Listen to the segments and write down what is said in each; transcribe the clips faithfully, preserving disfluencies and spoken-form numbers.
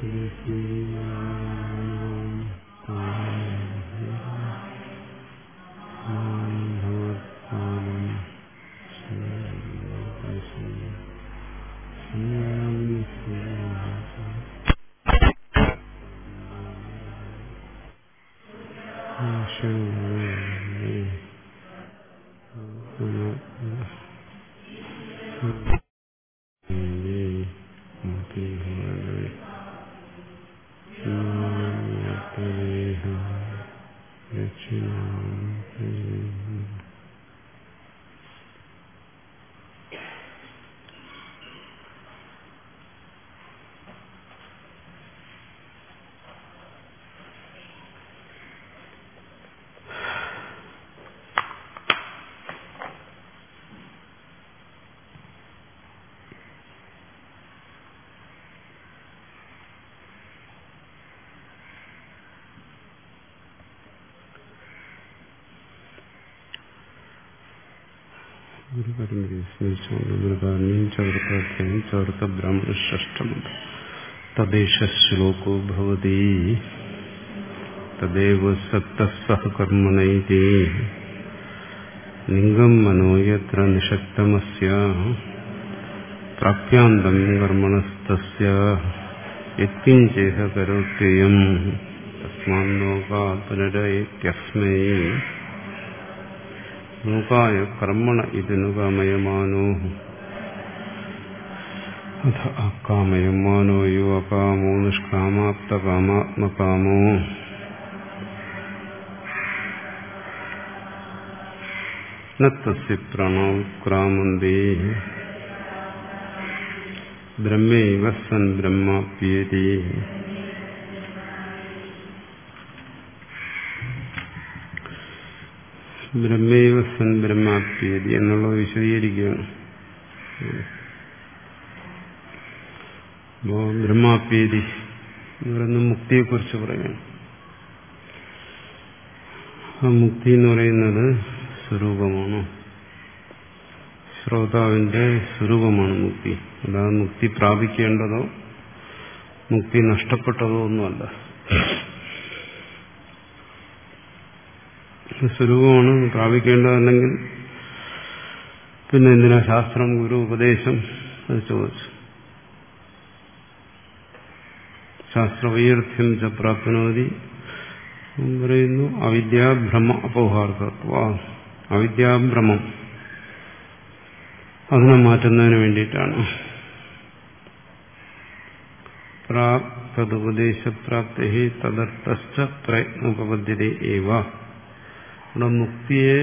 ചതുർത്ഥ ബ്രാഹ്മണ ഷഷ്ടമുണ്ട്. തദ്ദേശ ശ്ലോകോ ഭവതി തദേവ സക്തഃ സഹ കർമ്മണൈതി ലിംഗം മനോയത്ര നിഷക്തമസ്യ പ്രാപ്യാന്തം കർമ്മണസ്തസ്യ യത്കിഞ്ചേഹ കരോത്യയം തസ്മാന്നോകാത് പുനരേത്യസ്മൈ നൂകായ കർമ്മണ ഇത് നുകാമയമാനോ അഥ അകാമയമാനോ യോ അകാമോ നിഷ്കാമാപ്തകാമാത്മകാമോ നസ്യ പ്രണോക്രാമന്തി ബ്രഹ്മൈവ സൻ ബ്രഹ്മാപ്യേതി. ബ്രഹ്മൈവ സൻ ബ്രഹ്മാപ്യേതി എന്നുള്ളത് വിശദീകരിക്കുകയാണ്. അപ്പോ ബ്രഹ്മാപ്യേതി എന്ന് പറയുന്ന മുക്തിയെക്കുറിച്ച് പറയുകയാണ്. ആ മുക്തി എന്ന് പറയുന്നത് സ്വരൂപമാണ്, ശ്രോതാവിന്റെ സ്വരൂപമാണ് മുക്തി. അല്ലാതെ മുക്തി പ്രാപിക്കേണ്ടതോ മുക്തി നഷ്ടപ്പെട്ടതോ ഒന്നുമല്ല. സ്വരൂപമാണ് പ്രാപിക്കേണ്ടതല്ലെങ്കിൽ പിന്നെ എന്തിനാ ശാസ്ത്രം, ഗുരു, ഉപദേശം? അത് ചോദിച്ചു. ശാസ്ത്ര വൈയർത്ഥ്യം ച പ്രാപ്നോതി പറയുന്നു. അവിദ്യാഭ്രമ അപൗഹാർദ്ദത്വ, അവിദ്യാഭ്രമം അതിനെ മാറ്റുന്നതിന് വേണ്ടിയിട്ടാണ്. പ്രാപ്തദുപദേശപ്രാപ്തി തദർത്ഥശ്ച പ്രയത്നോപപദ്ധ്യത ഏവ. ഇവിടെ മുക്തിയെ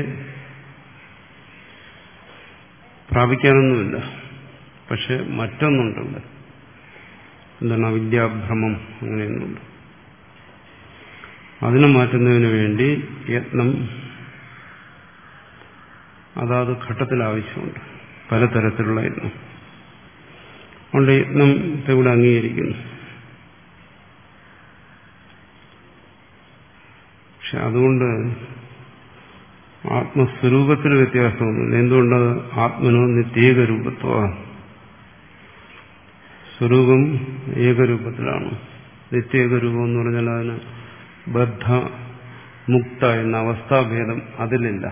പ്രാപിക്കാനൊന്നുമില്ല, പക്ഷെ മറ്റൊന്നുണ്ട്. എന്താണ്? അവിദ്യാഭ്രമം. അങ്ങനെയൊന്നുണ്ട്. അതിനെ മാറ്റുന്നതിന് വേണ്ടി യത്നം അതാത് ഘട്ടത്തിൽ ആവശ്യമുണ്ട്, പലതരത്തിലുള്ള യത്നം. അതുകൊണ്ട് യത്നത്തെ ഇവിടെ അംഗീകരിക്കുന്നു. പക്ഷെ അതുകൊണ്ട് ആത്മസ്വരൂപത്തിൽ വ്യത്യാസമൊന്നുമില്ല. എന്തുകൊണ്ടത്? ആത്മനോ നിത്യേകരൂപത്വ, സ്വരൂപം ഏകരൂപത്തിലാണ്. നിത്യേകരൂപം എന്ന് പറഞ്ഞാൽ അതിന് ബദ്ധ മുക്ത എന്ന അവസ്ഥാഭേദം അതിലില്ല.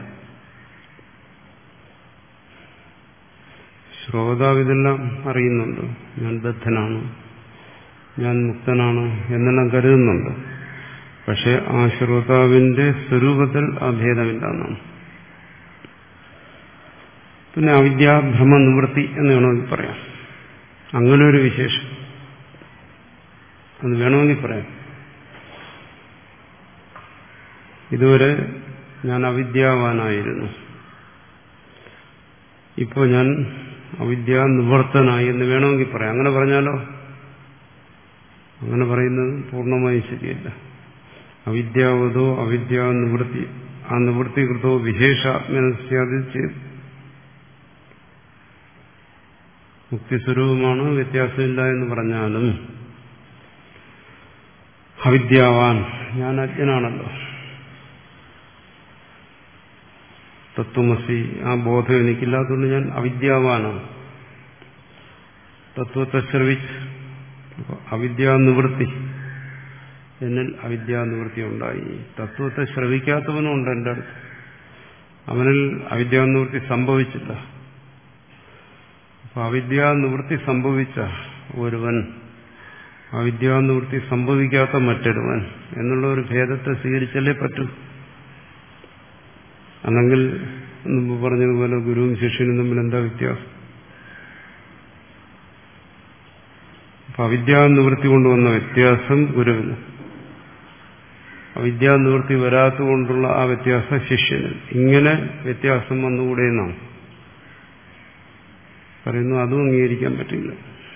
ശ്രോതാവ് ഇതെല്ലാം അറിയുന്നുണ്ട്. ഞാൻ ബദ്ധനാണ്, ഞാൻ മുക്തനാണ് എന്നെല്ലാം കരുതുന്നുണ്ട്. പക്ഷെ ആ ശ്രോതാവിന്റെ സ്വരൂപത്തിൽ ആ ഭേദമില്ല എന്നാണ്. പിന്നെ അവിദ്യാഭ്രമ നിവൃത്തി എന്ന് വേണമെങ്കിൽ പറയാം. അങ്ങനെ ഒരു വിശേഷം അത് വേണമെങ്കിൽ പറയാം. ഇതുവരെ ഞാൻ അവിദ്യാവാനായിരുന്നു, ഇപ്പോൾ ഞാൻ അവിദ്യാനിവൃത്തനായി എന്ന് വേണമെങ്കിൽ പറയാം. അങ്ങനെ പറഞ്ഞാലോ? അങ്ങനെ പറയുന്നത് പൂർണ്ണമായും ശരിയല്ല. അവിദ്യാവതോ അവിദ്യാനിവൃത്തി, ആ നിവൃത്തികൃതോ വിശേഷാത്മനസ്യാദി മുക്തിസ്വരൂപമാണ്, വ്യത്യാസമില്ല എന്ന് പറഞ്ഞാലും അവിദ്യാവാൻ, ഞാൻ അജ്ഞനാണല്ലോ, തത്വമസി ആ ബോധം എനിക്കില്ലാത്തതുകൊണ്ട് ഞാൻ അവിദ്യാവാനാണ്. തത്വത്തെ ശ്രവിച്ച് അപ്പോൾ അവിദ്യാനിവൃത്തി, എന്നിൽ അവിദ്യാനിവൃത്തി ഉണ്ടായി. തത്വത്തെ ശ്രവിക്കാത്തവനും ഉണ്ട് എൻ്റെ അടുത്ത്, അവനിൽ അവിദ്യാനിവൃത്തി സംഭവിച്ചില്ല. അപ്പൊ അവിദ്യാനിവൃത്തി സംഭവിച്ച ഒരുവൻ, അവിദ്യാനിവൃത്തി സംഭവിക്കാത്ത മറ്റൊരുവൻ എന്നുള്ള ഒരു ഭേദത്തെ സ്വീകരിച്ചല്ലേ പറ്റൂ. അല്ലെങ്കിൽ മുമ്പ് പറഞ്ഞതുപോലെ ഗുരുവും ശിഷ്യനും തമ്മിൽ എന്താ വ്യത്യാസം? അപ്പൊ അവിദ്യാനിവൃത്തി കൊണ്ടുവന്ന വ്യത്യാസം ഗുരുവിന്, അവിദ്യാനിവൃത്തി വരാത്തുകൊണ്ടുള്ള ആ വ്യത്യാസം ശിഷ്യന്. ഇങ്ങനെ വ്യത്യാസം വന്നുകൂടെ എന്നാണ് പറയുന്നു. അതും അംഗീകരിക്കാൻ പറ്റില്ല.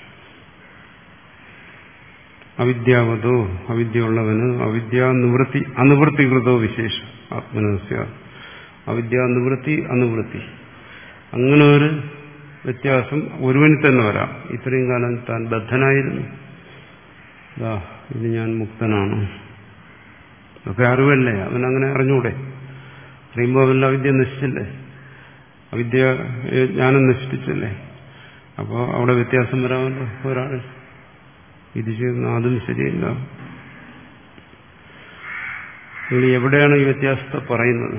അവിദ്യാവതോ, അവിദ്യയുള്ളവന് അവിദ്യാനിവൃത്തി അനിവൃത്തികൃതോ വിശേഷം ആത്മനസ്യ, അവിദ്യാനിവൃത്തി അനിവൃത്തി, അങ്ങനെ ഒരു വ്യത്യാസം ഒരുവനിൽ തന്നെ വരാം. ഇത്രയും കാലം താൻ ബദ്ധനായിരുന്നു, ദാ ഇത് ഞാൻ മുക്തനാണ്, അതൊക്കെ അറിവല്ലേ, അവനങ്ങനെ അറിഞ്ഞൂടെ? അറിയുമ്പോൾ അവൻ്റെ അവിദ്യ നശിച്ചില്ലേ, അവിദ്യ ജ്ഞാനം നശിപ്പിച്ചല്ലേ? അപ്പോൾ അവിടെ വ്യത്യാസം വരാമല്ലോ ഒരാൾ. ഇത് ചെയ്യുന്ന അതും ശരിയല്ല. നിങ്ങൾ എവിടെയാണ് ഈ വ്യത്യാസത്തെ പറയുന്നത്?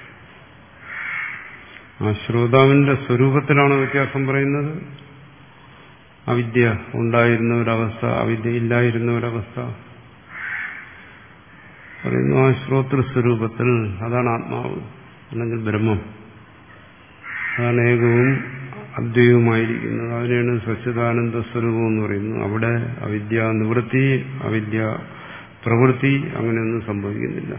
ആ ശ്രോതാവിന്റെ സ്വരൂപത്തിലാണ് വ്യത്യാസം പറയുന്നത്? അവിദ്യ ഉണ്ടായിരുന്ന ഒരവസ്ഥ, അവിദ്യ ഇല്ലായിരുന്ന ഒരവസ്ഥ പറയുന്നു. ആ ശ്രോതൃ സ്വരൂപത്തിൽ, അതാണ് ആത്മാവ് അല്ലെങ്കിൽ ബ്രഹ്മം, അതാണ് ഏകവും അദ്വൈതവുമായിരിക്കുന്നത്. അതിനെയാണ് സച്ചിദാനന്ദ സ്വരൂപം എന്ന് പറയുന്നത്. അവിടെ അവിദ്യ നിവൃത്തി, അവിദ്യ പ്രവൃത്തി അങ്ങനെയൊന്നും സംഭവിക്കുന്നില്ല.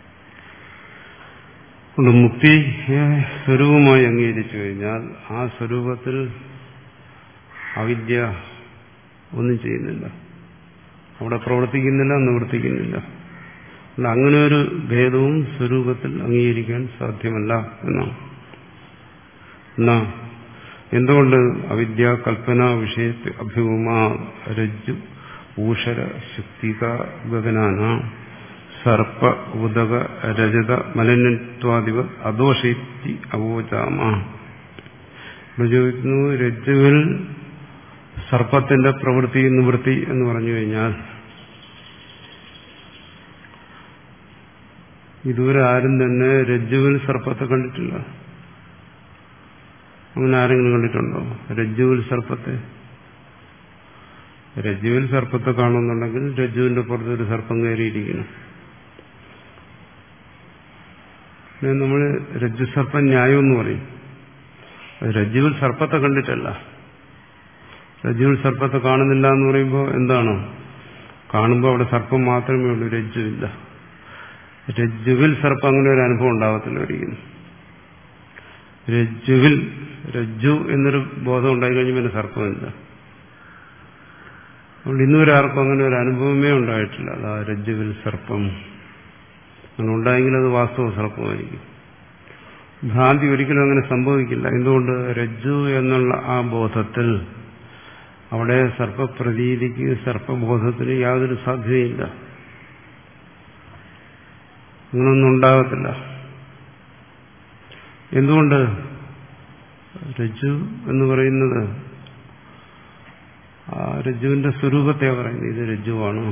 അതുകൊണ്ട് മുക്തി സ്വരൂപമായി അംഗീകരിച്ചു കഴിഞ്ഞാൽ ആ സ്വരൂപത്തിൽ അവിദ്യ ഒന്നും ചെയ്യുന്നില്ല, അവിടെ പ്രവർത്തിക്കുന്നില്ല, നിവർത്തിക്കുന്നില്ല. അങ്ങനെ ഒരു ഭേദവും സ്വരൂപത്തിൽ അംഗീകരിക്കാൻ സാധ്യമല്ല എന്നാണ്. എന്നാ എന്തുകൊണ്ട്? അവിദ്യ കൽപ്പന വിഷയത്തെ അഭ്യൂമാ രജ്ജു ഊഷര ശക്തിക ഗഗനാന സർപ്പ ഉദക രജത മലിനത്വാദിവ അദോഷേത്തി അവോചാമ. ചോദിക്കുന്നു, രജ്ജുവിൽ സർപ്പത്തിന്റെ പ്രവൃത്തി നിവൃത്തി എന്ന് പറഞ്ഞു കഴിഞ്ഞാൽ ഇതുവരെ ആരും തന്നെ രജ്ജുവിൽ സർപ്പത്തെ കണ്ടിട്ടില്ല. അങ്ങനെ ആരെങ്കിലും കണ്ടിട്ടുണ്ടോ രജ്ജുവിൽ സർപ്പത്തെ? രജ്ജുവിൽ സർപ്പത്തെ കാണുന്നുണ്ടെങ്കിൽ രജ്ജുവിന്റെ പുറത്ത് ഒരു സർപ്പം കയറിയിരിക്കണം. നമ്മൾ രജ്ജു സർപ്പ ന്യായം എന്ന് പറയും. രജ്ജുവിൽ സർപ്പത്തെ കണ്ടിട്ടല്ല. രജ്ജുവിൽ സർപ്പത്തെ കാണുന്നില്ല എന്ന് പറയുമ്പോൾ എന്താണ്? കാണുമ്പോൾ അവിടെ സർപ്പം മാത്രമേ ഉള്ളൂ, രജ്ജുവില്ല. രജ്ജുവിൽ സർപ്പം അങ്ങനെ ഒരു അനുഭവം ഉണ്ടാകത്തില്ല ഒരിക്കലും. രജ്ജുവിൽ രജ്ജു എന്നൊരു ബോധം ഉണ്ടായി കഴിഞ്ഞാൽ പിന്നെ സർപ്പമില്ല. അതുകൊണ്ട് ഇന്നുവരെ ആർക്കും അങ്ങനെ ഒരു അനുഭവമേ ഉണ്ടായിട്ടില്ല. അതാ രജ്ജുവിൽ സർപ്പം അങ്ങനെ ഉണ്ടായെങ്കിൽ അത് വാസ്തവ സർപ്പമായിരിക്കും. ഭ്രാന്തി ഒരിക്കലും അങ്ങനെ സംഭവിക്കില്ല. എന്തുകൊണ്ട്? രജ്ജു എന്നുള്ള ആ ബോധത്തിൽ അവിടെ സർപ്പപ്രതീതിക്ക്, സർപ്പബോധത്തിന് യാതൊരു സാധ്യതയില്ല. അങ്ങനൊന്നും ഉണ്ടാകത്തില്ല. എന്തുകൊണ്ട്? രജ്ജു എന്ന് പറയുന്നത് ആ രജ്ജുവിന്റെ സ്വരൂപത്തെ പറയുന്നത്. ഇത് രജ്ജുവാണ്.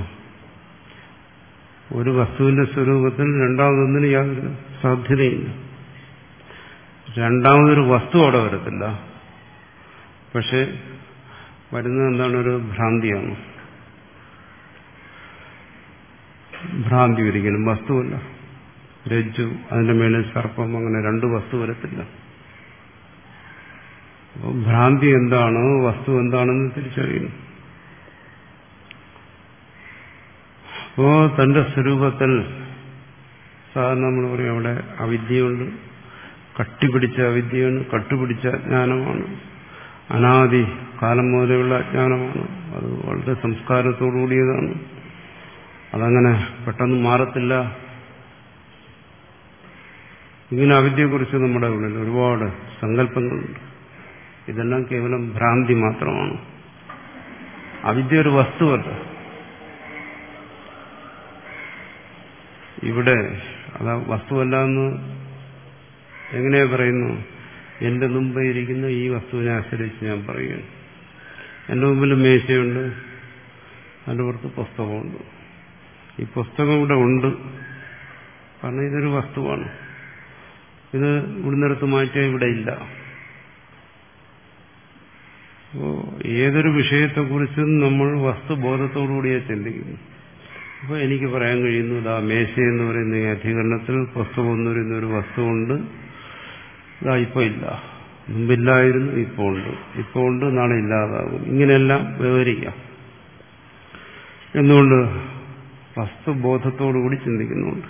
ഒരു വസ്തുവിന്റെ സ്വരൂപത്തിൽ രണ്ടാമതൊന്നിന് യാതൊരു സാധ്യതയില്ല. രണ്ടാമതൊരു വസ്തു അവിടെ വരത്തില്ല. പക്ഷെ വരുന്നത് എന്താണ്? ഒരു ഭ്രാന്തിയാണ്. ഭ്രാന്തി ഒരിക്കലും വസ്തുവല്ല. രജ്ജു, അതിന്റെ മേളിൽ സർപ്പം, അങ്ങനെ രണ്ട് വസ്തു വരത്തില്ല. അപ്പോൾ ഭ്രാന്തി എന്താണ്, വസ്തു എന്താണെന്ന് തിരിച്ചറിയുന്നു. അപ്പോ തന്റെ സ്വരൂപത്തിൽ സാധാരണ നമ്മൾ പറയും അവിടെ അവിദ്യയുണ്ട്, കട്ടിപിടിച്ച അവിദ്യയാണ്, കട്ടുപിടിച്ച അജ്ഞാനമാണ്, അനാദി കാലം മുതലുള്ള അജ്ഞാനമാണ്. അത് വളരെ സംസ്കാരത്തോടുകൂടിയതാണ്. അതങ്ങനെ പെട്ടെന്ന് മാറത്തില്ല. ഇങ്ങനെ അവിദ്യയെക്കുറിച്ച് നമ്മുടെ ഉള്ളിൽ ഒരുപാട് സങ്കല്പങ്ങളുണ്ട്. ഇതെല്ലാം കേവലം ഭ്രാന്തി മാത്രമാണ്. അവിദ്യ ഒരു വസ്തുവല്ല. ഇവിടെ അതാ വസ്തുവല്ല എന്ന് എങ്ങനെയാ പറയുന്നു? എന്റെ മുമ്പേ ഇരിക്കുന്ന ഈ വസ്തുവിനെ ആശ്രയിച്ച് ഞാൻ പറയുകയാണ്. എന്റെ മുമ്പിൽ മേശയുണ്ട്, അതിൻ്റെ പുറത്ത് പുസ്തകമുണ്ട്. ഈ പുസ്തകം ഇവിടെ ഉണ്ട്, കാരണം ഇതൊരു വസ്തുവാണ്. ഇത് ഇവിടുന്നെടുത്ത് മാറ്റിയാൽ ഇവിടെ ഇല്ല. അപ്പോൾ ഏതൊരു വിഷയത്തെക്കുറിച്ചും നമ്മൾ വസ്തുബോധത്തോടുകൂടിയേ ചിന്തിക്കുന്നു. അപ്പോൾ എനിക്ക് പറയാൻ കഴിയുന്നു, ഇതാ മേശ എന്ന് പറയുന്ന ഈ അധികരണത്തിൽ പുസ്തകം എന്ന് പറയുന്ന ഒരു വസ്തുവുണ്ട്, ഇതാ ഇപ്പോൾ ഇല്ല, മുമ്പില്ലായിരുന്നു, ഇപ്പോൾ ഉണ്ട്, ഇപ്പോൾ ഉണ്ട്, നാളെ ഇല്ലാതാകും. ഇങ്ങനെയെല്ലാം വിവരിക്കാം. എന്തുകൊണ്ട്? വസ്തുബോധത്തോടുകൂടി ചിന്തിക്കുന്നുണ്ട്.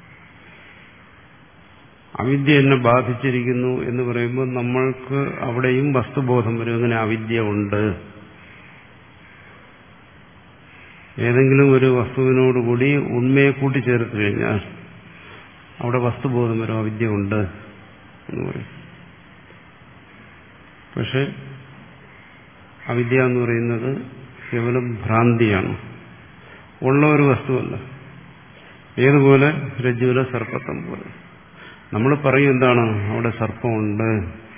അവിദ്യ എന്നെ ബാധിച്ചിരിക്കുന്നു എന്ന് പറയുമ്പോൾ നമ്മൾക്ക് അവിടെയും വസ്തുബോധം വരും. അങ്ങനെ അവിദ്യ ഉണ്ട്. ഏതെങ്കിലും ഒരു വസ്തുവിനോടുകൂടി ഉണ്മയെ കൂട്ടിച്ചേർത്ത് കഴിഞ്ഞാൽ അവിടെ വസ്തുബോധം വരും, അവിദ്യ ഉണ്ട് എന്ന് പറയും. പക്ഷെ അവിദ്യ എന്ന് പറയുന്നത് കേവലം ഭ്രാന്തിയാണ്, ഉള്ള ഒരു വസ്തുവല്ല. ഏതുപോലെ രജ്ജുവിലെ സർപ്പത്തം പോലെ നമ്മൾ പറയും എന്താണ്, അവിടെ സർപ്പമുണ്ട്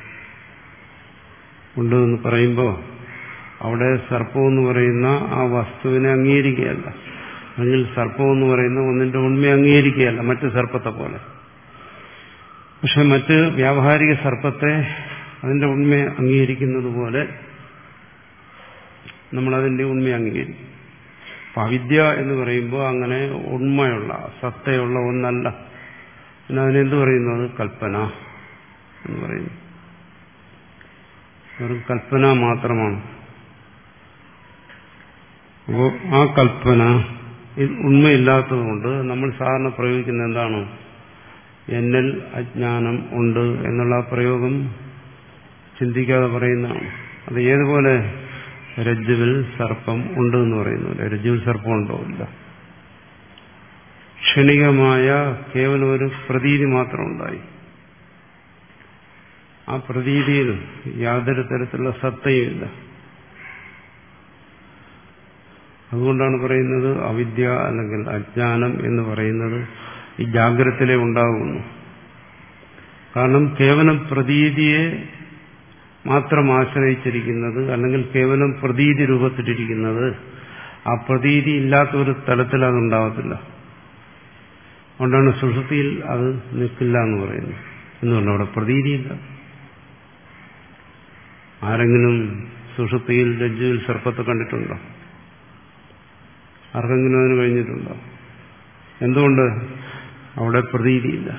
ഉണ്ട് എന്ന് പറയുമ്പോൾ അവിടെ സർപ്പമെന്ന് പറയുന്ന ആ വസ്തുവിനെ അംഗീകരിക്കുകയല്ല, അല്ലെങ്കിൽ സർപ്പമെന്ന് പറയുന്ന ഒന്നിന്റെ ഉണ്മയെ അംഗീകരിക്കുകയല്ല മറ്റ് സർപ്പത്തെ പോലെ. പക്ഷെ മറ്റ് വ്യാവഹാരിക സർപ്പത്തെ അതിന്റെ ഉണ്മയെ അംഗീകരിക്കുന്നത് പോലെ നമ്മളതിന്റെ ഉണ്മയെ അംഗീകരിക്കും. അപ്പൊ അവിദ്യ എന്ന് പറയുമ്പോൾ അങ്ങനെ ഉണ്മയുള്ള സത്തയുള്ള ഒന്നല്ല. പിന്നെ അതിനെന്ത് പറയുന്നു? അത് കൽപ്പന എന്ന് പറയുന്നു. വെറും കൽപ്പന മാത്രമാണ്. അപ്പോൾ ആ കൽപ്പന ഉണ്മയില്ലാത്തതുകൊണ്ട് നമ്മൾ സാധാരണ പ്രയോഗിക്കുന്ന എന്താണ്? എന്നിൽ അജ്ഞാനം ഉണ്ട് എന്നുള്ള ആ പ്രയോഗം ചിന്തിക്കാതെ പറയുന്നതാണ്. അത് ഏതുപോലെ രജ്ജുവിൽ സർപ്പം ഉണ്ട് എന്ന് പറയുന്നു. രജ്ജുവിൽ സർപ്പം ഉണ്ടോ? ഇല്ല. ക്ഷണികമായ കേവലം ഒരു പ്രതീതി മാത്രം ഉണ്ടായി. ആ പ്രതീതിയിൽ യാതൊരു തരത്തിലുള്ള സത്തയുമില്ല. അതുകൊണ്ടാണ് പറയുന്നത് അവിദ്യ അല്ലെങ്കിൽ അജ്ഞാനം എന്ന് പറയുന്നത് ഈ ജാഗ്രതയിലേ ഉണ്ടാകുന്നു. കാരണം കേവലം പ്രതീതിയെ മാത്രം ആശ്രയിച്ചിരിക്കുന്നത്, അല്ലെങ്കിൽ കേവലം പ്രതീതി രൂപത്തിലിരിക്കുന്നത്, ആ പ്രതീതി ഇല്ലാത്ത ഒരു തലത്തിൽ അതുണ്ടാവത്തില്ല. അതുകൊണ്ടാണ് സുഷുപ്തിയിൽ അത് നിൽക്കില്ല എന്ന് പറയുന്നത്. എന്തുകൊണ്ട്? അവിടെ പ്രതീതിയില്ല. ആരെങ്കിലും സുഷുപ്തിയിൽ രജ്ജുവിൽ സർപ്പത്തെ കണ്ടിട്ടുണ്ടോ? ആർക്കെങ്കിലും അതിന് കഴിഞ്ഞിട്ടുണ്ടോ? എന്തുകൊണ്ട്? അവിടെ പ്രതീതിയില്ല.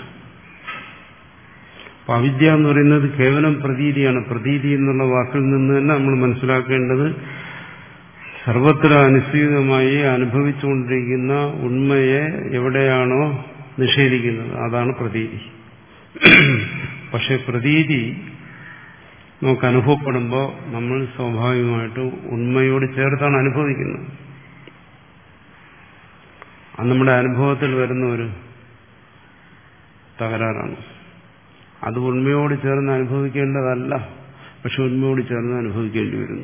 അപ്പൊ അവിദ്യ എന്ന് പറയുന്നത് കേവലം പ്രതീതിയാണ്. പ്രതീതി എന്നുള്ള വാക്കിൽ നിന്ന് തന്നെ നമ്മൾ മനസ്സിലാക്കേണ്ടത് സർവത്ര അനുസ്യൂതമായി അനുഭവിച്ചുകൊണ്ടിരിക്കുന്ന ഉണ്മയെ എവിടെയാണോ നിഷേധിക്കുന്നത് അതാണ് പ്രതീതി. പക്ഷെ പ്രതീതി നമുക്ക് അനുഭവപ്പെടുമ്പോൾ നമ്മൾ സ്വാഭാവികമായിട്ട് ഉണ്മയോട് ചേർത്താണ് അനുഭവിക്കുന്നത്. അത് നമ്മുടെ അനുഭവത്തിൽ വരുന്ന ഒരു തകരാറാണ്. അത് ഉണ്മയോട് ചേർന്ന് അനുഭവിക്കേണ്ടതല്ല, പക്ഷെ ഉണ്മയോട് ചേർന്ന് അനുഭവിക്കേണ്ടി വരുന്നു.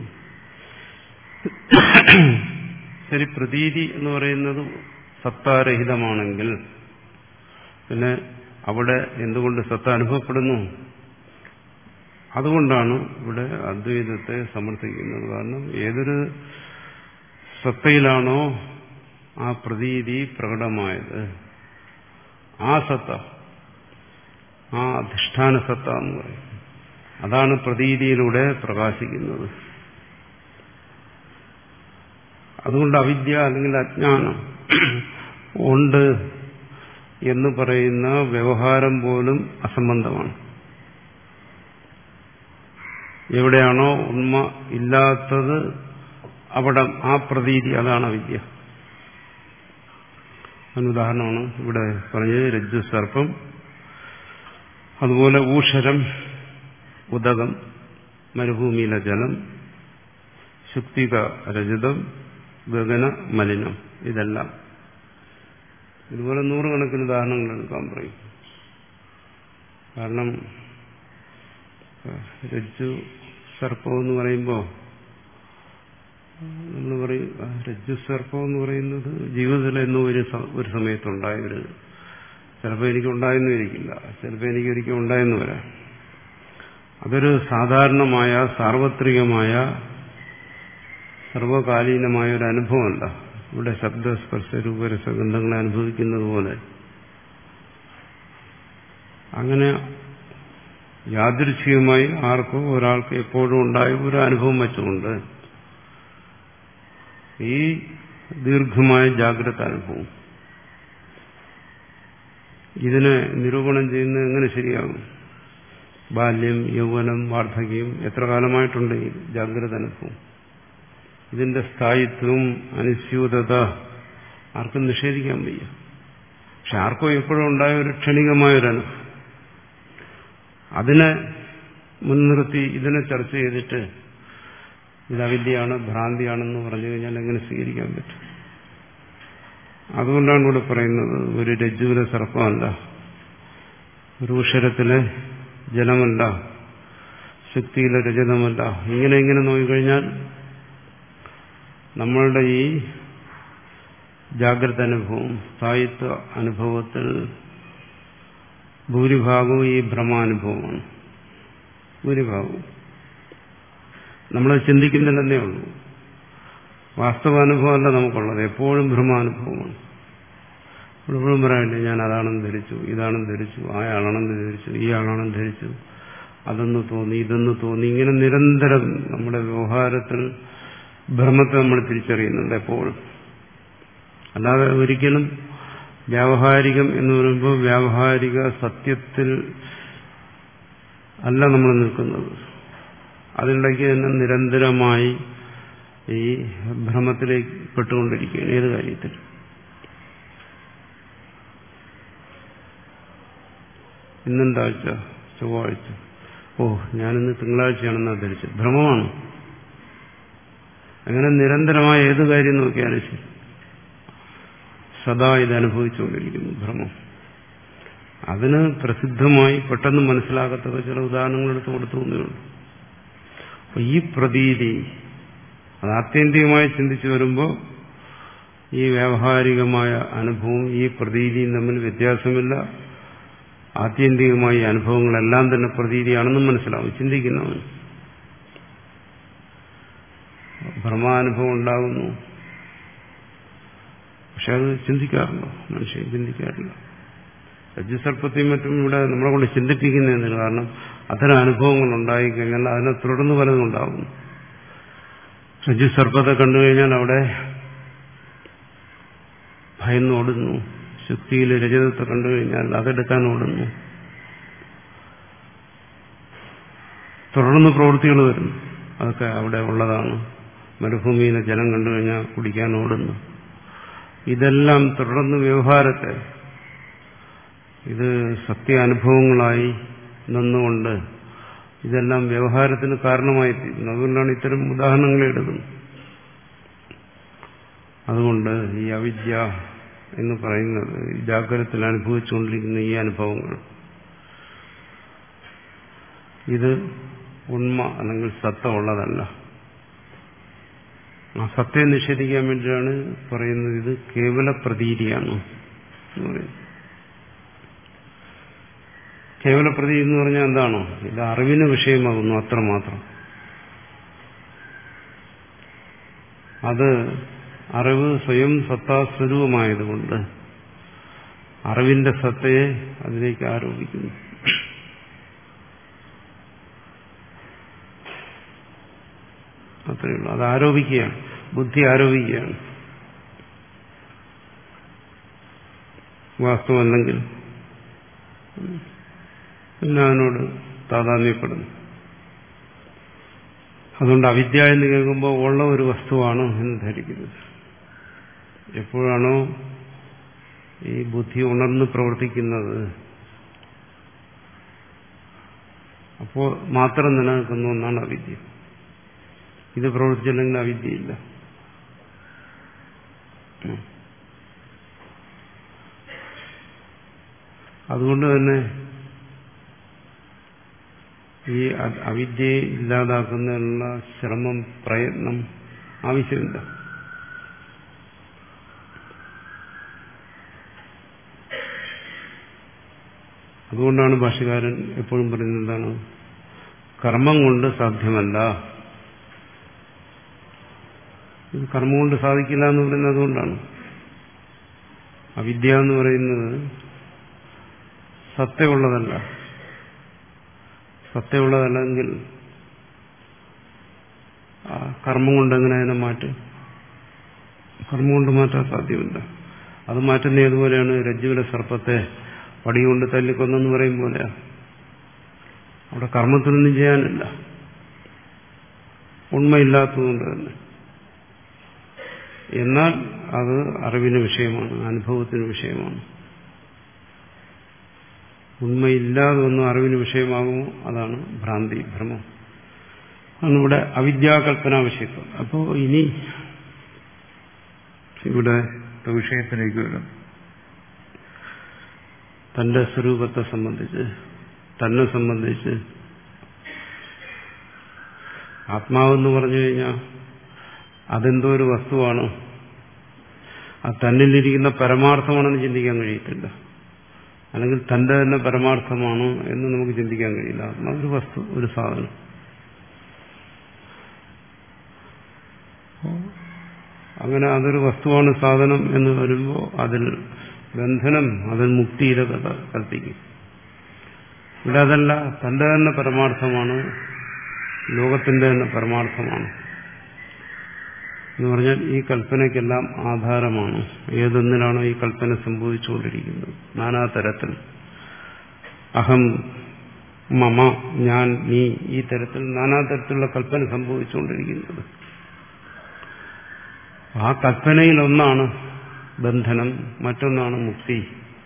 ശരി, പ്രതീതി എന്ന് പറയുന്നത് സത്താരഹിതമാണെങ്കിൽ പിന്നെ അവിടെ എന്തുകൊണ്ട് സത്ത അനുഭവപ്പെടുന്നു? അതുകൊണ്ടാണ് ഇവിടെ അദ്വൈതത്തെ സമർത്ഥിക്കുന്നത്. കാരണം ഏതൊരു സത്തയിലാണോ ആ പ്രതീതി പ്രകടമായത്, ആ സത്ത, ആ അധിഷ്ഠാന സത്ത എന്ന് പറയും, അതാണ് പ്രതീതിയിലൂടെ പ്രകാശിക്കുന്നത്. അതുകൊണ്ട് അവിദ്യ അല്ലെങ്കിൽ അജ്ഞാനം ഉണ്ട് എന്ന് പറയുന്ന വ്യവഹാരം പോലും അസംബന്ധമാണ്. എവിടെയാണോ ഉണ്മ ഇല്ലാത്തത് അവിടെ ആ പ്രതീതി, അതാണ് അവിദ്യ. അതിനുദാഹരണമാണ് ഇവിടെ പറഞ്ഞത് രജ്ജു സർപ്പം, അതുപോലെ ഊഷരം, ഉദകം, മരുഭൂമിയിലെ ജലം, ശുക്തിക രജതം, ഗഗന മലിനം, ഇതെല്ലാം. ഇതുപോലെ നൂറുകണക്കിന് ഉദാഹരണങ്ങൾ എടുക്കാൻ പറയും. കാരണം രജ്ജു സർപ്പം എന്ന് പറയുമ്പോൾ നമ്മൾ പറയും രജ്ജു സർപ്പം എന്ന് പറയുന്നത് ജീവിതത്തിൽ എന്നോ ഒരു ഒരു സമയത്തുണ്ടായ ഒരു, ചിലപ്പോൾ എനിക്കുണ്ടായെന്നും ഇരിക്കില്ല, ചിലപ്പോൾ എനിക്ക് ഒരിക്കലും ഉണ്ടായെന്ന് വരാം. അതൊരു സാധാരണമായ സാർവത്രികമായ സർവകാലീനമായ ഒരു അനുഭവമല്ല. ഇവിടെ ശബ്ദസ്പർശ രൂപരസഗന്ധങ്ങളെ അനുഭവിക്കുന്നത് പോലെ അങ്ങനെ യാദൃച്ഛികമായി ആർക്കോ ഒരാൾക്ക് എപ്പോഴും ഉണ്ടായ ഒരു അനുഭവം വെച്ചുകൊണ്ട് ഈ ദീർഘമായ ജാഗ്രത അനുഭവം ഇതിനെ നിരൂപണം ചെയ്യുന്നത് എങ്ങനെ ശരിയാകും? ബാല്യം, യൗവനം, വാർദ്ധക്യം എത്ര കാലമായിട്ടുണ്ട് ഈ ജാഗ്രത അനുഭവം? ഇതിന്റെ സ്ഥായിത്വം, അനിശ്ചിതത ആർക്കും നിഷേധിക്കാൻ വയ്യ. പക്ഷെ ആർക്കോ എപ്പോഴും ഉണ്ടായ ഒരു ക്ഷണികമായൊരനുഭവം, അതിനെ മുൻനിർത്തി ഇതിനെ ചർച്ച ചെയ്തിട്ട് ഇത് അവിദ്യയാണ്, ഭ്രാന്തിയാണെന്ന് പറഞ്ഞു കഴിഞ്ഞാൽ എങ്ങനെ സ്വീകരിക്കാൻ പറ്റും? അതുകൊണ്ടാണ് ഇവിടെ പറയുന്നത് ഒരു രജ്ജുവിലെ സർപ്പമല്ല, ഒരു ഉഷരത്തിലെ ജലമല്ല, ശക്തിയിലെ രജതമല്ല. ഇങ്ങനെ ഇങ്ങനെ നോക്കിക്കഴിഞ്ഞാൽ നമ്മളുടെ ഈ ജാഗ്രത അനുഭവം, സ്ഥായിത്വ അനുഭവത്തിൽ ഭൂരിഭാഗവും ഈ ഭ്രമാനുഭവമാണ്. ഭൂരിഭാഗവും നമ്മളത് ചിന്തിക്കുന്നില്ലെന്നേ ഉള്ളൂ. വാസ്തവാനുഭവമല്ല നമുക്കുള്ളത്, എപ്പോഴും ഭ്രമാനുഭവമാണ്. എപ്പോഴും പറയണ്ടേ, ഞാൻ അതാണെന്ന് ധരിച്ചു, ഇതാണെന്ന് ധരിച്ചു, ആയാളാണെന്ന് ധരിച്ചു, ഈ ആളാണെന്ന് ധരിച്ചു, അതൊന്ന് തോന്നി, ഇതൊന്ന് തോന്നി. ഇങ്ങനെ നിരന്തരം നമ്മുടെ വ്യവഹാരത്തിൽ ഭ്രമത്തെ നമ്മൾ തിരിച്ചറിയുന്നുണ്ട് എപ്പോഴും. അല്ലാതെ ഒരിക്കലും വ്യാവഹാരികം എന്ന് പറയുമ്പോൾ വ്യാവഹാരിക സത്യത്തിൽ അല്ല നമ്മൾ നിൽക്കുന്നത്. അതിനിടയ്ക്ക് തന്നെ നിരന്തരമായി ഈ ഭ്രമത്തിലേക്ക് പെട്ടുകൊണ്ടിരിക്കുകയാണ് ഏത് കാര്യത്തിൽ. ഇന്നെന്താഴ്ച, ചൊവ്വാഴ്ച, ഓ ഞാനിന്ന് തിങ്കളാഴ്ചയാണെന്നാ ധരിച്ചത്. ഭ്രമമാണ്. അങ്ങനെ നിരന്തരമായ ഏത് കാര്യം നോക്കിയാലും ശരി സദാ ഇത് അനുഭവിച്ചുകൊണ്ടിരിക്കുന്നു ഭ്രമം. അതിന് പ്രസിദ്ധമായി പെട്ടെന്ന് മനസ്സിലാകത്തക്ക ചില ഉദാഹരണങ്ങളെടുത്ത് കൊടുത്തു തന്നെയുള്ളൂ. അപ്പൊ ഈ പ്രതീതി അത് ആത്യന്തികമായി ചിന്തിച്ചു വരുമ്പോൾ ഈ വ്യാവഹാരികമായ അനുഭവം ഈ പ്രതീതിയും തമ്മിൽ വ്യത്യാസമില്ല. ആത്യന്തികമായി അനുഭവങ്ങളെല്ലാം തന്നെ പ്രതീതിയാണെന്നും മനസ്സിലാവും ചിന്തിക്കുന്നവൻ. ഭ്രമാനുഭവം ഉണ്ടാകുന്നു, പക്ഷെ അത് ചിന്തിക്കാറുണ്ടോ? മനുഷ്യൻ ചിന്തിക്കാറില്ല. രജ്ജുസർപ്പത്തെയും മറ്റും ഇവിടെ നമ്മളെ കൊണ്ട് ചിന്തിപ്പിക്കുന്നതിന് കാരണം അത്തരം അനുഭവങ്ങൾ ഉണ്ടായിക്കഴിഞ്ഞാൽ അതിനെ തുടർന്ന് പലതും ഉണ്ടാകുന്നു. രജ്ജുസർപ്പത്തെ കണ്ടു കഴിഞ്ഞാൽ അവിടെ ഭയന്ന് ഓടുന്നു. ശക്തിയിൽ രജതത്തെ കണ്ടു കഴിഞ്ഞാൽ അതെടുക്കാൻ ഓടുന്നു. തുടർന്ന് പ്രവൃത്തികൾ വരുന്നു, അതൊക്കെ അവിടെ ഉള്ളതാണ്. മരുഭൂമിയിലെ ജലം കണ്ടു കഴിഞ്ഞാൽ കുടിക്കാൻ ഓടുന്നു. ഇതെല്ലാം തുടർന്ന് വ്യവഹാരത്തെ ഇത് സത്യാനുഭവങ്ങളായി നിന്നുകൊണ്ട് ഇതെല്ലാം വ്യവഹാരത്തിന് കാരണമായി തീരുന്നു. അതുകൊണ്ടാണ് ഇത്തരം ഉദാഹരണങ്ങൾ എടുക്കുന്നത്. അതുകൊണ്ട് ഈ അവിദ്യ എന്ന് പറയുന്നത് ഈ ജാഗ്രതത്തിൽ അനുഭവിച്ചുകൊണ്ടിരിക്കുന്ന ഈ അനുഭവങ്ങൾ ഇത് ഉണ്മ അല്ലെങ്കിൽ സത്ത ഉള്ളതല്ല. ആ സത്യം നിഷേധിക്കാൻ വേണ്ടിയാണ് പറയുന്നത് ഇത് കേവല പ്രതീതിയാണ് എന്ന് പറയുന്നത്. കേവല പ്രതീതി എന്ന് പറഞ്ഞാൽ എന്താണോ? ഇത് അറിവിന് വിഷയമാകുന്നു, അത്രമാത്രം. അത് അറിവ് സ്വയം സത്താസ്വരൂപമായതുകൊണ്ട് അറിവിന്റെ സത്തയെ അതിലേക്ക് ആരോപിക്കുന്നു. അത്രയേ ഉള്ളൂ. അത് ആരോപിക്കുകയാണ്, ബുദ്ധി ആരോപിക്കുകയാണ്. വാസ്തവമല്ലെങ്കിൽ പിന്നെ അതിനോട് താതാത്മ്യപ്പെടുന്നു. അതുകൊണ്ട് അവിദ്യ എന്ന് കേൾക്കുമ്പോൾ ഉള്ള ഒരു വസ്തുവാണ് എന്ന് ധരിക്കുന്നത്. എപ്പോഴാണോ ഈ ബുദ്ധി ഉണർന്ന് പ്രവർത്തിക്കുന്നത് അപ്പോൾ മാത്രം നിലനിൽക്കുന്ന ഒന്നാണ് അവിദ്യ. ഇത് പ്രവർത്തിച്ചില്ലെങ്കിൽ അവിദ്യയില്ല. അതുകൊണ്ട് തന്നെ ഈ അവിദ്യയെ ഇല്ലാതാക്കുന്നതിനുള്ള ശ്രമം, പ്രയത്നം ആവശ്യമില്ല. അതുകൊണ്ടാണ് ഭാഷ്യകാരൻ എപ്പോഴും പറയുന്നത് എന്താണ്? കർമ്മം കൊണ്ട് സാധ്യമല്ല, ഇത് കർമ്മം കൊണ്ട് സാധിക്കില്ല എന്ന് പറയുന്നത് അതുകൊണ്ടാണ്. അവിദ്യ എന്ന് പറയുന്നത് സത്യമുള്ളതല്ല. സത്യമുള്ളതല്ലെങ്കിൽ ആ കർമ്മം കൊണ്ട് എങ്ങനെ അതിനെ മാറ്റും? കർമ്മം കൊണ്ട് മാറ്റാൻ സാധ്യമല്ല. അത് മാറ്റുന്ന ഏതുപോലെയാണ് രജ്ജുവിലെ സർപ്പത്തെ വടികൊണ്ട് തല്ലിക്കൊന്നെന്ന് പറയും പോലെയാ. അവിടെ കർമ്മത്തിനൊന്നും ചെയ്യാനില്ല, ഉണ്മയില്ലാത്തതുകൊണ്ട് തന്നെ. എന്നാൽ അത് അറിവിന് വിഷയമാണ്, അനുഭവത്തിന് വിഷയമാണ്. ഉണ്മയില്ലാതെ ഒന്നും അറിവിന് വിഷയമാകുമോ? അതാണ് ഭ്രാന്തി, ഭ്രമം. ആണ് ഇവിടെ അവിദ്യാകൽപ്പനാ വിഷയത്വം. അപ്പോൾ ഇനി ഇവിടെ വിഷയത്തിലേക്ക് വരും. തന്റെ സ്വരൂപത്തെ സംബന്ധിച്ച്, തന്നെ സംബന്ധിച്ച് ആത്മാവെന്ന് പറഞ്ഞു കഴിഞ്ഞാൽ അതെന്തോ ഒരു വസ്തുവാണ്, അത് തന്നിലിരിക്കുന്ന പരമാർത്ഥമാണെന്ന് ചിന്തിക്കാൻ കഴിയത്തില്ല. അല്ലെങ്കിൽ തന്റെ തന്നെ പരമാർത്ഥമാണ് എന്ന് നമുക്ക് ചിന്തിക്കാൻ കഴിയില്ല. ആത്മാവ് ഒരു വസ്തു, ഒരു സാധനം. അങ്ങനെ അതൊരു വസ്തുവാണ്, സാധനം എന്ന് വരുമ്പോൾ അതിൽ ബന്ധനം, അതിൽ മുക്തി, ഇതൊക്കെ കൽപ്പിക്കും. ഇവിടെ അതല്ല, തന്റെ തന്നെ പരമാർത്ഥമാണ്, ലോകത്തിന്റെ തന്നെ പരമാർത്ഥമാണ് എന്ന് പറഞ്ഞാൽ ഈ കൽപ്പനയ്ക്കെല്ലാം ആധാരമാണ്. ഏതൊന്നിലാണോ ഈ കൽപ്പന സംഭവിച്ചുകൊണ്ടിരിക്കുന്നത്, നാനാതരത്തിൽ അഹം, മമ, ഞാൻ, നീ, ഈ തരത്തിൽ നാനാതരത്തിലുള്ള കൽപ്പന സംഭവിച്ചുകൊണ്ടിരിക്കുന്നത്. ആ കൽപ്പനയിൽ ഒന്നാണ് ബന്ധനം, മറ്റൊന്നാണ് മുക്തി.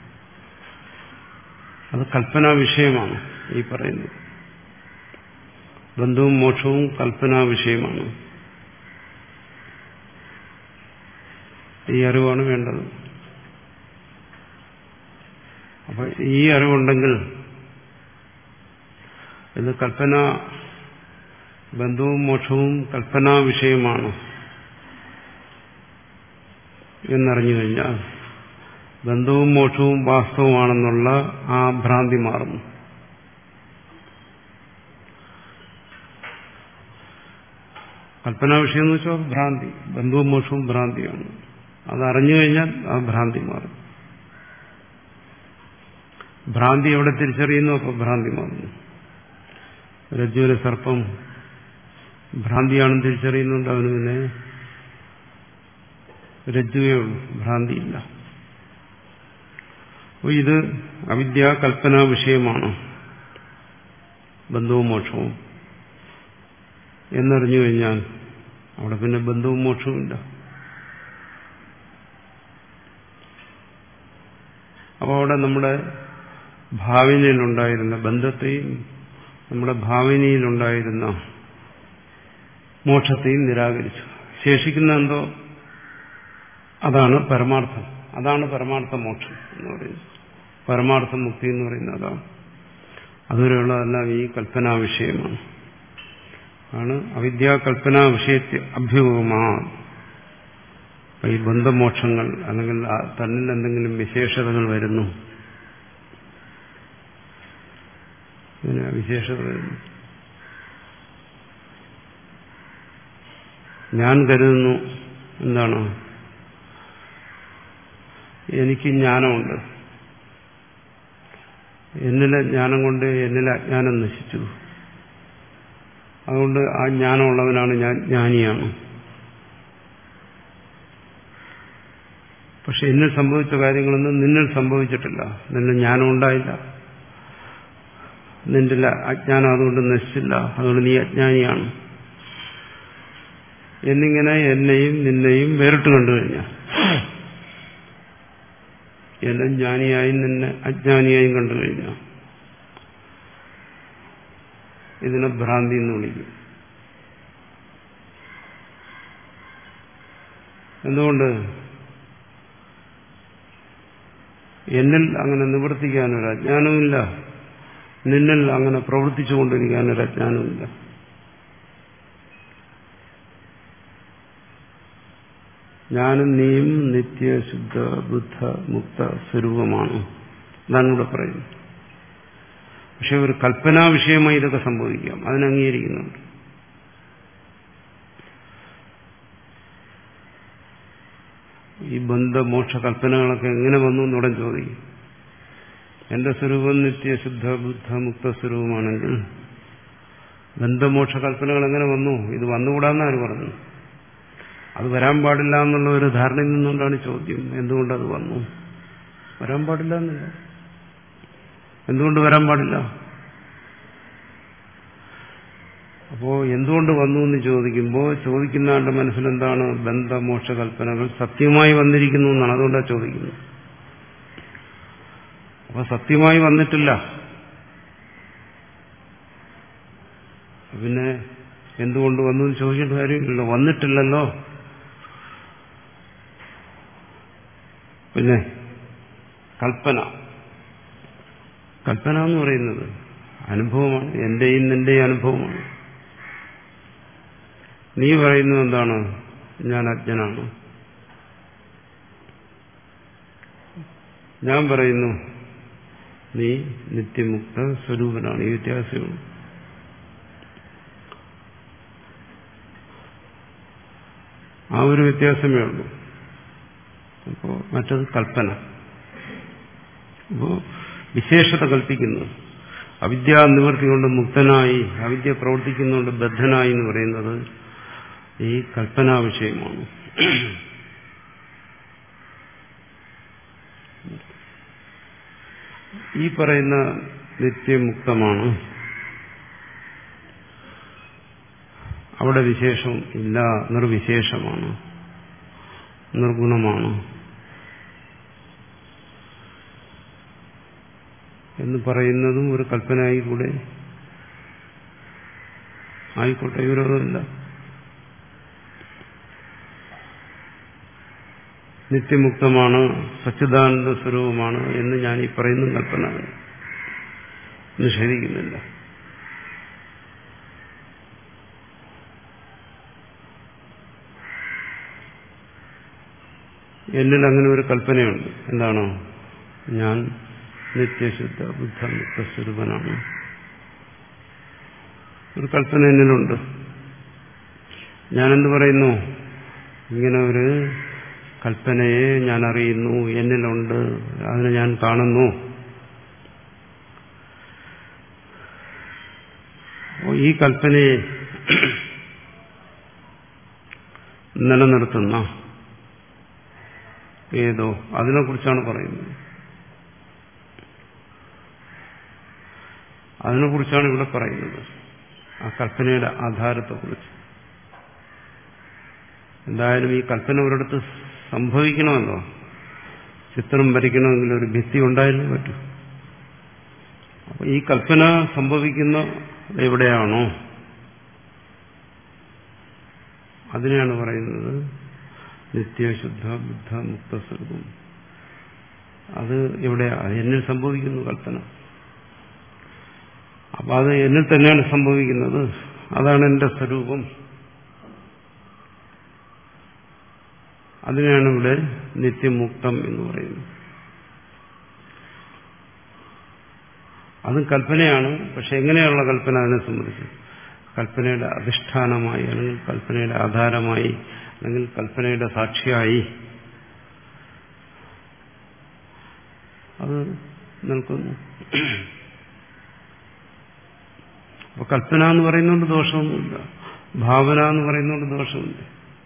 അത് കൽപ്പനാ വിഷയമാണ് ഈ പറയുന്നത്. ബന്ധവും മോക്ഷവും കൽപ്പനാ വിഷയമാണ്. ഈ അറിവാണ് വേണ്ടത്. അപ്പൊ ഈ അറിവുണ്ടെങ്കിൽ ഇത് കൽപ്പന, ബന്ധവും മോക്ഷവും കൽപ്പനാ വിഷയമാണ് എന്നറിഞ്ഞു കഴിഞ്ഞാൽ ബന്ധവും മോക്ഷവും വാസ്തവമാണെന്നുള്ള ആ ഭ്രാന്തി മാറുന്നു. കൽപ്പനാ വിഷയം എന്ന് വെച്ചാൽ ഭ്രാന്തി, ബന്ധവും മോക്ഷവും ഭ്രാന്തിയാണ്. അതറിഞ്ഞു കഴിഞ്ഞാൽ ആ ഭ്രാന്തി മാറും. ഭ്രാന്തി എവിടെ തിരിച്ചറിയുന്നു, അപ്പോൾ ഭ്രാന്തി മാറുന്നു. രജ്ജുവിലെ സർപ്പം ഭ്രാന്തിയാണെന്ന് തിരിച്ചറിയുന്നുണ്ട്, അവന് പിന്നെ രജ്ജുവേ ഉള്ളൂ, ഭ്രാന്തിയില്ല. അപ്പോൾ ഇത് അവിദ്യാ കൽപ്പനാ വിഷയമാണ് ബന്ധവും മോക്ഷവും എന്നറിഞ്ഞു കഴിഞ്ഞാൽ അവിടെ പിന്നെ ബന്ധവും മോക്ഷവും ഇല്ല. അപ്പോൾ അവിടെ നമ്മുടെ ഭാവനയിലുണ്ടായിരുന്ന ബന്ധത്തെയും നമ്മുടെ ഭാവനയിലുണ്ടായിരുന്ന മോക്ഷത്തെയും നിരാകരിച്ചു. ശേഷിക്കുന്ന എന്തോ അതാണ് പരമാർത്ഥം. അതാണ് പരമാർത്ഥ മോക്ഷം എന്ന് പറയുന്നത്. പരമാർത്ഥ മുക്തി എന്ന് പറയുന്നത് അതാണ്. അതുവരെയുള്ളതെല്ലാം ഈ കൽപ്പനാ വിഷയമാണ്. ആണ് അവിദ്യാ കൽപ്പനാ വിഷയത്തെ അഭ്യൂഹമാ. ഈ ബന്ധമോക്ഷങ്ങൾ അല്ലെങ്കിൽ തന്നിൽ എന്തെങ്കിലും വിശേഷതകൾ വരുന്നു, ഇതിന് വിശേഷത വരുന്നു. ഞാൻ കരുതുന്നു എന്താണ്, എനിക്ക് ജ്ഞാനമുണ്ട്, എന്നിലെ ജ്ഞാനം കൊണ്ട് എന്നിലെ അജ്ഞാനം നശിച്ചു, അതുകൊണ്ട് ആ ജ്ഞാനമുള്ളവനാണ് ഞാൻ, ജ്ഞാനിയാണ്. പക്ഷെ എന്നിൽ സംഭവിച്ച കാര്യങ്ങളൊന്നും നിന്നിൽ സംഭവിച്ചിട്ടില്ല. നിന്നിൽ ജ്ഞാനം ഉണ്ടായില്ല, നിന്റെ അജ്ഞാനം അതുകൊണ്ട് നശിച്ചില്ല, അതുകൊണ്ട് നീ അജ്ഞാനിയാണ് എന്നിങ്ങനെ എന്നെയും നിന്നെയും വേറിട്ട് കണ്ടു കഴിഞ്ഞാൽ, എന്നെ ജ്ഞാനിയായും നിന്നെ അജ്ഞാനിയായും കണ്ടു കഴിഞ്ഞാൽ ഇതിനെ ഭ്രാന്തി എന്ന് വിളിക്കും. എന്തുകൊണ്ട്? എന്നിൽ അങ്ങനെ നിവർത്തിക്കാനൊരു അജ്ഞാനവുമില്ല, നിന്നിൽ അങ്ങനെ പ്രവർത്തിച്ചുകൊണ്ടിരിക്കാനൊരു അജ്ഞാനവുമില്ല. ഞാനും നീയും നിത്യശുദ്ധ ബുദ്ധ മുക്ത സ്വരൂപമാണ്. അതാണ് ഇവിടെ പറയുന്നത്. പക്ഷെ ഒരു കൽപ്പനാ വിഷയമായി ഇതൊക്കെ സംഭവിക്കാം, അതിനംഗീകരിക്കുന്നുണ്ട്. ഈ ബന്ധമോക്ഷ കൽപ്പനകളൊക്കെ എങ്ങനെ വന്നു എന്നുടൻ ചോദിക്കും. എന്റെ സ്വരൂപം നിത്യശുദ്ധ ബുദ്ധ മുക്ത സ്വരൂപമാണെങ്കിൽ ബന്ധമോക്ഷ കൽപ്പനകൾ എങ്ങനെ വന്നു? ഇത് വന്നുകൂടാന്ന് ആര് പറഞ്ഞു? അത് വരാൻ പാടില്ല എന്നുള്ള ഒരു ധാരണയിൽ നിന്നുകൊണ്ടാണ് ചോദ്യം. എന്തുകൊണ്ടത് വന്നു? വരാൻ പാടില്ല എന്നില്ല. എന്തുകൊണ്ട് വരാൻ പാടില്ല? അപ്പോ എന്തുകൊണ്ട് വന്നു എന്ന് ചോദിക്കുമ്പോൾ ചോദിക്കുന്ന ആളുടെ മനസ്സിലെന്താണ്? ബന്ധമോക്ഷ കൽപ്പനകൾ സത്യമായി വന്നിരിക്കുന്നു എന്നാണ്. അതുകൊണ്ടാണ് ചോദിക്കുന്നത്. അപ്പൊ സത്യമായി വന്നിട്ടില്ല. പിന്നെ എന്തുകൊണ്ട് വന്നു എന്ന് ചോദിക്കേണ്ട കാര്യമില്ലല്ലോ. വന്നിട്ടില്ലല്ലോ. പിന്നെ കൽപ്പന കൽപ്പന എന്ന് പറയുന്നത് അനുഭവമാണ്. എന്റെയും നിന്റെയും അനുഭവമാണ്. നീ പറയുന്നത് എന്താണ്? ഞാൻ അജ്ഞനാണ്. ഞാൻ പറയുന്നു നീ നിത്യമുക്ത സ്വരൂപനാണ്. ഈ വ്യത്യാസമാണ്. ആ ഒരു വ്യത്യാസമേ ഉള്ളൂ. അപ്പോ മറ്റത് കൽപ്പന. അപ്പോ വിശേഷത കൽപ്പിക്കുന്നു. അവിദ്യാ നിവൃത്തി കൊണ്ട് മുക്തനായി, അവിദ്യ പ്രവർത്തിക്കുന്നുകൊണ്ട് ബദ്ധനായി എന്ന് പറയുന്നത് ഈ കൽപ്പനാ വിഷയമാണ്. ഈ പറയുന്ന നിത്യമുക്തമാണ്. അവിടെ വിശേഷം ഇല്ല, നിർവിശേഷമാണ്, നിർഗുണമാണ് എന്ന് പറയുന്നതും ഒരു കൽപ്പനയായി കൂടെ ആയിക്കോട്ടെ, വിരോധമില്ല. നിത്യമുക്തമാണ്, സച്ചിദാനന്ദ സ്വരൂപമാണ് എന്ന് ഞാൻ ഈ പറയുന്ന കൽപ്പന നിഷേധിക്കുന്നില്ല. എന്നിൽ അങ്ങനെ ഒരു കൽപ്പനയുണ്ട്. എന്താണോ? ഞാൻ നിത്യശുദ്ധ ബുദ്ധ മുക്ത സ്വരൂപനാണ്. ഒരു കൽപ്പന എന്നിലുണ്ട്. ഞാനെന്ത് പറയുന്നു? ഇങ്ങനെ ഒരു കൽപ്പനയെ ഞാൻ അറിയുന്നു, എന്നിലുണ്ട്, അതിനെ ഞാൻ കാണുന്നു. ഈ കൽപ്പനയെ നിലനിർത്തുന്ന ഏതോ അതിനെക്കുറിച്ചാണ് പറയുന്നത്. അതിനെക്കുറിച്ചാണ് ഇവിടെ പറയുന്നത്. ആ കൽപ്പനയുടെ ആധാരത്തെക്കുറിച്ച്. എന്തായാലും ഈ കൽപ്പന ഒരിടത്ത് സംഭവിക്കണമല്ലോ. ചിത്രം വരയ്ക്കണമെങ്കിൽ ഒരു ഭിത്തി ഉണ്ടായാലേ പറ്റൂ. അപ്പൊ ഈ കൽപ്പന സംഭവിക്കുന്ന എവിടെയാണോ അതിനെയാണ് പറയുന്നത് നിത്യശുദ്ധ ബുദ്ധ മുക്ത സ്വരൂപം. അത് എവിടെയാ? എന്നിൽ സംഭവിക്കുന്നു കൽപ്പന. അപ്പൊ അത് എന്നിൽ തന്നെയാണ് സംഭവിക്കുന്നത്. അതാണ് എന്റെ സ്വരൂപം. അതിനെയാണ് ഇവിടെ നിത്യമുക്തം എന്ന് പറയുന്നത്. അതും കൽപ്പനയാണ്. പക്ഷെ എങ്ങനെയുള്ള കൽപ്പന? അതിനെ സംബന്ധിച്ച് കൽപ്പനയുടെ അധിഷ്ഠാനമായി, അല്ലെങ്കിൽ കൽപ്പനയുടെ ആധാരമായി, അല്ലെങ്കിൽ കൽപ്പനയുടെ സാക്ഷിയായി അത് നിൽക്കുന്നു. അപ്പൊ കൽപ്പന എന്ന് പറയുന്നതുകൊണ്ട് ദോഷമൊന്നുമില്ല, ഭാവന എന്ന് പറയുന്നതുകൊണ്ട് ദോഷമില്ല.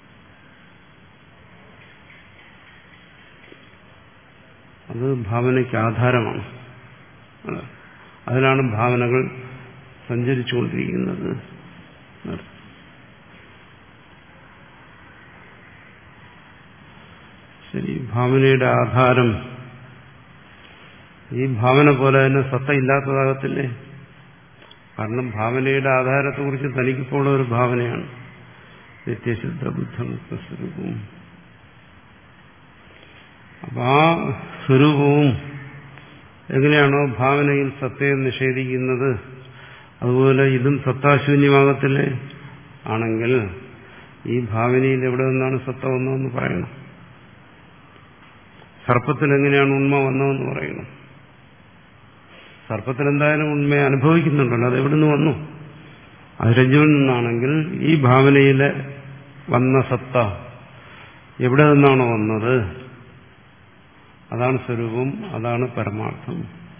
അത് ഭാവനയ്ക്ക് ആധാരമാണ്. അതിലാണ് ഭാവനകൾ സഞ്ചരിച്ചുകൊണ്ടിരിക്കുന്നത്. ശരി, ഭാവനയുടെ ആധാരം ഈ ഭാവന പോലെ തന്നെ സത്ത ഇല്ലാത്തതാകത്തില്ലേ? കാരണം ഭാവനയുടെ ആധാരത്തെക്കുറിച്ച് തനിക്കിപ്പോൾ ഒരു ഭാവനയാണ് നിത്യശുദ്ധ ബുദ്ധമുക്ത സ്വരൂപവും. അപ്പൊ ആ സ്വരൂപവും എങ്ങനെയാണോ ഭാവനയിൽ സത്തയെ നിഷേധിക്കുന്നത്, അതുപോലെ ഇതും സത്താശൂന്യമാകത്തില്ലേ? ആണെങ്കിൽ ഈ ഭാവനയിൽ എവിടെ നിന്നാണ് സത്ത വന്നതെന്ന് പറയണം. സർപ്പത്തിൽ എങ്ങനെയാണ് ഉണ്മ വന്നതെന്ന് പറയണം. സർപ്പത്തിൽ എന്തായാലും ഉണ്മയെ അനുഭവിക്കുന്നുണ്ടല്ലോ, അതെവിടെ നിന്ന് വന്നു? അത് രജ്ജുവിൽ നിന്നാണെങ്കിൽ ഈ ഭാവനയിലെ വന്ന സത്ത എവിടെ നിന്നാണോ വന്നത് അതാണ് സ്വരൂപം, അതാണ് പരമാർത്ഥം.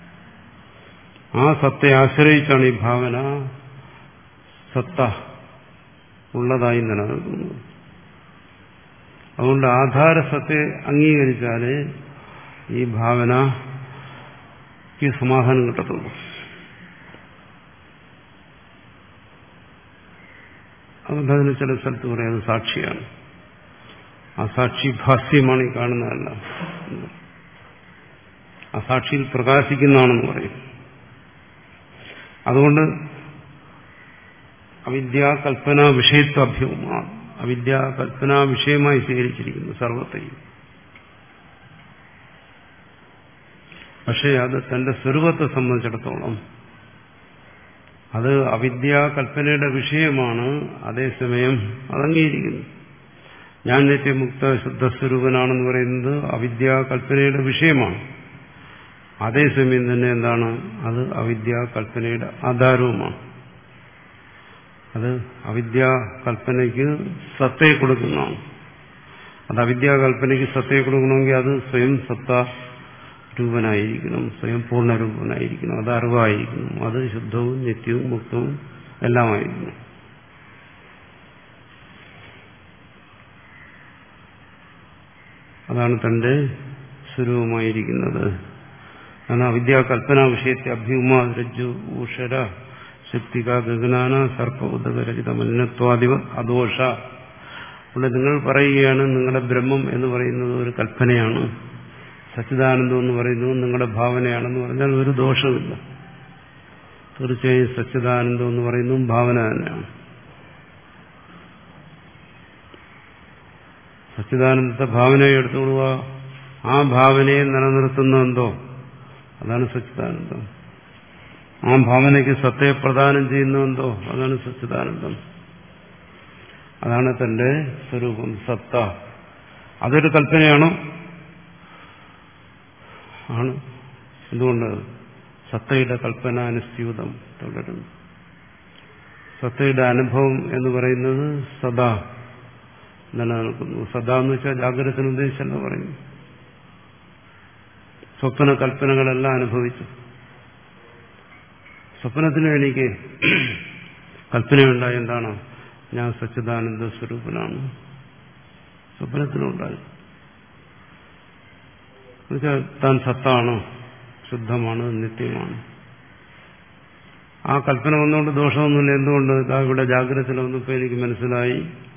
ആ സത്തെ ആശ്രയിച്ചാണ് ഈ ഭാവന സത്ത ഉള്ളതായി നിലനിൽക്കുന്നത്. അതുകൊണ്ട് ആധാരസത്തെ അംഗീകരിച്ചാലേ ഈ ഭാവനയ്ക്ക് സമാധാനം കിട്ടത്തുള്ളൂ. അതുകൊണ്ട് അതിന് ചില സ്ഥലത്ത് പറയുന്നത് സാക്ഷിയാണ്. ആ സാക്ഷി ഭാസ്യമാണ് ഈ കാണുന്നതല്ല, ആ സാക്ഷിയിൽ പ്രകാശിക്കുന്നതാണെന്ന് പറയും. അതുകൊണ്ട് അവിദ്യാകൽപ്പന വിഷയത്വാഭ്യവുമാണ് അവിദ്യാകൽപ്പന വിഷയമായി സ്വീകരിച്ചിരിക്കുന്നു സർവത്തെയും. പക്ഷേ അത് തന്റെ സ്വരൂപത്തെ സംബന്ധിച്ചിടത്തോളം അത് അവിദ്യാകൽപ്പനയുടെ വിഷയമാണ്. അതേസമയം അതംഗീകരിക്കുന്നു. ഞാൻ നിത്യമുക്ത ശുദ്ധസ്വരൂപനാണെന്ന് പറയുന്നത് അവിദ്യാകൽപ്പനയുടെ വിഷയമാണ്. അതേസമയം തന്നെ എന്താണ്, അത് അവിദ്യാകൽപ്പനയുടെ ആധാരവുമാണ്. അത് അവിദ്യാകൽപ്പനയ്ക്ക് സത്തയെ കൊടുക്കുന്നതാണ്. അത് അവിദ്യാകൽപ്പനയ്ക്ക് സത്തയെ കൊടുക്കണമെങ്കിൽ അത് സ്വയം സത്ത രൂപനായിരിക്കണം, സ്വയം പൂർണ്ണരൂപനായിരിക്കണം, അത് അറിവായിരിക്കണം, അത് ശുദ്ധവും നിത്യവും മുക്തവും എല്ലാമായിരിക്കണം. അതാണ് തന്റെ സ്വരൂപമായിരിക്കുന്നത്. കാരണം അവിദ്യാകൽപ്പന വിഷയത്തെ അഭ്യുമാ രജ്ജു ഊഷര ശക്തിക ഗഗനാന സർപ്പ ഉദകരചിത മലിനത്വാദിവ അദോഷ. ഇവിടെ നിങ്ങൾ പറയുകയാണ് നിങ്ങളുടെ ബ്രഹ്മം എന്ന് പറയുന്നത് ഒരു കൽപ്പനയാണ്, സച്ചിദാനന്ദം എന്ന് പറയുന്നത് നിങ്ങളുടെ ഭാവനയാണെന്ന് പറഞ്ഞാൽ ഒരു ദോഷമില്ല. തീർച്ചയായും സച്ചിദാനന്ദം എന്ന് പറയുന്നതും ഭാവന തന്നെയാണ്. സച്ചിദാനന്ദത്തെ ഭാവനയെ എടുത്തുകൊള്ളുക. ആ ഭാവനയെ നിലനിർത്തുന്നതെന്തോ അതാണ് സച്ചിദാനന്ദം. ആ ഭാവനയ്ക്ക് സത്തയെ പ്രദാനം ചെയ്യുന്നതെന്തോ അതാണ് സച്ചിദാനന്ദം. അതാണ് തന്റെ സ്വരൂപം സത്ത. അതൊരു കൽപ്പനയാണോ? ആണ്. എന്തുകൊണ്ട്? സത്തയുടെ കൽപ്പന അനുസ്യൂതം തുടരുന്നു. സത്തയുടെ അനുഭവം എന്ന് പറയുന്നത് സദാ നിലനിൽക്കുന്നു. സദാ എന്ന് വെച്ചാൽ ജാഗ്രതത്തിന് ഉദ്ദേശിച്ചല്ല പറയുന്നു. സ്വപ്ന കൽപ്പനകളെല്ലാം അനുഭവിച്ചു. സ്വപ്നത്തിന് എനിക്ക് കൽപ്പനയുണ്ടായി എന്താണ്, ഞാൻ സച്ചിദാനന്ദ സ്വരൂപനാണ്. സ്വപ്നത്തിനുണ്ടായി എന്നുവെച്ചാൽ താൻ സത്താണ്, ശുദ്ധമാണ്, നിത്യമാണ്. ആ കൽപ്പന വന്നുകൊണ്ട് ദോഷമൊന്നുമില്ല. എന്തുകൊണ്ട്? ഇതാ ഇവിടെ ജാഗ്രതയിൽ വന്നപ്പോൾ എനിക്ക് മനസ്സിലായി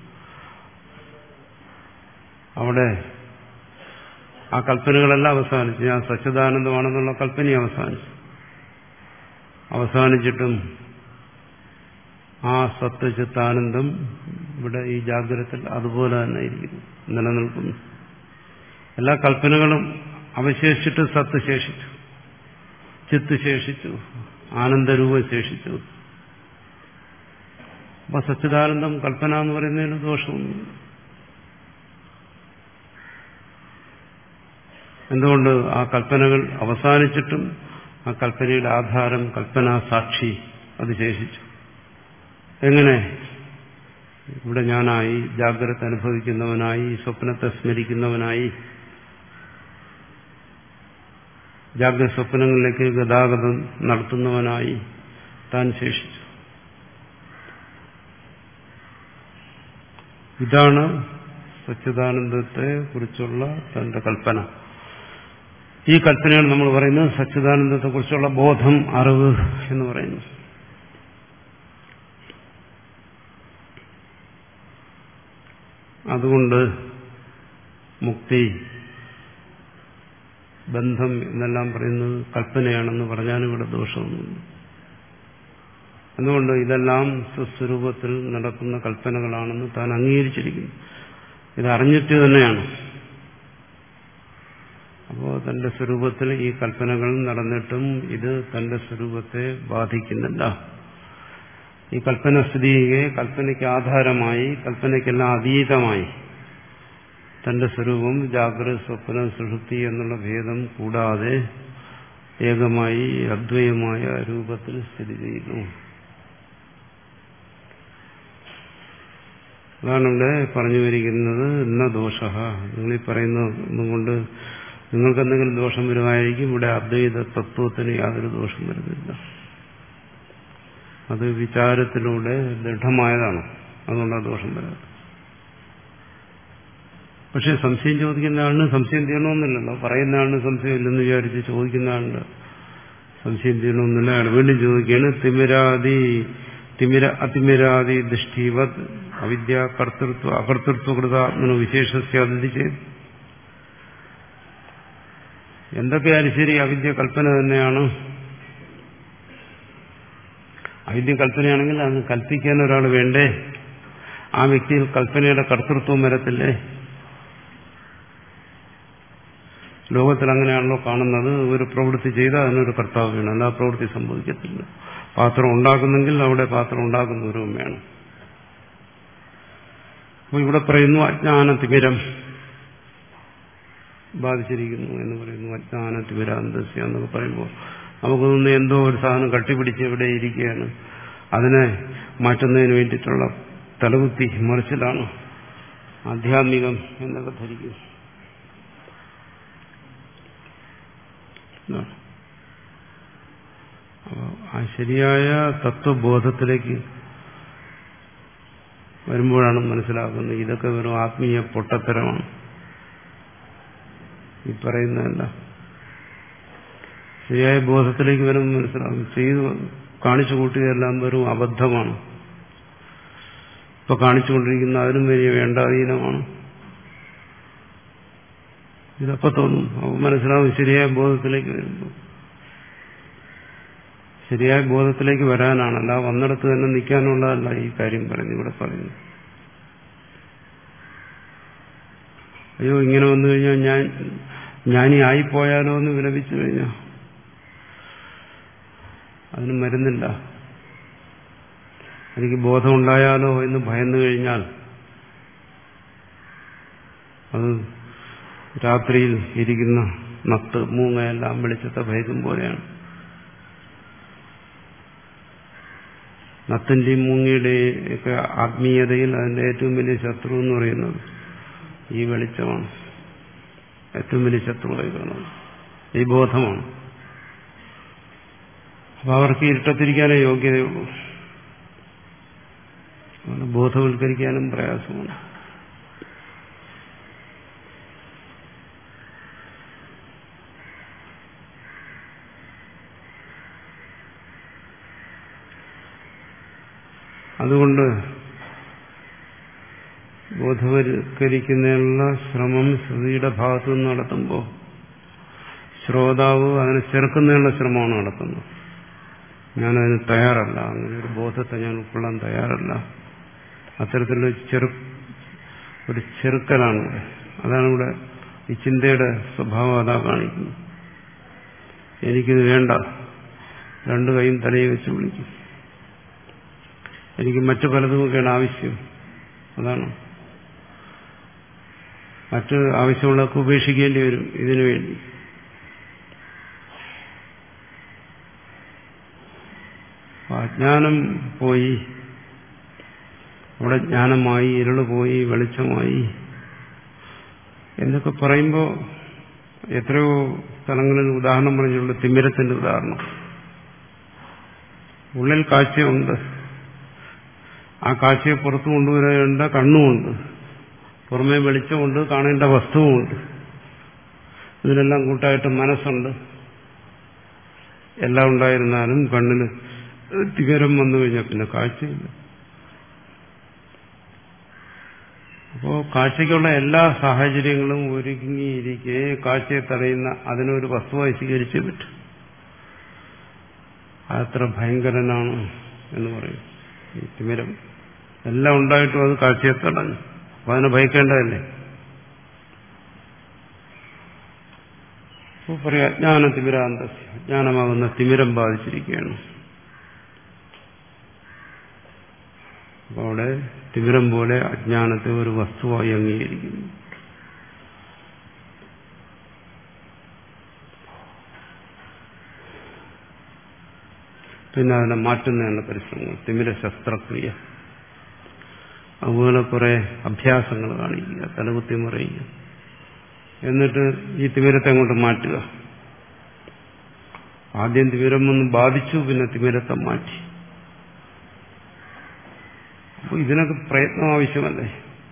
അവിടെ ആ കൽപ്പനകളെല്ലാം അവസാനിച്ചു. ഞാൻ സച്ചിദാനന്ദമാണെന്നുള്ള കൽപ്പനയും അവസാനിച്ചു. അവസാനിച്ചിട്ടും ആ സത്ത് ചിത്താനന്ദം ഇവിടെ ഈ ജാഗ്രതയിൽ അതുപോലെ തന്നെ ഇരിക്കുന്നു, നിലനിൽക്കുന്നു. എല്ലാ കൽപ്പനകളും അവശേഷിച്ചിട്ട് സത്ത് ശേഷിച്ചു, ചിത്ത് ശേഷിച്ചു, ആനന്ദരൂപം ശേഷിച്ചു. അപ്പൊ സച്ചിദാനന്ദം കൽപ്പന എന്ന് പറയുന്നതിന് ദോഷമൊന്നും. എന്തുകൊണ്ട്? ആ കൽപ്പനകൾ അവസാനിച്ചിട്ടും ആ കൽപ്പനയുടെ ആധാരം, കൽപ്പനാ സാക്ഷി അത് ശേഷിച്ചു. എങ്ങനെ? ഇവിടെ ഞാനായി, ജാഗ്രത അനുഭവിക്കുന്നവനായി, സ്വപ്നത്തെ സ്മരിക്കുന്നവനായി, ജാഗ്രത സ്വപ്നങ്ങളിലേക്ക് ഗതാഗതം നടത്തുന്നവനായി താൻ ശേഷിച്ചു. ഇതാണ് സച്ചിദാനന്ദത്തെ കുറിച്ചുള്ള തന്റെ കൽപ്പന. ഈ കൽപ്പനയാണ് നമ്മൾ പറയുന്നത് സച്ചിദാനന്ദത്തെ കുറിച്ചുള്ള ബോധം, അറിവ് എന്ന് പറയുന്നു. അതുകൊണ്ട് മുക്തി, ബന്ധം എന്നെല്ലാം പറയുന്നത് കൽപ്പനയാണെന്ന് പറഞ്ഞാലും ഇവിടെ ദോഷമൊന്നുമില്ല. എന്തുകൊണ്ട്? ഇതെല്ലാം സ്വസ്വരൂപത്തിൽ നടക്കുന്ന കൽപ്പനകളാണെന്ന് താൻ അംഗീകരിച്ചിരിക്കുന്നു. ഇത് അറിഞ്ഞിട്ട് തന്നെയാണ്. അപ്പോൾ തന്റെ സ്വരൂപത്തിൽ ഈ കൽപ്പനകൾ നടന്നിട്ടും ഇത് തന്റെ സ്വരൂപത്തെ ബാധിക്കുന്നില്ല. ഈ കൽപ്പന സ്ഥിതിയെ കൽപ്പനയ്ക്ക് ആധാരമായി, കൽപ്പനയ്ക്കെല്ലാം അതീതമായി തന്റെ സ്വരൂപം ജാഗ്രത, സ്വപ്നം, സുഷുപ്തി എന്നുള്ള ഭേദം കൂടാതെ ഏകമായി അദ്വൈതമായ രൂപത്തിൽ സ്ഥിതി ചെയ്യുന്നു. അതാണ് ഇവിടെ പറഞ്ഞു വരിക്കുന്നത് ഇന്ന ദോഷ. നിങ്ങളീ പറയുന്നതും കൊണ്ട് നിങ്ങൾക്ക് എന്തെങ്കിലും ദോഷം വരുമായിരിക്കും. ഇവിടെ അദ്വൈത തത്വത്തിന് യാതൊരു ദോഷം വരുന്നില്ല. അത് വിചാരത്തിലൂടെ ദൃഢമായതാണ്. അതുകൊണ്ടാണ് ദോഷം വരാറ്. പക്ഷെ സംശയം ചോദിക്കുന്ന ആളിന് സംശയം തീരണമെന്നില്ലല്ലോ. പറയുന്ന ആളിന് സംശയം ഇല്ലെന്ന് വിചാരിച്ച് ചോദിക്കുന്ന ആളിന് സംശയം തീരണമെന്നില്ല. അയാൾ വീണ്ടും ചോദിക്കുകയാണ് തിമിരാദി തിമിര അതിമിരാദി ദൃഷ്ടിവത് അവിദ്യ കർത്തൃത്വ അകർത്തൃത്വകൃതാത്മനു വിശേഷസ്യാദിതി ചെയ്ത്. എന്തൊക്കെയായാലും ശരി അവിദ്യ കൽപ്പന തന്നെയാണ്. അവിദ്യ കൽപ്പനയാണെങ്കിൽ അത് കൽപ്പിക്കാൻ ഒരാൾ വേണ്ടേ? ആ വ്യക്തിയിൽ കൽപ്പനയുടെ കർത്തൃത്വം വരത്തില്ലേ? ലോകത്തിൽ അങ്ങനെയാണല്ലോ കാണുന്നത്. ഒരു പ്രവൃത്തി ചെയ്താൽ അതിനൊരു കർത്താവ് വേണം, അല്ല പ്രവൃത്തി സംഭവിക്കത്തില്ല. പാത്രം ഉണ്ടാക്കുന്നെങ്കിൽ അവിടെ പാത്രം ഉണ്ടാക്കുന്നവരും വേണം. അപ്പോൾ ഇവിടെ പറയുന്നു അജ്ഞാന തിമിരം ബാധിച്ചിരിക്കുന്നു എന്ന് പറയുന്നു. അജ്ഞാന തിമിരാന്തസ്യ എന്നൊക്കെ പറയുമ്പോൾ നമുക്ക് തോന്നുന്നു എന്തോ ഒരു സാധനം കട്ടിപ്പിടിച്ച് ഇവിടെ ഇരിക്കുകയാണ്, അതിനെ മാറ്റുന്നതിന് വേണ്ടിയിട്ടുള്ള തലകുത്തി മറിച്ചിലാണ് ആധ്യാത്മികം എന്നൊക്കെ ധരിക്കും. അപ്പോൾ ആ ശരിയായ തത്വബോധത്തിലേക്ക് വരുമ്പോഴാണ് മനസ്സിലാക്കുന്നത് ഇതൊക്കെ വെറും ആത്മീയ പൊട്ടത്തരമാണ്. ഈ പറയുന്നതല്ല. ശരിയായ ബോധത്തിലേക്ക് വരുമ്പോൾ മനസ്സിലാകും ചെയ്തു കാണിച്ചു കൂട്ടിയതെല്ലാം വെറും അബദ്ധമാണ്. ഇപ്പൊ കാണിച്ചുകൊണ്ടിരിക്കുന്ന അതിനും വലിയ വേണ്ടാധീനമാണ്. ഇതപ്പം തോന്നും. അപ്പോൾ മനസ്സിലാവും ശരിയായ ബോധത്തിലേക്ക് വരുമ്പോൾ. ശരിയായ ബോധത്തിലേക്ക് വരാനാണല്ല, വന്നിടത്ത് തന്നെ നിൽക്കാനുള്ളതല്ല ഈ കാര്യം പറയുന്നു. ഇവിടെ പറയുന്നു അയ്യോ ഇങ്ങനെ വന്നു കഴിഞ്ഞാൽ ഞാൻ ഞാനീ ആയിപ്പോയാലോ എന്ന് വിലപിച്ചു കഴിഞ്ഞാൽ അതിന് മരുന്നില്ല. എനിക്ക് ബോധമുണ്ടായാലോ എന്ന് ഭയന്നു കഴിഞ്ഞാൽ അത് രാത്രിയിൽ ഇരിക്കുന്ന നത്ത് മൂങ്ങയെല്ലാം വെളിച്ചത്തെ ഭയക്കും പോലെയാണ്. നത്തിന്റെയും മൂങ്ങയുടെയും ഒക്കെ ആത്മീയതയിൽ അതിന്റെ ഏറ്റവും വലിയ ശത്രു എന്ന് പറയുന്നത് ഈ വെളിച്ചമാണ്. ഏറ്റവും വലിയ ശത്രുവായി കാണുന്നത് ഈ ബോധമാണ്. അപ്പൊ അവർക്ക് ഇരുട്ടത്തിരിക്കാനേ യോഗ്യതയുള്ളൂ. ബോധവൽക്കരിക്കാനും പ്രയാസമാണ്. അതുകൊണ്ട് ബോധവൽക്കരിക്കുന്നതിനുള്ള ശ്രമം ശ്രുതിയുടെ ഭാഗത്തു നിന്ന് നടത്തുമ്പോൾ ശ്രോതാവ് അതിനെ ചെറുക്കുന്നതിനുള്ള ശ്രമമാണ് നടത്തുന്നത്. ഞാനതിന് തയ്യാറല്ല, അങ്ങനെ ഒരു ബോധത്തെ ഞാൻ ഉൾക്കൊള്ളാൻ തയ്യാറല്ല. അത്തരത്തിലുള്ള ചെറു ഒരു ചെറുക്കലാണ് ഇവിടെ. അതാണ് ഇവിടെ ഈ ചിന്തയുടെ സ്വഭാവം അതാ കാണിക്കുന്നത്. എനിക്കിത് വേണ്ട, രണ്ടു കൈയും തലയിൽ വെച്ച് വിളിക്കും. എനിക്ക് മറ്റു പലതുമൊക്കെയാണ് ആവശ്യം. അതാണ് മറ്റ് ആവശ്യമുള്ളതൊക്കെ ഉപേക്ഷിക്കേണ്ടി വരും ഇതിനു വേണ്ടി. അജ്ഞാനം പോയി, അവിടെ ജ്ഞാനമായി, ഇരുള് പോയി, വെളിച്ചമായി എന്നൊക്കെ പറയുമ്പോൾ എത്രയോ സ്ഥലങ്ങളിൽ ഉദാഹരണം പറഞ്ഞുള്ള തിമിരത്തിന്റെ ഉദാഹരണം. ഉള്ളിൽ കാഴ്ചയുണ്ട്, ആ കാഴ്ചയെ പുറത്തു കൊണ്ടുവരേണ്ട കണ്ണുമുണ്ട്, പുറമേ വെളിച്ചമുണ്ട്, കാണേണ്ട വസ്തുവുമുണ്ട്, ഇതിനെല്ലാം കൂട്ടായിട്ട് മനസ്സുണ്ട്. എല്ലാം ഉണ്ടായിരുന്നാലും കണ്ണിന് തികരം വന്നു കഴിഞ്ഞാൽ പിന്നെ കാഴ്ചയില്ല. അപ്പോ കാഴ്ചയ്ക്കുള്ള എല്ലാ സാഹചര്യങ്ങളും ഒരുങ്ങിയിരിക്കെ കാഴ്ചയെ തടയുന്ന അതിനൊരു വസ്തുവായി സ്വീകരിച്ചേ പറ്റും. അത്ര ഭയങ്കരനാണ് എന്ന് പറയും ഈ തിമിരം. എല്ലാം ഉണ്ടായിട്ടും അത് കാഴ്ചയെ തടഞ്ഞു. അപ്പൊ അതിനെ ഭയക്കേണ്ടതല്ലേ? അപ്പോൾ പറയാം അജ്ഞാന തിമിരാന്തസ്യ, അജ്ഞാനമാകുന്ന തിമിരം ബാധിച്ചിരിക്കുകയാണ്. അപ്പോൾ അവിടെ തിമിരം പോലെ അജ്ഞാനത്തെ ഒരു വസ്തുവായി അംഗീകരിക്കുന്നു. പിന്നെ അതിനെ മാറ്റുന്നതാണ് പരിശ്രമങ്ങൾ. തിമിര ശസ്ത്രക്രിയ. അതുപോലെ കുറെ അഭ്യാസങ്ങൾ കാണിക്കുക, തലകുത്തി മറിയുക, എന്നിട്ട് ഈ തിമിരത്തെ അങ്ങോട്ട് മാറ്റുക. ആദ്യം തിമിരം ഒന്ന് ബാധിച്ചു, പിന്നെ തിമിരത്തെ മാറ്റി. അപ്പോൾ ഇതിനൊക്കെ പ്രയത്നം ആവശ്യമല്ലേ?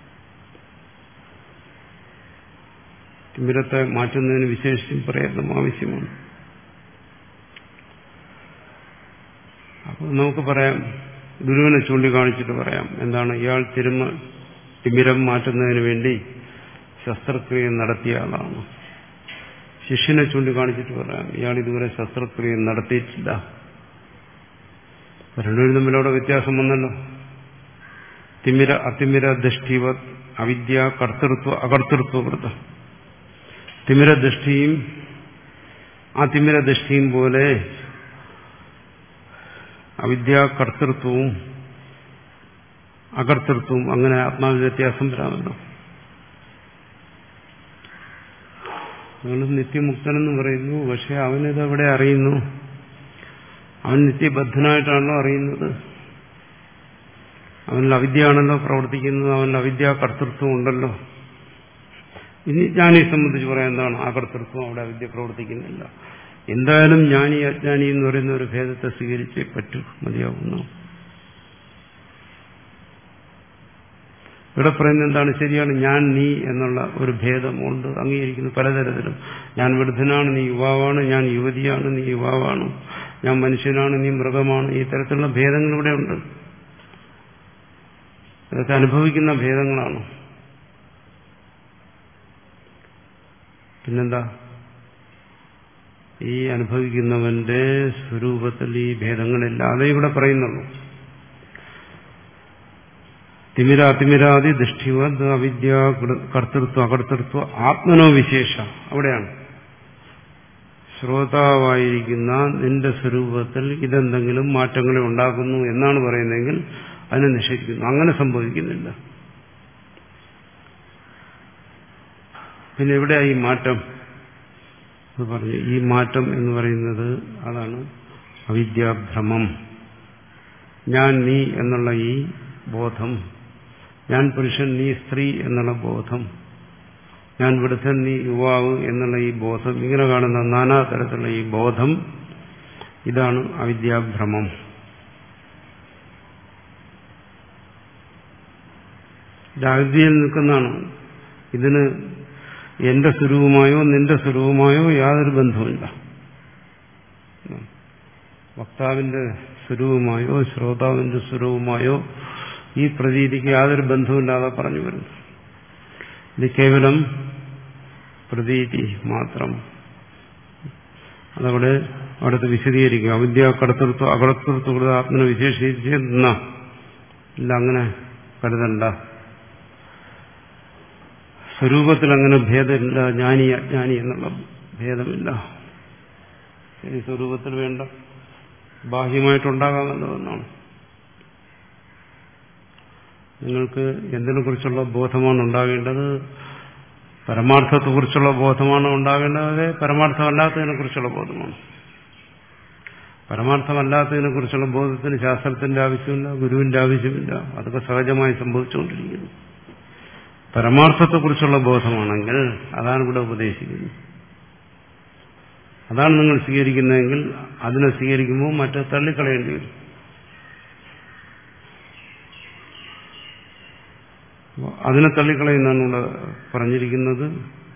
തിമിരത്തെ മാറ്റുന്നതിന് വിശേഷിച്ചും പ്രയത്നം ആവശ്യമാണ്. അപ്പോൾ നമുക്ക് പറയാം, ഗുരുവിനെ ചൂണ്ടിക്കാണിച്ചിട്ട് പറയാം, എന്താണ് ഇയാൾ തിരുമ തിമിരം മാറ്റുന്നതിന് വേണ്ടി ശസ്ത്രക്രിയ നടത്തിയ ആളാണ്. ശിഷ്യനെ ചൂണ്ടിക്കാണിച്ചിട്ട് പറയാം, ഇയാൾ ഇതുവരെ ശസ്ത്രക്രിയ നടത്തിയിട്ടില്ല. രണ്ടുപേരും തമ്മിലവിടെ വ്യത്യാസം വന്നല്ലോ. തിമിര അതിമിര ദൃഷ്ടിവ അവിദ്യ കർത്തൃത്വ അകർത്തൃത്വവൃത്തം. തിമിര ദൃഷ്ടിയും അതിമിര ദൃഷ്ടിയും പോലെ അവിദ്യാ കർത്തൃത്വവും അകർത്തൃത്വവും അങ്ങനെ ആത്മാവിൽ വ്യത്യാസം വരാമല്ലോ. നിങ്ങൾ നിത്യമുക്തനെന്ന് പറയുന്നു, പക്ഷെ അവനിതെവിടെ അറിയുന്നു? അവൻ നിത്യബദ്ധനായിട്ടാണല്ലോ അറിയുന്നത്. അവനിൽ അവിദ്യയാണല്ലോ പ്രവർത്തിക്കുന്നത്, അവനിൽ അവിദ്യാ കർത്തൃത്വം ഉണ്ടല്ലോ. ഇനി ജ്ഞാനിയെ സംബന്ധിച്ച് പറയാൻ എന്താണ്? ആ കർത്തൃത്വം അവിടെ അവിദ്യ പ്രവർത്തിക്കുന്നില്ല. എന്തായാലും ജ്ഞാനി അജ്ഞാനി എന്ന് പറയുന്ന ഒരു ഭേദത്തെ സ്വീകരിച്ചേ പറ്റൂ, മതിയാവുന്നു. ഇവിടെ പറയുന്നത് എന്താണ്? ശരിയാണ്, ഞാൻ നീ എന്നുള്ള ഒരു ഭേദമുണ്ട്, അംഗീകരിക്കുന്നു പലതരത്തിലും. ഞാൻ വൃദ്ധനാണ്, നീ യുവാവാണ്. ഞാൻ യുവതിയാണ്, നീ യുവാവാണ്. ഞാൻ മനുഷ്യനാണ്, നീ മൃഗമാണ്. ഈ തരത്തിലുള്ള ഭേദങ്ങൾ ഇവിടെ ഉണ്ട്. ഇതൊക്കെ അനുഭവിക്കുന്ന ഭേദങ്ങളാണ്. പിന്നെന്താ? ഈ അനുഭവിക്കുന്നവന്റെ സ്വരൂപത്തിൽ ഈ ഭേദങ്ങളില്ലാതെ ഇവിടെ പറയുന്നുള്ളൂ. തിമിര അതിമിരാദി ദൃഷ്ടിവത് അവിദ്യ കർത്തൃത്വ അകർത്തൃത്വ ആത്മനോ വിശേഷ. അവിടെയാണ് ശ്രോതാവായിരിക്കുന്ന നിന്റെ സ്വരൂപത്തിൽ ഇതെന്തെങ്കിലും മാറ്റങ്ങളെ ഉണ്ടാക്കുന്നു എന്നാണ് പറയുന്നതെങ്കിൽ അതിനെ നിഷേധിക്കുന്നു. അങ്ങനെ സംഭവിക്കുന്നില്ല. പിന്നെ എവിടെയാ ഈ മാറ്റം എന്ന് പറഞ്ഞു? ഈ മാറ്റം എന്ന് പറയുന്നത് അതാണ് അവിദ്യാഭ്രമം. ഞാൻ നീ എന്നുള്ള ഈ ബോധം, ഞാൻ പുരുഷൻ നീ സ്ത്രീ എന്നുള്ള ബോധം, ഞാൻ വൃദ്ധൻ നീ യുവാവ് എന്നുള്ള ഈ ബോധം, ഇങ്ങനെ കാണുന്ന നാനാ തരത്തിലുള്ള ഈ ബോധം, ഇതാണ് അവിദ്യാഭ്രമം. ഇത് അവിദ്യയിൽ നിൽക്കുന്നതാണ്. ഇതിന് എന്റെ സ്വരൂപമായോ നിന്റെ സ്വരൂപമായോ യാതൊരു ബന്ധവുമില്ല. വക്താവിന്റെ സ്വരൂപമായോ ശ്രോതാവിന്റെ സ്വരൂപമായോ ഈ പ്രതീതിക്ക് യാതൊരു ബന്ധവുമില്ലാതെ പറഞ്ഞു വരുന്നു. ഇത് കേവലം പ്രതീതി മാത്രം. അതവിടെ അവിടുത്തെ വിശദീകരിക്കുക. അവിദ്യ കടത്തൃത്വം അകടത്തൃത്വ ആത്മനെ വിശേഷിച്ചിരുന്ന ഇല്ല, അങ്ങനെ കരുതണ്ട. സ്വരൂപത്തിൽ അങ്ങനെ ഭേദമില്ല. ജ്ഞാനി അജ്ഞാനി എന്നുള്ള ഭേദമില്ല. ഈ സ്വരൂപത്തിൽ വേണ്ട ബാഹ്യമായിട്ടുണ്ടാകാമല്ലോ എന്നാണ്. നിങ്ങൾക്ക് എന്തിനെ കുറിച്ചുള്ള ബോധമാണ് ഉണ്ടാകേണ്ടത്? പരമാർത്ഥത്തെക്കുറിച്ചുള്ള ബോധമാണ് ഉണ്ടാകേണ്ടത്, പരമാർത്ഥമല്ലാത്തതിനെ കുറിച്ചുള്ള ബോധമാണ്. പരമാർത്ഥമല്ലാത്തതിനെ കുറിച്ചുള്ള ബോധത്തിന് ശാസ്ത്രത്തിന്റെ ആവശ്യമില്ല, ഗുരുവിന്റെ ആവശ്യമില്ല. അതൊക്കെ സഹജമായി സംഭവിച്ചുകൊണ്ടിരിക്കുന്നു. പരമാർത്ഥത്തെക്കുറിച്ചുള്ള ബോധമാണെങ്കിൽ അതാണ് ഇവിടെ ഉപദേശിക്കുന്നത്. അതാണ് നിങ്ങൾ സ്വീകരിക്കുന്നതെങ്കിൽ അതിനെ സ്വീകരിക്കുമ്പോൾ മറ്റേ തള്ളിക്കളയേണ്ടി വരും. അതിനെ തള്ളിക്കളയുന്നതാണ് ഇവിടെ പറഞ്ഞിരിക്കുന്നത്.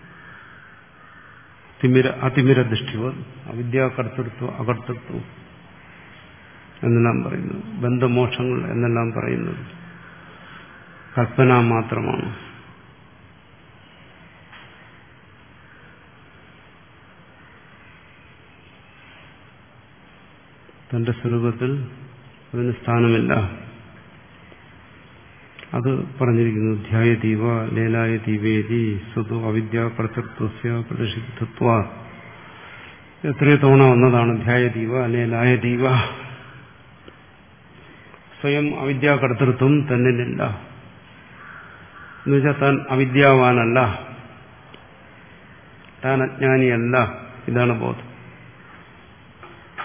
തിമിര അതിമിര ദൃഷ്ടിവ അവിദ്യാ കർത്തൃത്വം അകർത്തൃത്വം എന്നെല്ലാം പറയുന്നത്, ബന്ധമോക്ഷങ്ങൾ എന്നെല്ലാം പറയുന്നത് കൽപ്പന മാത്രമാണ്. തന്റെ സ്വരൂപത്തിൽ അതിന് സ്ഥാനമില്ല. അത് പറഞ്ഞിരിക്കുന്നു. ധ്യായതീവ ലേലായതീവേദി സ്വതു അവിദ്യാ കർത്തൃത്വസ്യ പ്രതിഷിദ്ധത്വ. എത്രയോ തവണ വന്നതാണ് ധ്യായതീവ ലേലായതീവ. സ്വയം അവിദ്യാ കർത്തൃത്വം തന്നിലില്ല എന്നുവെച്ചാൽ താൻ അവിദ്യാവാനല്ല, താൻ അജ്ഞാനിയല്ല. ഇതാണ് ബോധം.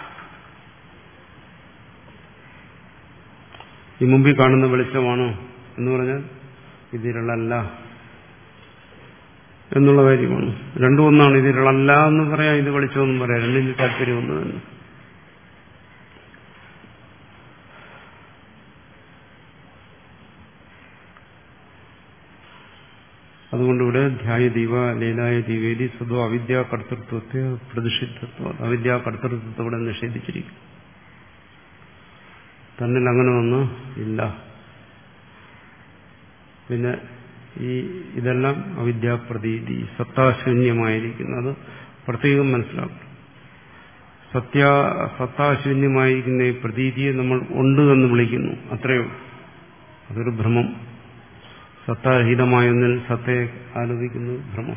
ഈ മുമ്പിൽ കാണുന്ന വെളിച്ചമാണോ എന്ന് പറഞ്ഞാൽ ഇതിരളല്ല എന്നുള്ള കാര്യമാണ്. രണ്ടും ഒന്നാണ്. ഇതിരളല്ല എന്ന് പറയാം, ഇത് വെളിച്ചമെന്നും പറയാം. രണ്ടിന് താല്പര്യം ഒന്ന് തന്നെ. അതുകൊണ്ട് ഇവിടെ ധ്യായ ദീപ ലീലായ ദീവേദി സ്വതോ അവിദ്യാ കർത്തൃത്വത്തെ പ്രതിഷിദ്ധത്വം, അവിദ്യാ കർത്തൃത്വത്തെ ഇവിടെ നിഷേധിച്ചിരിക്കും. തന്നിൽ അങ്ങനെ ഒന്നും ഇല്ല. പിന്നെ ഈ ഇതെല്ലാം അവിദ്യാപ്രതീതി, സത്താശൂന്യമായിരിക്കുന്നത് പ്രത്യേകം മനസ്സിലാക്കും. സത്യ സത്താശൂന്യമായിരിക്കുന്ന ഈ പ്രതീതിയെ നമ്മൾ ഉണ്ട് എന്ന് വിളിക്കുന്നു, അത്രയോ. അതൊരു ഭ്രമം. സത്താരഹിതമായ ഒന്നിൽ സത്തയെ ആലോചിക്കുന്നു, ഭ്രമം.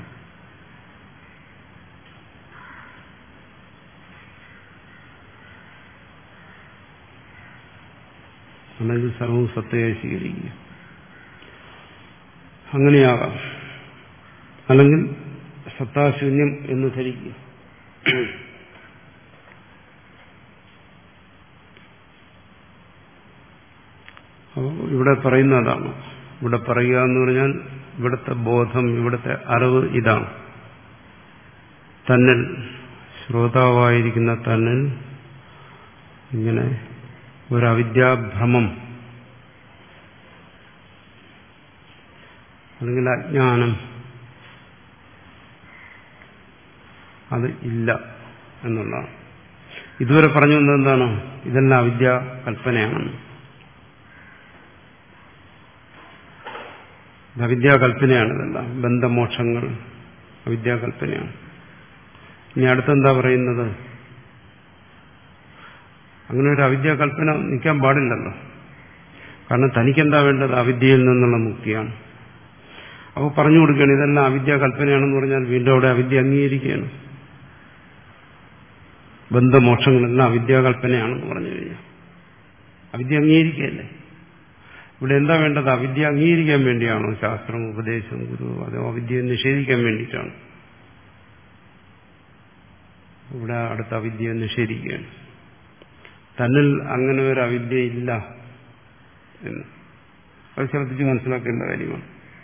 അല്ലെങ്കിൽ സർവവും സത്തയെ സ്വീകരിക്കുക, അങ്ങനെയാകാം. അല്ലെങ്കിൽ സത്താശൂന്യം എന്ന് ധരിക്കുക. അപ്പോൾ ഇവിടെ പറയുന്ന അതാണ്. ഇവിടെ പറയുക എന്ന് പറഞ്ഞാൽ ഇവിടുത്തെ ബോധം, ഇവിടുത്തെ അറിവ് ഇതാണ്. തന്നിൽ, ശ്രോതാവായിരിക്കുന്ന തന്നിൽ ഇങ്ങനെ ഒരവിദ്യാഭ്രമം അല്ലെങ്കിൽ അജ്ഞാനം അത് ഇല്ല എന്നുള്ളതാണ്. ഇതുവരെ പറഞ്ഞു വന്നത് എന്താണ്? ഇതെല്ലാം അവിദ്യാ കൽപ്പനയാണെന്ന്. അവിദ്യാകൽപ്പനയാണ് ഇതെല്ലാം. ബന്ധമോക്ഷങ്ങൾ അവിദ്യാകൽപ്പനയാണ്. ഇനി അടുത്തെന്താ പറയുന്നത്? അങ്ങനെ ഒരു അവിദ്യാകൽപ്പന നിൽക്കാൻ പാടില്ലല്ലോ. കാരണം തനിക്കെന്താ വേണ്ടത്? അവിദ്യയിൽ നിന്നുള്ള മുക്തിയാണ്. അപ്പോൾ പറഞ്ഞു കൊടുക്കുകയാണ് ഇതെല്ലാം അവിദ്യാകൽപ്പനയാണെന്ന് പറഞ്ഞാൽ വീണ്ടും അവിടെ അവിദ്യ അംഗീകരിക്കുകയാണ്. ബന്ധമോക്ഷങ്ങളെല്ലാം അവിദ്യാകൽപ്പനയാണെന്ന് പറഞ്ഞു കഴിഞ്ഞാൽ അവിദ്യ അംഗീകരിക്കുകയല്ലേ. ഇവിടെ എന്താ വേണ്ടത്? അവിദ്യ അംഗീകരിക്കാൻ വേണ്ടിയാണോ ശാസ്ത്രം, ഉപദേശം, ഗുരു? അതോ അവിദ്യയെ നിഷേധിക്കാൻ വേണ്ടിയിട്ടാണ്? ഇവിടെ അടുത്ത അവിദ്യയെ നിഷേധിക്കുകയാണ്. തന്നിൽ അങ്ങനെ ഒരു അവിദ്യ ഇല്ല എന്ന് അത് ശ്രദ്ധിച്ച് മനസ്സിലാക്കേണ്ട കാര്യമാണ്.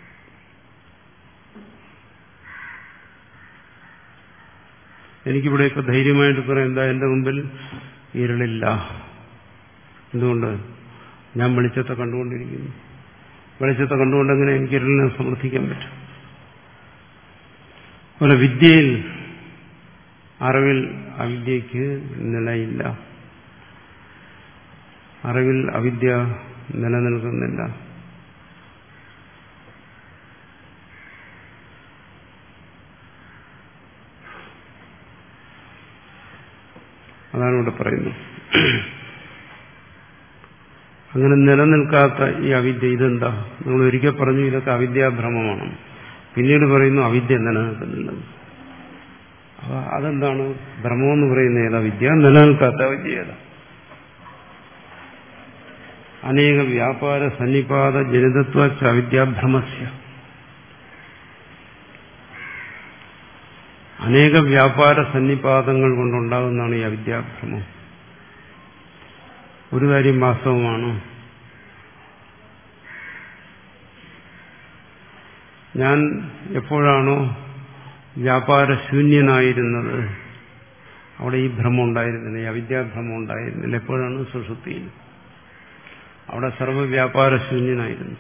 എനിക്കിവിടെ ഇപ്പൊ ധൈര്യമായിട്ട് പറയാം, എന്താ എന്റെ മുമ്പിൽ ഇരുളില്ല. എന്തുകൊണ്ട്? ഞാൻ വെളിച്ചത്തെ കണ്ടുകൊണ്ടിരിക്കുന്നു. വെളിച്ചത്തെ കണ്ടുകൊണ്ടെങ്ങനെ എനിക്ക് ഇരുളിനെ സമർത്ഥിക്കാൻ പറ്റും? അതുപോലെ വിദ്യയിൽ, അറിവിൽ അവിദ്യക്ക് നിലയില്ല. അറിവിൽ അവിദ്യ നിലനിൽക്കുന്നില്ല. അതാണ് ഇവിടെ പറയുന്നത്. അങ്ങനെ നിലനിൽക്കാത്ത ഈ അവിദ്യ ഇതെന്താ? നമ്മൾ ഒരിക്കൽ പറഞ്ഞു ഇതൊക്കെ അവിദ്യാഭ്രമമാണ്. പിന്നീട് പറയുന്നു അവിദ്യ നിലനിൽക്കുന്നില്ലെന്ന്. അപ്പൊ അതെന്താണ്? ഭ്രമമെന്ന് പറയുന്ന ഏതാ വിദ്യ? നിലനിൽക്കാത്ത വിദ്യ ഏതാ? അനേക വ്യാപാര സന്നിപാത ജനിതത്വ അവിദ്യാഭ്രമസ്യ. അനേക വ്യാപാര സന്നിപാതങ്ങൾ കൊണ്ടുണ്ടാകുന്നതാണ് ഈ അവിദ്യാഭ്രമം. ഒരു കാര്യം വാസ്തവമാണ്, ഞാൻ എപ്പോഴാണോ വ്യാപാരശൂന്യനായിരുന്നത് അവിടെ ഈ ഭ്രമം ഉണ്ടായിരുന്നില്ല, ഈ അവിദ്യാഭ്രമം ഉണ്ടായിരുന്നില്ല. എപ്പോഴാണ്? സുഷുപ്തിയിൽ. അവിടെ സർവ്വവ്യാപാരശൂന്യനായിരുന്നു.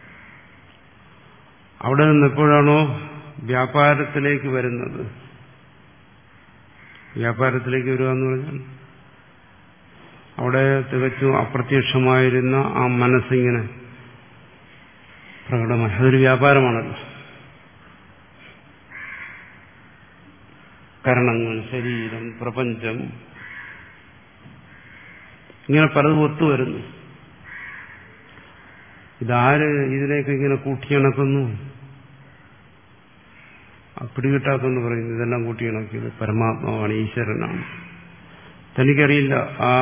അവിടെ നിന്ന് എപ്പോഴാണോ വ്യാപാരത്തിലേക്ക് വരുന്നത്, വ്യാപാരത്തിലേക്ക് വരിക എന്ന് പറഞ്ഞാൽ അവിടെ തികച്ചും അപ്രത്യക്ഷമായിരുന്ന ആ മനസ്സിങ്ങനെ പ്രകടമായി, അതൊരു വ്യാപാരമാണല്ലോ. കരണങ്ങൾ, ശരീരം, പ്രപഞ്ചം, ഇങ്ങനെ പലതും ഒത്തുവരുന്നു. ഇതാര് ഇതിലേക്ക് ഇങ്ങനെ കൂട്ടിയിണക്കുന്നു? പിടികിട്ടാത്തെന്ന് പറയുന്നു. ഇതെല്ലാം കൂട്ടിയിണക്കിയത് പരമാത്മാവാണ്, ഈശ്വരനാണ്. തനിക്കറിയില്ല ആ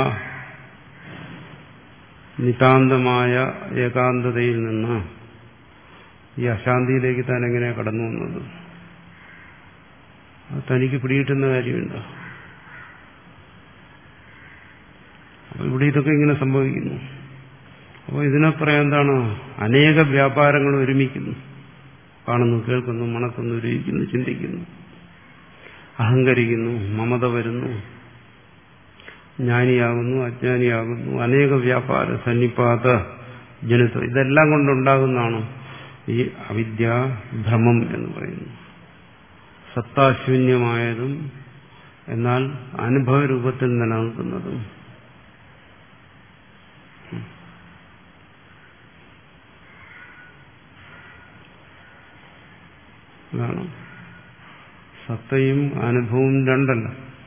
നിതാന്തമായ ഏകാന്തതയിൽ നിന്ന് ഈ അശാന്തിയിലേക്ക് താൻ എങ്ങനെയാണ് കടന്നു വന്നത്? അത് തനിക്ക് പിടികിട്ടുന്ന കാര്യമുണ്ടോ? അപ്പൊ ഇവിടെ ഇതൊക്കെ ഇങ്ങനെ സംഭവിക്കുന്നു. അപ്പോൾ ഇതിനെ പറയാൻ എന്താണ്? അനേക വ്യാപാരങ്ങൾ ഒരുമിക്കുന്നു. കാണുന്നു, കേൾക്കുന്നു, മണക്കുന്നു, രുചിക്കുന്നു, ചിന്തിക്കുന്നു, അഹങ്കരിക്കുന്നു, മമത വരുന്നു, ജ്ഞാനിയാകുന്നു, അജ്ഞാനിയാകുന്നു, അനേക വ്യാപാര സന്നിപാത ജനിത്വം, ഇതെല്ലാം കൊണ്ടുണ്ടാകുന്നതാണ് ഈ അവിദ്യാഭ്രമം എന്ന് പറയുന്നത്. സത്താശൂന്യമായതും എന്നാൽ അനുഭവരൂപത്തിൽ നിലനിൽക്കുന്നതും. അതാണ് സത്തയും അനുഭവവും രണ്ടല്ല.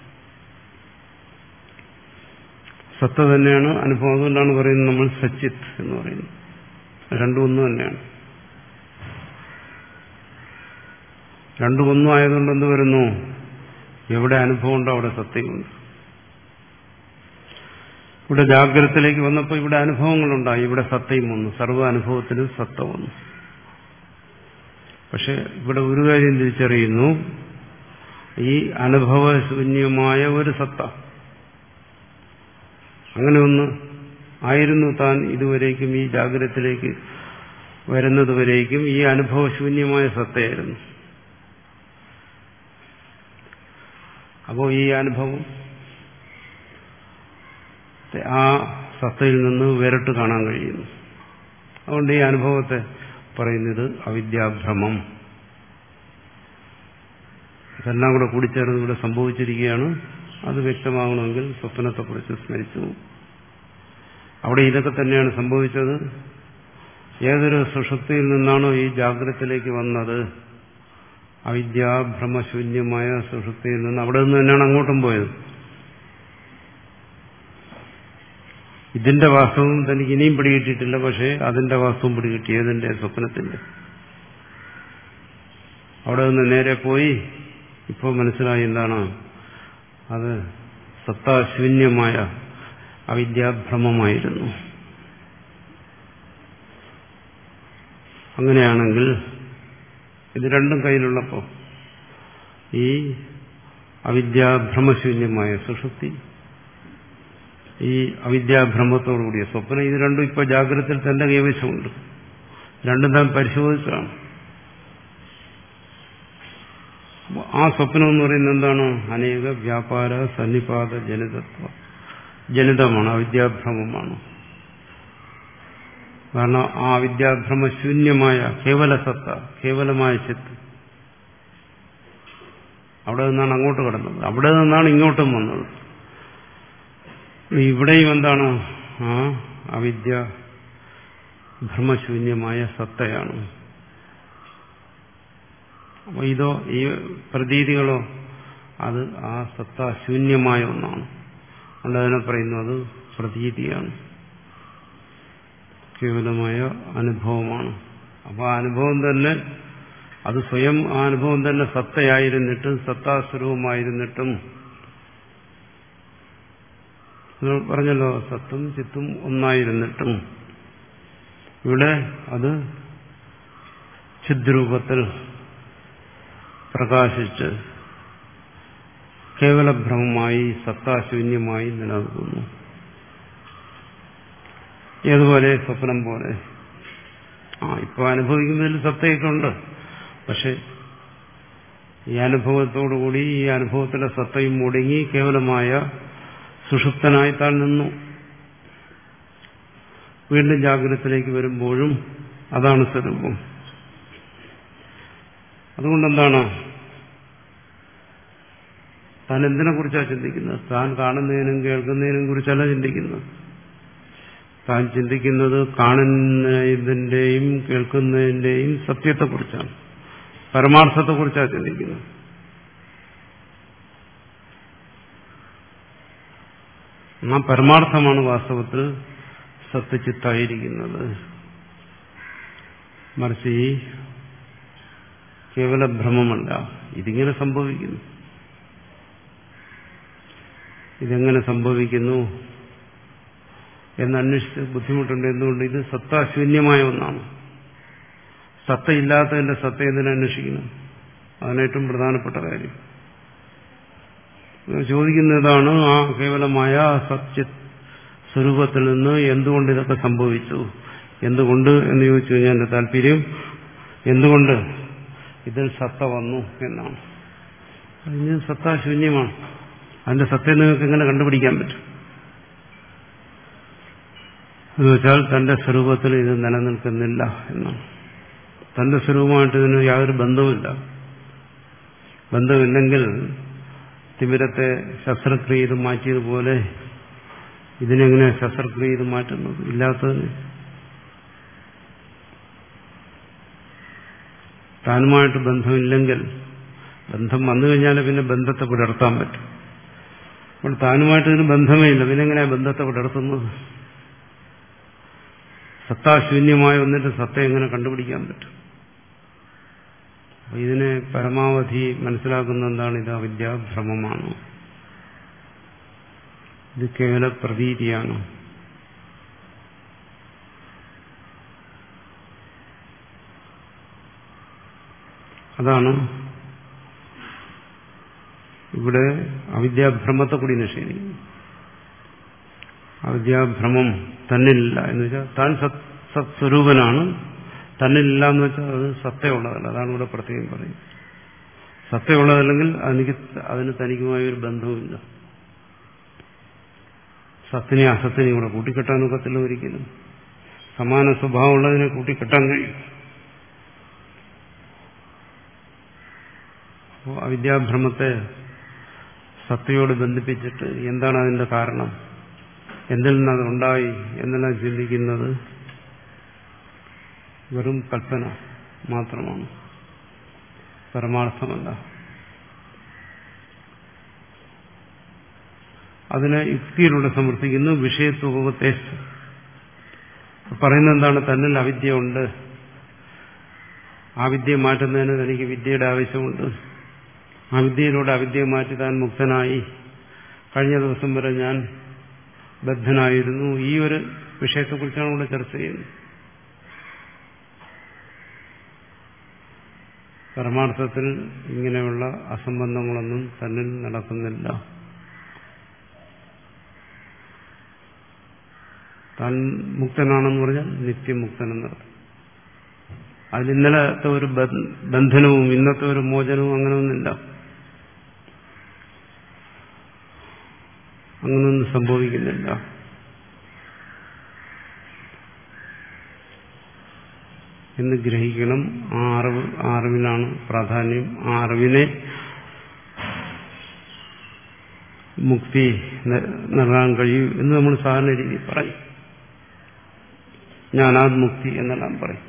സത്ത തന്നെയാണ് അനുഭവം. അതുകൊണ്ടാണ് പറയുന്നത് നമ്മൾ സച്ചിത്ത് എന്ന് പറയുന്നത്. രണ്ടും ഒന്നും തന്നെയാണ്. രണ്ടും ഒന്നും ആയതുകൊണ്ട് എന്ത് വരുന്നു? എവിടെ അനുഭവം ഉണ്ടോ അവിടെ സത്തയുണ്ട്. ഇവിടെ ജാഗ്രതത്തിലേക്ക് വന്നപ്പോൾ ഇവിടെ അനുഭവങ്ങളുണ്ടായി, ഇവിടെ സത്തയും വന്നു. സർവ്വ അനുഭവത്തിലും സത്ത വന്നു. പക്ഷെ ഇവിടെ ഒരു കാര്യം തിരിച്ചറിയുന്നു, ഈ അനുഭവശൂന്യമായ ഒരു സത്ത, അങ്ങനെ ഒന്ന് ആയിരുന്നു താൻ ഇതുവരേക്കും, ഈ ജാഗ്രതത്തിലേക്ക് വരുന്നതുവരേക്കും ഈ അനുഭവശൂന്യമായ സത്തയായിരുന്നു. അപ്പോൾ ഈ അനുഭവം ആ സത്തയിൽ നിന്ന് വേറിട്ട് കാണാൻ കഴിയുന്നു. അതുകൊണ്ട് ഈ അനുഭവത്തെ പറയുന്നത് അവിദ്യാഭ്രമം. ഇതെല്ലാം കൂടെ കൂടിച്ചേർന്ന് ഇവിടെ സംഭവിച്ചിരിക്കുകയാണ്. അത് വ്യക്തമാകണമെങ്കിൽ സ്വപ്നത്തെക്കുറിച്ച് സ്മരിച്ചു. അവിടെ ഇതൊക്കെ തന്നെയാണ് സംഭവിച്ചത്. ഏതൊരു സുഷുപ്തിയിൽ നിന്നാണോ ഈ ജാഗ്രതത്തിലേക്ക് വന്നത്, അവിദ്യാഭ്രമശൂന്യമായ സുഷുപ്തിയിൽ നിന്ന്, അവിടെ നിന്ന് തന്നെയാണ് അങ്ങോട്ടും പോയത്. ഇതിന്റെ വാസ്തവം തനിക്ക് ഇനിയും പിടികിട്ടിയിട്ടില്ല. പക്ഷേ അതിന്റെ വാസ്തവം പിടികിട്ടി, ഏതിന്റെ? സ്വപ്നത്തിന്റെ. അവിടെ നിന്ന് നേരെ പോയി ഇപ്പോൾ മനസ്സിലായി എന്താണ് അത്? സത്താശൂന്യമായ അവിദ്യാഭ്രമമായിരുന്നു. അങ്ങനെയാണെങ്കിൽ ഇത് രണ്ടും കയ്യിലുള്ളപ്പോൾ ഈ അവിദ്യാഭ്രമശൂന്യമായ സുഷുപ്തി, ഈ അവിദ്യാഭ്രമത്തോടുകൂടിയ സ്വപ്നം, ഇത് രണ്ടും ഇപ്പോൾ ജാഗ്രതയിൽ തന്റെ കൈവശമുണ്ട്. രണ്ടും താൻ പരിശോധിച്ചാണ്. ആ സ്വപ്നം എന്ന് പറയുന്നത് എന്താണ്? അനേക വ്യാപാര സന്നിപാത ജനിതത്വ ജനിതമാണ്, അവിദ്യാഭ്രമമാണ്. കാരണം ആ അവിദ്യാഭ്രമശൂന്യമായ കേവല സത്ത, കേവലമായ ചിത്ത്, അവിടെ നിന്നാണ് അങ്ങോട്ട് കടന്നത്, അവിടെ നിന്നാണ് ഇങ്ങോട്ടും വന്നത്. ഇവിടെയും എന്താണ്? ആ അവിദ്യ ഭ്രമശൂന്യമായ സത്തയാണ്. അപ്പോൾ ഇതോ, ഈ പ്രതീതികളോ, അത് ആ സത്താശൂന്യമായ ഒന്നാണ്. അതുകൊണ്ട് അതിനെ പറയുന്നത് പ്രതീതിയാണ്, കേവലമായ അനുഭവമാണ്. അപ്പോൾ ആ അനുഭവം തന്നെ, അത് സ്വയം ആ അനുഭവം തന്നെ സത്തയായിരുന്നിട്ടും സത്താസ്വരൂപമായിരുന്നിട്ടും, പറഞ്ഞല്ലോ സത്തും ചിത്തും ഒന്നായിരുന്നിട്ടും ഇവിടെ അത് ചിദ്രൂപത്തിൽ പ്രകാശിച്ച് കേവലഭ്രമമായി സത്താശൂന്യമായി നിലനിൽക്കുന്നു. ഏതുപോലെ? സ്വപ്നം പോലെ. ആ ഇപ്പോൾ അനുഭവിക്കുന്നതിൽ സത്തയൊക്കെ ഉണ്ട്. പക്ഷെ ഈ അനുഭവത്തോടുകൂടി ഈ അനുഭവത്തിലെ സത്തയും മുടങ്ങി കേവലമായ സുഷുപ്തനായി താൻ നിന്നു. വീണ്ടും ജാഗ്രതത്തിലേക്ക് വരുമ്പോഴും അതാണ് സ്വരൂപം. അതുകൊണ്ടെന്താണ് താൻ എന്തിനെ കുറിച്ചാണ് ചിന്തിക്കുന്നത്? താൻ കാണുന്നതിനും കേൾക്കുന്നതിനും കുറിച്ചല്ല ചിന്തിക്കുന്നത്. താൻ ചിന്തിക്കുന്നത് കാണുന്നതിന്റെയും കേൾക്കുന്നതിന്റെയും സത്യത്തെക്കുറിച്ചാണ്, പരമാർത്ഥത്തെക്കുറിച്ചാണ് ചിന്തിക്കുന്നത്. ആ പരമാർത്ഥമാണ് വാസ്തവത്തിൽ സത്യചിത്തായിരിക്കുന്നത്. മറിച്ച് ഈ കേവല ഭ്രമമല്ല. ഇതിങ്ങനെ സംഭവിക്കുന്നു. ഇതെങ്ങനെ സംഭവിക്കുന്നു എന്നന്വേഷിച്ച് ബുദ്ധിമുട്ടുണ്ട്. എന്തുകൊണ്ട്? ഇത് സത്താശൂന്യമായ ഒന്നാണ്. സത്തയില്ലാത്തതിന്റെ സത്ത എന്തിനെ അന്വേഷിക്കണം? അതാണ് ഏറ്റവും പ്രധാനപ്പെട്ട കാര്യം. ചോദിക്കുന്നതാണ് ആ കേവലമായ സച്ചിത് സ്വരൂപത്തിൽ നിന്ന് എന്തുകൊണ്ട് ഇതൊക്കെ സംഭവിച്ചു? എന്തുകൊണ്ട് എന്ന് ചോദിച്ചു കഴിഞ്ഞാൽ എന്റെ താല്പര്യം എന്തുകൊണ്ട് ഇതിൽ സത്ത വന്നു എന്നാണ്. അതിന് സത്ത ശൂന്യമാണ്. അതിന്റെ സത്യം നിങ്ങൾക്ക് എങ്ങനെ കണ്ടുപിടിക്കാൻ പറ്റും? എന്ന് വെച്ചാൽ തന്റെ സ്വരൂപത്തിൽ ഇത് നിലനിൽക്കുന്നില്ല എന്നാണ്. തന്റെ സ്വരൂപമായിട്ട് ഇതിന് യാതൊരു ബന്ധവുമില്ല. ബന്ധമില്ലെങ്കിൽ തിമിരത്തെ ശസ്ത്രക്രിയ ചെയ്ത് മാറ്റിയതുപോലെ ഇതിനെങ്ങനെ ശസ്ത്രക്രിയ ചെയ്ത് മാറ്റുന്നത്? ഇല്ലാത്തതിന് താനുമായിട്ട് ബന്ധമില്ലെങ്കിൽ, ബന്ധം വന്നു കഴിഞ്ഞാൽ പിന്നെ ബന്ധത്തെ പുലർത്താൻ പറ്റും. അപ്പോൾ താനുമായിട്ട് ഇതിന് ബന്ധമേ ഇല്ല, പിന്നെ എങ്ങനെയാ ബന്ധത്തെ പുലർത്തുന്നത്? സത്താശൂന്യമായ ഒന്നിന്റെ സത്ത എങ്ങനെ കണ്ടുപിടിക്കാൻ പറ്റും? ഇതിനെ പരമാവധി മനസ്സിലാക്കുന്ന എന്താണ്? ഇത് അവിദ്യാഭ്രമമാണ്, ഇത് കേവല പ്രതീതിയാണ്. അതാണ് ഇവിടെ അവിദ്യാഭ്രമത്തെ കൂടി നിഷേധിക്കുന്നു. അവിദ്യാഭ്രമം തന്നിലില്ല എന്ന് വെച്ചാൽ താൻ സത് സത്സ്വരൂപനാണ്, തന്നിലില്ല എന്ന് വെച്ചാൽ അത് സത്തയുള്ളതല്ല. അതാണ് ഇവിടെ പ്രത്യേകം പറയുന്നത്. സത്തയുള്ളതല്ലെങ്കിൽ എനിക്ക് അതിന് തനിക്കുമായ ഒരു ബന്ധവുമില്ല. സത്തിനെ അസത്തിനെ ഇവിടെ കൂട്ടിക്കെട്ടാൻ ഒക്കത്തില്ല ഒരിക്കലും. സമാന സ്വഭാവമുള്ളതിനെ കൂട്ടിക്കെട്ടാൻ കഴിയും. അപ്പോൾ അവിദ്യാഭ്രമത്തെ സത്തയോട് ബന്ധിപ്പിച്ചിട്ട് എന്താണ് അതിന്റെ കാരണം, എന്തിൽ നിന്നത് ഉണ്ടായി എന്നെല്ലാം ചിന്തിക്കുന്നത് വെറും കൽപ്പന മാത്രമാണ്, പരമാർത്ഥമല്ല. അതിനെ യുക്തിയിലൂടെ സമർത്ഥിക്കുന്നു. വിഷയത്വത്തെ പറയുന്നത് എന്താണ്? തന്നിൽ അവിദ്യ ഉണ്ട്, ആ വിദ്യ മാറ്റുന്നതിന് തനിക്ക് വിദ്യയുടെ ആവശ്യമുണ്ട്. ആ വിദ്യയിലൂടെ അവിദ്യയെ മാറ്റി താൻ മുക്തനായി. കഴിഞ്ഞ ദിവസം വരെ ഞാൻ ബദ്ധനായിരുന്നു. ഈ ഒരു വിഷയത്തെക്കുറിച്ചാണ് ഇവിടെ ചർച്ച ചെയ്യുന്നത്. പരമാർത്ഥത്തിൽ ഇങ്ങനെയുള്ള അസംബന്ധങ്ങളൊന്നും തന്നിൽ നടക്കുന്നില്ല. താൻ മുക്തനാണെന്ന് പറഞ്ഞാൽ നിത്യമുക്തനെന്നർത്ഥം. അതിൽ ഇന്നലത്തെ ഒരു ബന്ധനവും ഇന്നത്തെ ഒരു മോചനവും അങ്ങനെയൊന്നുമില്ല. അങ്ങനൊന്നും സംഭവിക്കുന്നില്ല. എന്ന് ഗ്രഹിക്കണം. ആ അറിവ് ആ അറിവിനാണ് പ്രാധാന്യം. ആ അറിവിനെ മുക്തി നൽകാൻ കഴിയൂ എന്ന് നമ്മൾ സാധാരണ രീതി പറയും. ജ്ഞാനാത്മുക്തി എന്നെല്ലാം പറയും.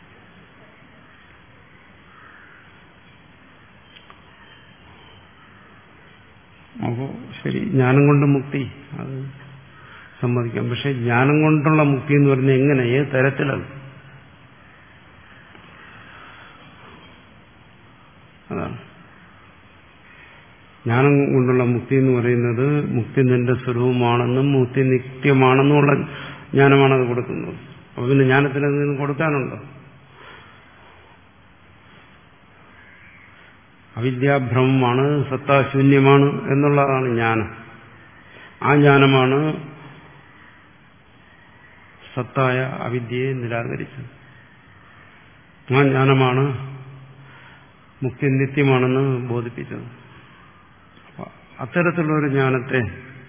അപ്പോ ശരി, ജ്ഞാനം കൊണ്ട് മുക്തി അത് സമ്മതിക്കാം. പക്ഷെ ജ്ഞാനം കൊണ്ടുള്ള മുക്തി എന്ന് പറയുന്നത് എങ്ങനെ, ഏത് തരത്തിലാണ്? അതാണ് ജ്ഞാനം കൊണ്ടുള്ള മുക്തി എന്ന് പറയുന്നത്. മുക്തി നിന്റെ സ്വരൂപമാണെന്നും മുക്തി നിത്യമാണെന്നുമുള്ള ജ്ഞാനമാണ് അത് കൊടുക്കുന്നത്. അപ്പൊ പിന്നെ ജ്ഞാനത്തിന് എന്തെങ്കിലും കൊടുക്കാനുണ്ടോ? അവിദ്യാഭ്രമമാണ്, സത്താശൂന്യമാണ് എന്നുള്ളതാണ് ജ്ഞാനം. ആ ജ്ഞാനമാണ് സത്തായ അവിദ്യയെ നിരാകരിച്ചത്. ആ ജ്ഞാനമാണ് മുക്തി നിത്യമാണെന്ന് ബോധിപ്പിച്ചത്. അത്തരത്തിലുള്ള ഒരു ജ്ഞാനത്തെ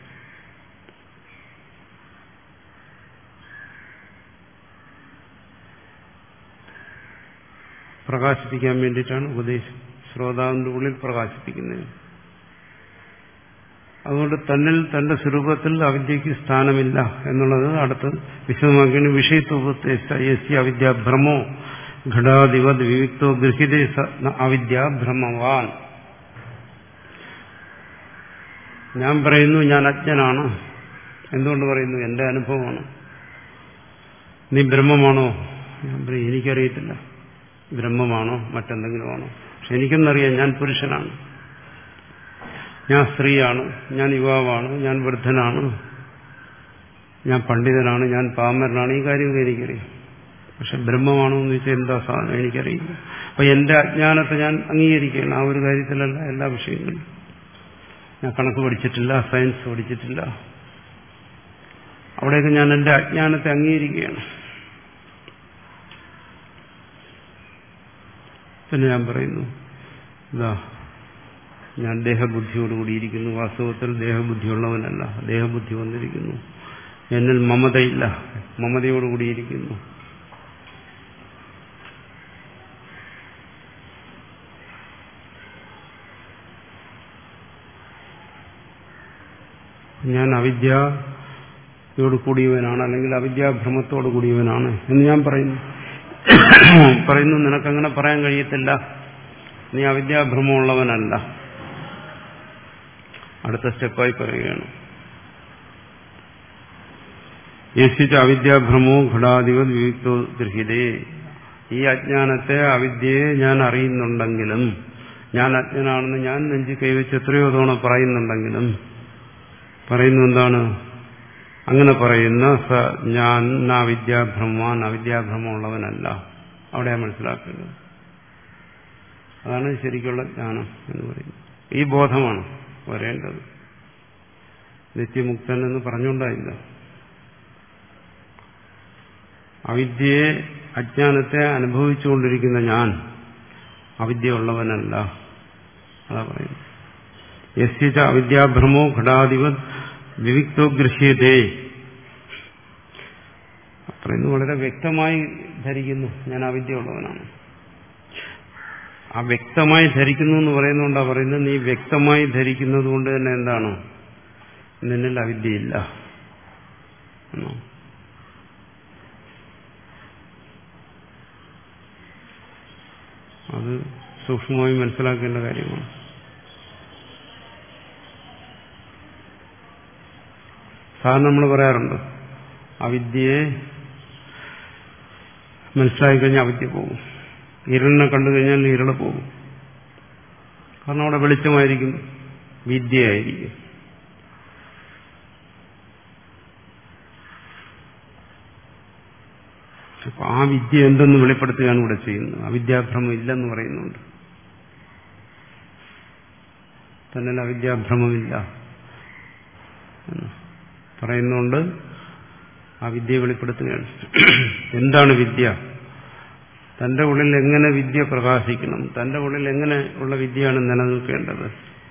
പ്രകാശിപ്പിക്കാൻ വേണ്ടിയിട്ടാണ് ഉപദേശം ശ്രോതാവിന്റെ ഉള്ളിൽ പ്രകാശിപ്പിക്കുന്നത്. അതുകൊണ്ട് തന്നിൽ തന്റെ സ്വരൂപത്തിൽ അവിദ്യക്ക് സ്ഥാനമില്ല എന്നുള്ളത് അടുത്ത് വിശദമാക്കിയാണ്. വിഷയത്വത്തെ അവിദ്യാഭ്രമോ ഘടാധിപത് വിവിക്തോ ഗൃഹീത അവിദ്യാഭ്രമവാൻ. ഞാൻ പറയുന്നു ഞാൻ അജ്ഞനാണ്. എന്തുകൊണ്ട് പറയുന്നു? എന്റെ അനുഭവമാണ്. നീ ബ്രഹ്മമാണോ? ഞാൻ പറയും എനിക്കറിയത്തില്ല ബ്രഹ്മമാണോ മറ്റെന്തെങ്കിലും ആണോ. പക്ഷെ എനിക്കെന്നറിയാം ഞാൻ പുരുഷനാണ്, ഞാൻ സ്ത്രീയാണ്, ഞാൻ യുവാവാണ്, ഞാൻ വൃദ്ധനാണ്, ഞാൻ പണ്ഡിതനാണ്, ഞാൻ പാമരനാണ്. ഈ കാര്യമൊക്കെ എനിക്കറിയാം. പക്ഷെ ബ്രഹ്മമാണോ എന്ന് ചോദിച്ചാൽ എന്താ സാധനം എനിക്കറിയില്ല. അപ്പൊ എന്റെ അജ്ഞാനത്തെ ഞാൻ അംഗീകരിക്കുകയാണ്. ആ ഒരു കാര്യത്തിലല്ല, എല്ലാ വിഷയങ്ങളിലും. ഞാൻ കണക്ക് പഠിച്ചിട്ടില്ല, സയൻസ് പഠിച്ചിട്ടില്ല. അവിടെയൊക്കെ ഞാൻ എന്റെ അജ്ഞാനത്തെ അംഗീകരിക്കുകയാണ്. പിന്നെ ഞാൻ പറയുന്നു, ഇതാ ഞാൻ ദേഹബുദ്ധിയോടുകൂടിയിരിക്കുന്നു. വാസ്തവത്തിൽ ദേഹബുദ്ധിയുള്ളവനല്ല, ദേഹബുദ്ധി വന്നിരിക്കുന്നു. എന്നിൽ മമതയില്ല, മമതയോടുകൂടിയിരിക്കുന്നു. ഞാൻ അവിദ്യയോട് കൂടിയവനാണ്, അല്ലെങ്കിൽ അവിദ്യാഭ്രമത്തോട് കൂടിയവനാണ് എന്ന് ഞാൻ പറയുന്നു. പറയുന്നു നിനക്കങ്ങനെ പറയാൻ കഴിയത്തില്ല, നീ അവിദ്യാഭ്രമമുള്ളവനല്ല. അടുത്ത സ്റ്റെപ്പായി പറയുകയാണ്, യേശിച്ച അവിദ്യാഭ്രമോ ഘടാധിപത് വിവിക്തോ ഗൃഹ്യതേ. ഈ അജ്ഞാനത്തെ, അവിദ്യയെ ഞാൻ അറിയുന്നുണ്ടെങ്കിലും, ഞാൻ അജ്ഞനാണെന്ന് ഞാൻ നെഞ്ചി കൈവച്ച് എത്രയോ തവണ പറയുന്നുണ്ടെങ്കിലും, പറയുന്നു എന്താണ്? അങ്ങനെ പറയുന്ന സ ഞാൻ അവിദ്യാഭ്രമവാൻ, അവിദ്യാഭ്രമമുള്ളവനല്ല. അവിടെ മനസ്സിലാക്കേണ്ടത് അതാണ് ശരിക്കുള്ള ജ്ഞാനം എന്ന് പറയുന്നത്. ഈ ബോധമാണ് വരേണ്ടത്. നിത്യമുക്തൻ എന്ന് പറഞ്ഞുകൊണ്ടായില്ല. അവിദ്യയെ, അജ്ഞാനത്തെ അനുഭവിച്ചുകൊണ്ടിരിക്കുന്ന ഞാൻ അവിദ്യ ഉള്ളവനല്ല. അതാ പറയുന്നത്. യസ്യച അവിദ്യാഭ്രമോ ഘടാധിപത് വിവിക്തോ ഗൃഹ്യതേ. പറയുന്നു വളരെ വ്യക്തമായി ധരിക്കുന്നു ഞാൻ അവിദ്യ ഉള്ളവനാണ്. ആ വ്യക്തമായി ധരിക്കുന്നു എന്ന് പറയുന്നതുകൊണ്ടാണ് പറയുന്നത്, നീ വ്യക്തമായി ധരിക്കുന്നത് കൊണ്ട് തന്നെ എന്താണ്? നിന്നിൽ അവിദ്യയില്ല എന്നോ. അത് സൂക്ഷ്മമായി മനസ്സിലാക്കേണ്ട കാര്യമാണ്. സാധാരണ നമ്മൾ പറയാറുണ്ട്, അവിദ്യയെ മനസ്സിലാക്കി കഴിഞ്ഞാൽ അവിദ്യ പോകും, ഇരുളിനെ കണ്ടു കഴിഞ്ഞാൽ ഇരുള് പോകും. കാരണം അവിടെ വെളിച്ചമായിരിക്കും, വിദ്യയായിരിക്കും. അപ്പൊ ആ വിദ്യ എന്തെന്ന് വെളിപ്പെടുത്തുകയാണ് ഇവിടെ ചെയ്യുന്നത്. അവിദ്യാഭ്രമം ഇല്ലെന്ന് പറയുന്നുണ്ട്. തന്നെ അവിദ്യാഭ്രമമില്ല പറയുന്നുണ്ട്. ആ വിദ്യ വെളിപ്പെടുത്തുകയാണ്. എന്താണ് വിദ്യ? തന്റെ ഉള്ളിൽ എങ്ങനെ വിദ്യ പ്രകാശിക്കണം, തന്റെ ഉള്ളിൽ എങ്ങനെ ഉള്ള വിദ്യയാണ് നിലനിൽക്കേണ്ടത്,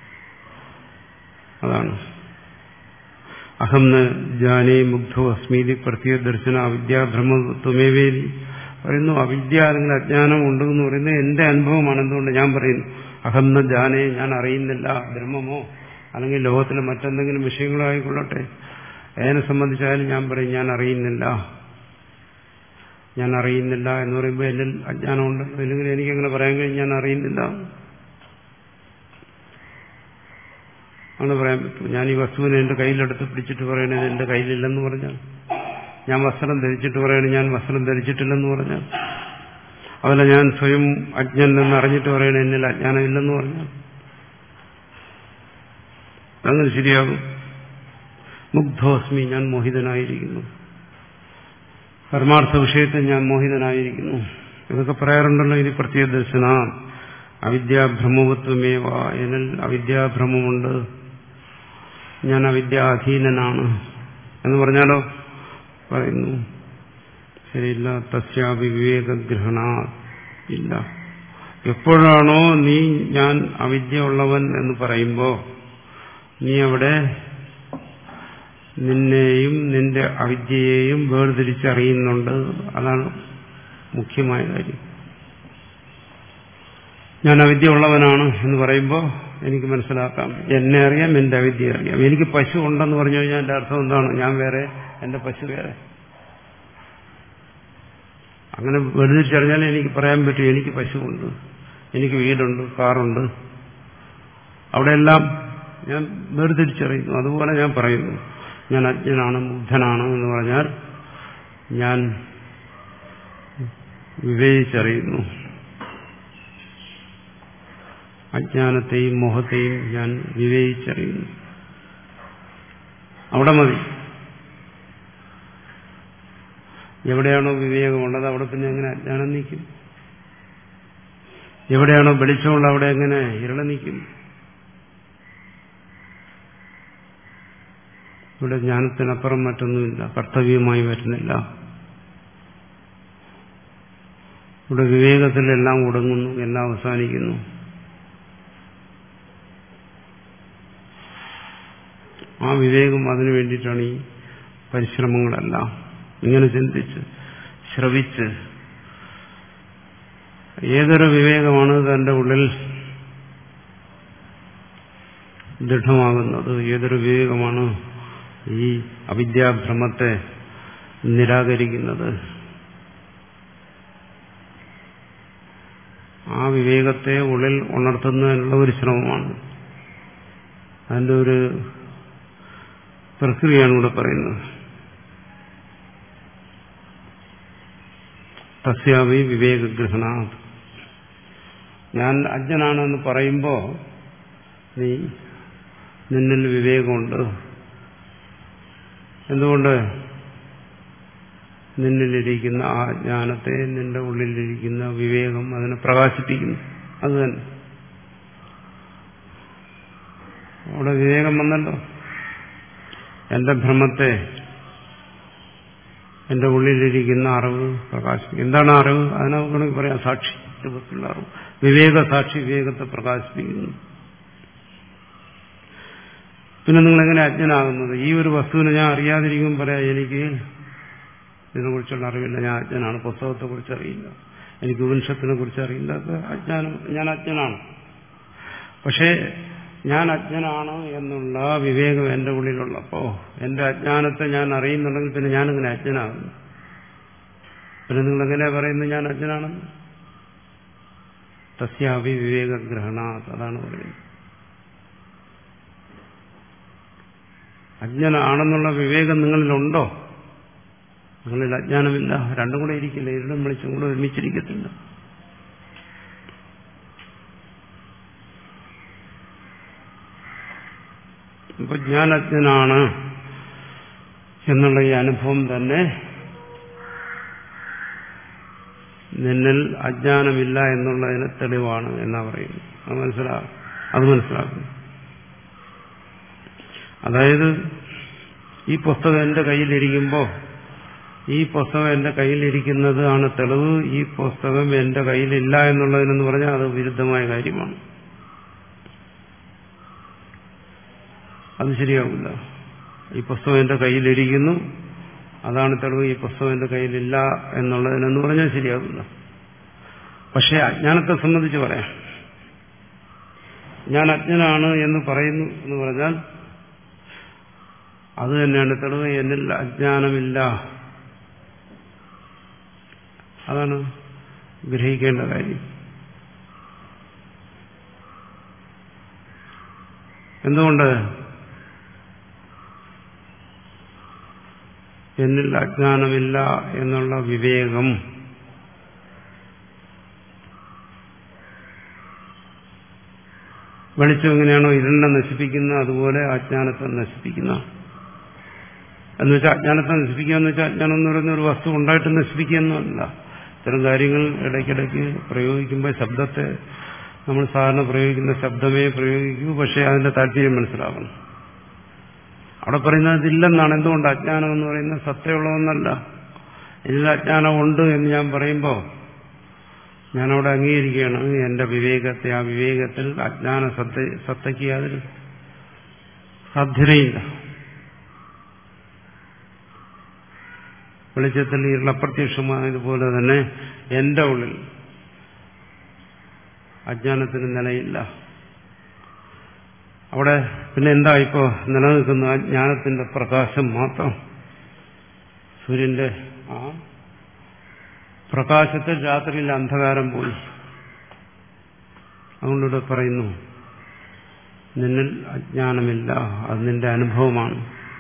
അതാണ്. അഹം ന ജാനേ മുഗ്ധോ അസ്മീതി പ്രത്യദർശന അവിദ്യാഭ്രമത്വമേവേദി പറയുന്നു. അവിദ്യ അല്ലെങ്കിൽ അജ്ഞാനം ഉണ്ടെന്ന് പറയുന്നത് എന്റെ അനുഭവമാണ്. എന്തുകൊണ്ട് ഞാൻ പറയുന്നു അഹം ന ജാനേ, ഞാൻ അറിയുന്നില്ല. ബ്രഹ്മമോ അല്ലെങ്കിൽ ലോകത്തിലെ മറ്റെന്തെങ്കിലും വിഷയങ്ങളോ ആയിക്കൊള്ളട്ടെ, അതിനെ സംബന്ധിച്ചായാലും ഞാൻ പറയും ഞാൻ അറിയുന്നില്ല. ഞാൻ അറിയുന്നില്ല എന്ന് പറയുമ്പോൾ എന്നിൽ അജ്ഞാനമുണ്ട്. അല്ലെങ്കിൽ എനിക്കെങ്ങനെ പറയാൻ കഴിയും ഞാൻ അറിയുന്നില്ല? അങ്ങനെ പറയാൻ പറ്റും. ഞാൻ ഈ വസ്തുവിനെ എന്റെ കയ്യിലെടുത്ത് പിടിച്ചിട്ട് പറയണത് എന്റെ കയ്യിലില്ലെന്ന് പറഞ്ഞാൽ, ഞാൻ വസ്ത്രം ധരിച്ചിട്ട് പറയണ ഞാൻ വസ്ത്രം ധരിച്ചിട്ടില്ലെന്ന് പറഞ്ഞാൽ, അതല്ല ഞാൻ സ്വയം അജ്ഞനെന്ന് അറിഞ്ഞിട്ട് പറയണ എന്നിൽ അജ്ഞാനമില്ലെന്ന് പറഞ്ഞാൽ അങ്ങനെ ശരിയാകും? മുഗ്ധോസ്മി, ഞാൻ മോഹിതനായിരിക്കുന്നു. പരമാർത്ഥ വിഷയത്തിൽ ഞാൻ മോഹിതനായിരിക്കുന്നു. ഇതൊക്കെ പറയാറുണ്ടല്ലോ. ഇത് പ്രത്യദർശന അവിദ്യാഭ്രമവത്വമേവ, എന്നിൽ അവിദ്യാഭ്രമമുണ്ട്, ഞാൻ അവിദ്യാധീനനാണ് എന്ന് പറഞ്ഞാലോ പറയുന്നു ശരിയില്ല. തസ്യാപി വിവേകഗ്രഹണ ഇല്ല. എപ്പോഴാണോ നീ ഞാൻ അവിദ്യ ഉള്ളവൻ എന്ന് പറയുമ്പോ നീ അവിടെ നിന്നെയും നിന്റെ അവിദ്യയെയും വേർതിരിച്ചറിയുന്നുണ്ട്. അതാണ് മുഖ്യമായ കാര്യം. ഞാൻ അവിദ്യ ഉള്ളവനാണ് എന്ന് പറയുമ്പോൾ എനിക്ക് മനസ്സിലാക്കാം, എന്നെ അറിയാം, എന്റെ അവിദ്യ അറിയാം. എനിക്ക് പശു ഉണ്ടെന്ന് പറഞ്ഞു കഴിഞ്ഞാൽ എന്റെ അർത്ഥം എന്താണ്? ഞാൻ വേറെ, എന്റെ പശു വേറെ. അങ്ങനെ വേർതിരിച്ചറിഞ്ഞാൽ എനിക്ക് പറയാൻ പറ്റും എനിക്ക് പശുവുണ്ട്, എനിക്ക് വീടുണ്ട്, കാറുണ്ട്. അവിടെയെല്ലാം ഞാൻ വേർതിരിച്ചറിയുന്നു. അതുപോലെ ഞാൻ പറയുന്നു ഞാൻ അജ്ഞനാണ്, മുഗ്ധനാണ് എന്ന് പറഞ്ഞാൽ ഞാൻ വിവേചിച്ചറിയുന്നു. അജ്ഞാനത്തെയും മോഹത്തെയും ഞാൻ വിവേചിച്ചറിയുന്നു. അവിടെ മതി. എവിടെയാണോ വിവേകമുള്ളത് അവിടെ പിന്നെ എങ്ങനെ അജ്ഞാനം നീക്കും? എവിടെയാണോ വെളിച്ചമുള്ളത് അവിടെ എങ്ങനെ ഇരുള നീക്കും? ഇവിടെ ജ്ഞാനത്തിനപ്പുറം മറ്റൊന്നുമില്ല, കർത്തവ്യമായി വരുന്നില്ല. ഇവിടെ വിവേകത്തിലെല്ലാം ഒടുങ്ങുന്നു, എല്ലാം അവസാനിക്കുന്നു. ആ വിവേകം അതിനു വേണ്ടിയിട്ടാണ് ഈ പരിശ്രമങ്ങളെല്ലാം. ഇങ്ങനെ ചിന്തിച്ച് ശ്രവിച്ച് ഏതൊരു വിവേകമാണ് തന്റെ ഉള്ളിൽ ദൃഢമാകുന്നത്, ഏതൊരു വിവേകമാണ് ഈ അവിദ്യാഭ്രമത്തെ നിരാകരിക്കുന്നത്, ആ വിവേകത്തെ ഉള്ളിൽ ഉണർത്തുന്നതിനുള്ള ഒരു ശ്രമമാണ്. അതിൻ്റെ ഒരു പ്രക്രിയയാണ് ഇവിടെ പറയുന്നത്. തസ്യാവി വിവേകഗ്രഹണാത്. ഞാൻ അജ്ഞനാണെന്ന് പറയുമ്പോൾ നീ നിന്നിൽ വിവേകമുണ്ട്. എന്തുകൊണ്ട്? നിന്നിലിരിക്കുന്ന ആ ജ്ഞാനത്തെ, നിന്റെ ഉള്ളിലിരിക്കുന്ന വിവേകം അതിനെ പ്രകാശിപ്പിക്കുന്നു. അത് തന്നെ അവിടെ വിവേകം വന്നല്ലോ. എന്റെ ഭ്രമത്തെ, എന്റെ ഉള്ളിലിരിക്കുന്ന അറിവ് പ്രകാശിപ്പിക്കും. എന്താണ് അറിവ്? അതിനെ വേണമെങ്കിൽ പറയാം സാക്ഷി രൂപത്തിലുള്ള അറിവ്. വിവേക സാക്ഷി വിവേകത്തെ പ്രകാശിപ്പിക്കുന്നു. പിന്നെ നിങ്ങളെങ്ങനെ അജ്ഞനാകുന്നത്? ഈ ഒരു വസ്തുവിനെ ഞാൻ അറിയാതിരിക്കും പറയാം എനിക്ക് ഇതിനെക്കുറിച്ചുള്ള അറിവില്ല, ഞാൻ അജ്ഞനാണ്, പുസ്തകത്തെക്കുറിച്ച് അറിയില്ല, എനിക്ക് ഉപനിഷത്തിനെ കുറിച്ച് അറിയില്ല, അത് അജ്ഞാനം, ഞാൻ അജ്ഞനാണ്. പക്ഷേ ഞാൻ അജ്ഞനാണ് എന്നുള്ള വിവേകം എന്റെ ഉള്ളിലുള്ളപ്പോ എന്റെ അജ്ഞാനത്തെ ഞാൻ അറിയുന്നുണ്ടെങ്കിൽ പിന്നെ ഞാനിങ്ങനെ അജ്ഞനാകുന്നു. പിന്നെ നിങ്ങൾ എങ്ങനെയാ പറയുന്നത് ഞാൻ അജ്ഞനാണെന്ന്? തസ്യാവി വിവേകഗ്രഹണാത്. അതാണ് പറയുന്നത്. അജ്ഞനാണെന്നുള്ള വിവേകം നിങ്ങളിലുണ്ടോ? നിങ്ങളിൽ അജ്ഞാനമില്ല. രണ്ടും കൂടെ ഇരിക്കില്ല, ഇരുളും വെളിച്ചം കൂടെ ഒരുമിച്ചിരിക്കത്തില്ല. അപ്പൊ ഞാൻ അജ്ഞനാണ് എന്നുള്ള ഈ അനുഭവം തന്നെ നിന്നിൽ അജ്ഞാനമില്ല എന്നുള്ളതിന് തെളിവാണ് എന്നാ പറയുന്നത്. അത് മനസ്സിലാ അത് മനസ്സിലാക്കുന്നു. അതായത് ഈ പുസ്തകം എന്റെ കയ്യിലിരിക്കുമ്പോൾ ഈ പുസ്തകം എന്റെ കയ്യിലിരിക്കുന്നത് ആണ് തെളിവ്. ഈ പുസ്തകം എന്റെ കയ്യിലില്ല എന്നുള്ളതിനെന്ന് പറഞ്ഞാൽ അത് വിരുദ്ധമായ കാര്യമാണ്. അത് ശരിയാവില്ല. ഈ പുസ്തകം എന്റെ കയ്യിലിരിക്കുന്നു, അതാണ് തെളിവ്. ഈ പുസ്തകം എന്റെ കയ്യിലില്ല എന്നുള്ളതിനെന്ന് പറഞ്ഞാൽ ശരിയാവില്ല. പക്ഷെ അജ്ഞാനത്തെ സംബന്ധിച്ച് പറയാം. ഞാൻ അജ്ഞനാണ് എന്ന് പറയുന്നു എന്ന് പറഞ്ഞാൽ അത് തന്നെയാണ് തെളിവ്. എന്നിൽ അജ്ഞാനമില്ല. അതാണ് ഗ്രഹിക്കേണ്ട കാര്യം. എന്തുകൊണ്ട്? എന്നിൽ അജ്ഞാനമില്ല എന്നുള്ള വിവേകം വെളിച്ചം എങ്ങനെയാണോ ഇരുളിനെ നശിപ്പിക്കുന്നത് അതുപോലെ അജ്ഞാനത്തെ നശിപ്പിക്കുന്ന. എന്ന് വെച്ചാൽ അജ്ഞാനത്തെ നശിപ്പിക്കുക എന്ന് വെച്ചാൽ അജ്ഞാനം എന്ന് പറയുന്ന ഒരു വസ്തു ഉണ്ടായിട്ട് നശിപ്പിക്കുകയെന്നല്ല. ഇത്തരം കാര്യങ്ങൾ ഇടയ്ക്കിടയ്ക്ക് പ്രയോഗിക്കുമ്പോൾ ശബ്ദത്തെ നമ്മൾ സാധാരണ പ്രയോഗിക്കുന്ന ശബ്ദമേ പ്രയോഗിക്കൂ. പക്ഷെ അതിന്റെ താല്പര്യം മനസ്സിലാവണം. അവിടെ പറയുന്നത് ഇതില്ലെന്നാണ്. എന്തുകൊണ്ട്? അജ്ഞാനം എന്ന് പറയുന്നത് സത്യമുള്ളതൊന്നല്ല. ഇതിൽ അജ്ഞാനം ഉണ്ട് എന്ന് ഞാൻ പറയുമ്പോൾ ഞാനവിടെ അംഗീകരിക്കുകയാണ് എന്റെ വിവേകത്തെ. ആ വിവേകത്തിൽ അജ്ഞാന സത്ത സത്തയ്ക്ക് യാതൊരു സാധ്യതയില്ല. വെളിച്ചത്തിൽ ഇരുളപ്രത്യക്ഷമായതുപോലെ തന്നെ എന്റെ ഉള്ളിൽ അജ്ഞാനത്തിന് നിലയില്ല. അവിടെ പിന്നെ എന്താ ഇപ്പോ നിലനിൽക്കുന്ന? ജ്ഞാനത്തിന്റെ പ്രകാശം മാത്രം. സൂര്യന്റെ ആ പ്രകാശത്തിൽ രാത്രിയിൽ അന്ധകാരം പോയി. അതുകൊണ്ടിവിടെ പറയുന്നു നിന്നിൽ അജ്ഞാനമില്ല, അത് നിന്റെ അനുഭവമാണ്.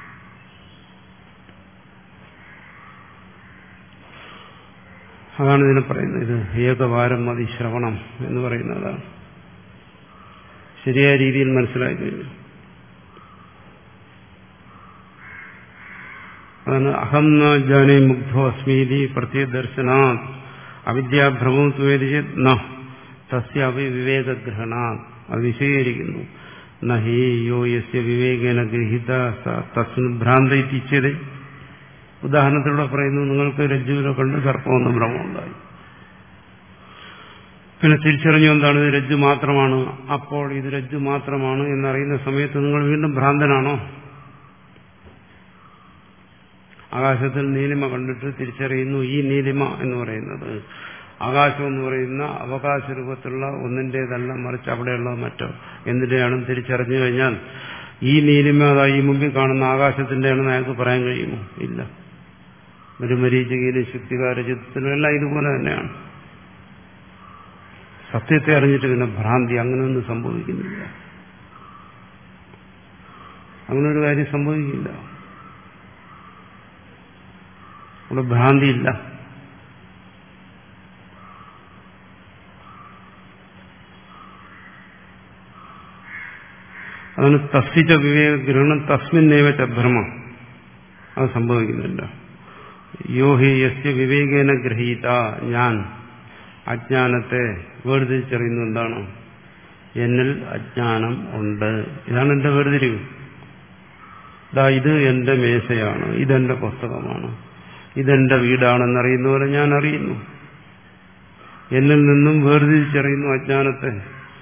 അതാണ് ഇതിനെ പറയുന്നത്. ഇത് ഏകവാരം മതി ശ്രവണം എന്ന് പറയുന്നതാണ്. ശരിയായ രീതിയിൽ മനസ്സിലായി കഴിഞ്ഞു. അതാണ് അഹം ന ജാനേ മുഗ്ധോ അസ്മീതി പ്രത്യദർശനാത് അവിദ്യാഭ്രമം ത്വേദിചേത് ന തസ്യാപി വിവേകഗ്രഹണാത്. അത് വിശദീകരിക്കുന്നു. നഹി യോ യസ്യ വിവേകേന ഗൃഹീത തസ്മിൻ ഭ്രാന്ത ഇച്ഛതേ. ഉദാഹരണത്തിലൂടെ പറയുന്നു, നിങ്ങൾക്ക് രജ്ജുവിനെ കണ്ട് സർപ്പമെന്ന ഭ്രമം ഉണ്ടായി. പിന്നെ തിരിച്ചറിഞ്ഞു എന്താണ് ഇത് രജ്ജു മാത്രമാണ്. അപ്പോൾ ഇത് രജ്ജു മാത്രമാണ് എന്നറിയുന്ന സമയത്ത് നിങ്ങൾ വീണ്ടും ഭ്രാന്തനാണോ? ആകാശത്തിൽ നീലിമ കണ്ടിട്ട് തിരിച്ചറിയുന്നു ഈ നീലിമ എന്ന് പറയുന്നത് ആകാശം എന്ന് പറയുന്ന അവകാശ രൂപത്തിലുള്ള ഒന്നിന്റേതല്ല, മറിച്ച് അവിടെയുള്ള മറ്റോ എന്തിന്റെയാണെന്ന് തിരിച്ചറിഞ്ഞു കഴിഞ്ഞാൽ ഈ നീലിമ അതായി ഈ മുമ്പിൽ കാണുന്ന ആകാശത്തിന്റെയാണെന്ന് അയാൾക്ക് പറയാൻ കഴിയുമോ? ഇല്ല. ഒരു മരീചികയിലും ശുദ്ധികാരചിത്തത്തിലും എല്ലാം ഇതുപോലെ തന്നെയാണ്. സത്യത്തെ അറിഞ്ഞിട്ട് പിന്നെ ഭ്രാന്തി അങ്ങനെയൊന്നും സംഭവിക്കുന്നില്ല. അങ്ങനെ ഒരു കാര്യം സംഭവിക്കില്ല. അവിടെ ഭ്രാന്തിയില്ല. അതാണ് തസ്തിച്ച വിവേക ഗ്രഹണം തസ്മിന്നേവ ച ഭ്രമം. അത് സംഭവിക്കുന്നില്ല. യോഹി യസ്യ വിവേകേന ഗ്രഹീത, ഞാൻ അജ്ഞാനത്തെ വേർതിരിച്ചറിയുന്നു. എന്താണ്? എന്നിൽ അജ്ഞാനം ഉണ്ട്. ഇതാണ് എന്റെ വേർതിരിവ്. ദാ ഇത് എന്റെ മേശയാണ്, ഇതെന്റെ പുസ്തകമാണ്, ഇതെന്റെ വീടാണെന്നറിയുന്ന പോലെ ഞാൻ അറിയുന്നു. എന്നിൽ നിന്നും വേർതിരിച്ചറിയുന്നു അജ്ഞാനത്തെ.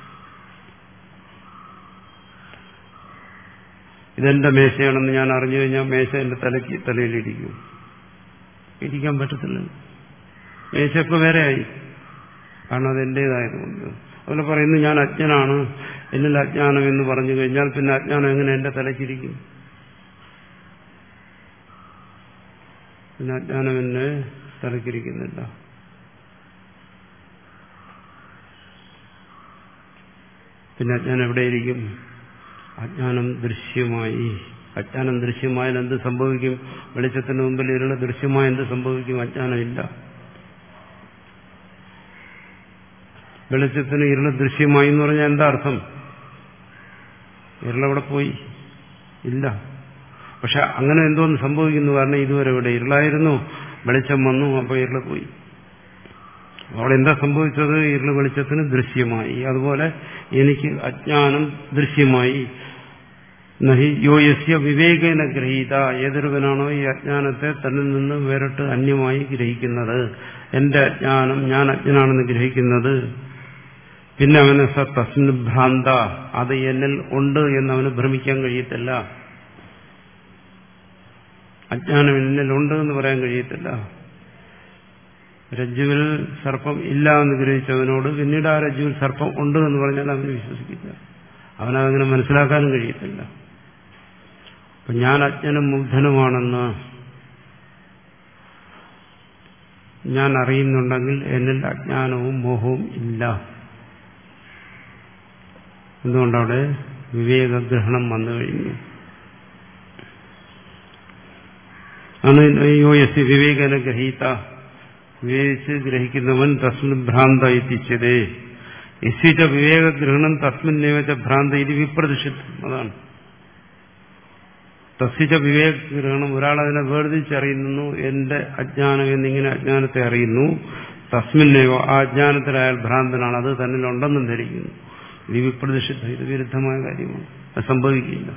ഇതെന്റെ മേശയാണെന്ന് ഞാൻ അറിഞ്ഞു കഴിഞ്ഞാൽ മേശ എന്റെ തലയ്ക്ക് തലയിലിരിക്കും. ഇരിക്കാൻ പറ്റത്തില്ല. മേശയൊക്കെ വേറെയായി, കാരണം അതെന്റേതായതുകൊണ്ട്. അതുപോലെ പറയുന്നു ഞാൻ അജ്ഞനാണ്, എന്നിൽ അജ്ഞാനം എന്ന് പറഞ്ഞു കഴിഞ്ഞാൽ പിന്നെ അജ്ഞാനം എങ്ങനെ എന്റെ തലയ്ക്കിരിക്കും? പിന്നെ അജ്ഞാനം എന്നെ തലയ്ക്കിരിക്കുന്നില്ല. പിന്നെ അജ്ഞാനം എവിടെയിരിക്കും? അജ്ഞാനം ദൃശ്യമായി. അജ്ഞാനം ദൃശ്യമായാൽ എന്ത് സംഭവിക്കും? വെളിച്ചത്തിന് മുമ്പിൽ ഇരുള് ദൃശ്യമായി എന്ത് സംഭവിക്കും? അജ്ഞാനമില്ല. വെളിച്ചത്തിന് ഇരുള് ദൃശ്യമായി എന്ന് പറഞ്ഞാൽ എന്താ അർത്ഥം? ഇരുളവിടെ പോയി ഇല്ല. പക്ഷെ അങ്ങനെ എന്തോന്ന് സംഭവിക്കുന്നു? കാരണം ഇതുവരെ ഇവിടെ ഇരുളായിരുന്നു, വെളിച്ചം വന്നു, അപ്പോൾ ഇരുള് പോയി. അവിടെ എന്താ സംഭവിച്ചത്? ഇരുള് വെളിച്ചത്തിന് ദൃശ്യമായി. അതുപോലെ എനിക്ക് അജ്ഞാനം ദൃശ്യമായി. നഹി യോ യസ്യ വിവേകേന ഗ്രഹീത, ഏതൊരുവനാണോ ഈ അജ്ഞാനത്തെ തന്നിൽ നിന്ന് വേറിട്ട് അന്യമായി ഗ്രഹിക്കുന്നത്, എന്റെ അജ്ഞാനം ഞാൻ അജ്ഞനാണെന്ന് ഗ്രഹിക്കുന്നത്, പിന്നെ അവന് സ തസ്മിൻ ഭ്രാന്ത, അത് എന്നിൽ ഉണ്ട് എന്ന് അവന് ഭ്രമിക്കാൻ കഴിയത്തില്ല. അജ്ഞാനം എന്നിലുണ്ട് എന്ന് പറയാൻ കഴിയത്തില്ല. രജ്ജുവിൽ സർപ്പം ഇല്ല എന്ന് ഗ്രഹിച്ചവനോട് പിന്നീട് ആ രജ്ജുവിൽ സർപ്പം ഉണ്ട് എന്ന് പറഞ്ഞാൽ അവന് വിശ്വസിക്കില്ല. അവനതങ്ങനെ മനസ്സിലാക്കാനും കഴിയത്തില്ല. അപ്പൊ ഞാൻ അജ്ഞനും മുഗ്ധനുമാണെന്ന് ഞാൻ അറിയുന്നുണ്ടെങ്കിൽ എന്നിൽ അജ്ഞാനവും മോഹവും ഇല്ല. എന്തുകൊണ്ടവിടെ വിവേകഗ്രഹണം വന്നു കഴിഞ്ഞു. യോ യസ്യ വിവേകന ഗ്രഹീത, വിവേകിച്ച് ഗ്രഹിക്കുന്നവൻ തസ്മിൻ ഭ്രാന്ത എത്തിച്ചതേ. യസ്യ വിവേകഗ്രഹണം തസ്മിന്നേവ ഭ്രാന്ത ഇത് വിപ്രതിഷിദ്ധം. അതാണ് തസ്യ വിവേകഗ്രഹണം. ഒരാളതിനെ വേർതിരിച്ചറിയുന്നു, എന്റെ അജ്ഞാനം എന്നിങ്ങനെ അജ്ഞാനത്തെ അറിയുന്നു. തസ്മിന്നേവ, ആ അജ്ഞാനത്തിൽ അയാൾ ഭ്രാന്തനാണ്, അത് തന്നിലുണ്ടെന്നും ധരിക്കുന്നു. ഇത് വിപ്രതിഷിദ്ധ, ഇത് വിരുദ്ധമായ കാര്യമാണ്. അത് സംഭവിക്കില്ല.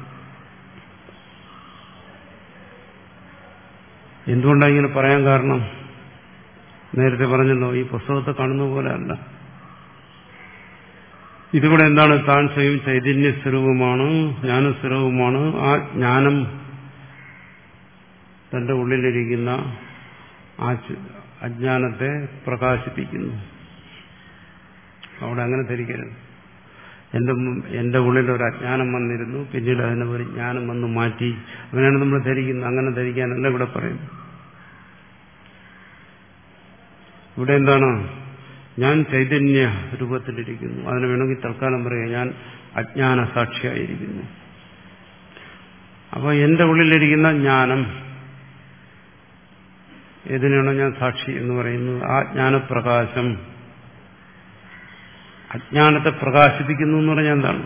എന്തുകൊണ്ടാണ് ഇങ്ങനെ പറയാൻ കാരണം? നേരത്തെ പറഞ്ഞല്ലോ, ഈ പുസ്തകത്തെ കാണുന്ന പോലെ അല്ല. ഇതിവിടെ എന്താണ്? താൻ സ്വയം ചൈതന്യ സ്വരൂപമാണ്, ജ്ഞാനസ്വരൂപമാണ്. ആ ജ്ഞാനം തന്റെ ഉള്ളിലിരിക്കുന്ന ആ അജ്ഞാനത്തെ പ്രകാശിപ്പിക്കുന്നു. അവിടെ അങ്ങനെ ധരിക്കരുത്. എന്റെ എന്റെ ഉള്ളിൽ ഒരു അജ്ഞാനം വന്നിരുന്നു, പിന്നീട് അതിനെ ഒരു ജ്ഞാനം വന്ന് മാറ്റി, അങ്ങനെയാണ് നമ്മൾ ധരിക്കുന്നത്. അങ്ങനെ ധരിക്കാനല്ല ഇവിടെ പറയുന്നത്. ഇവിടെ എന്താണ്? ഞാൻ ചൈതന്യ രൂപത്തിലിരിക്കുന്നു. അതിന് വേണമെങ്കിൽ തൽക്കാലം പറയുക, ഞാൻ അജ്ഞാന സാക്ഷിയായിരിക്കുന്നു. അപ്പൊ എന്റെ ഉള്ളിലിരിക്കുന്ന ജ്ഞാനം, ഏതിനാണോ ഞാൻ സാക്ഷി എന്ന് പറയുന്നത്, ആ ജ്ഞാനപ്രകാശം അജ്ഞാനത്തെ പ്രകാശിപ്പിക്കുന്നു എന്ന് പറഞ്ഞാൽ എന്താണ്?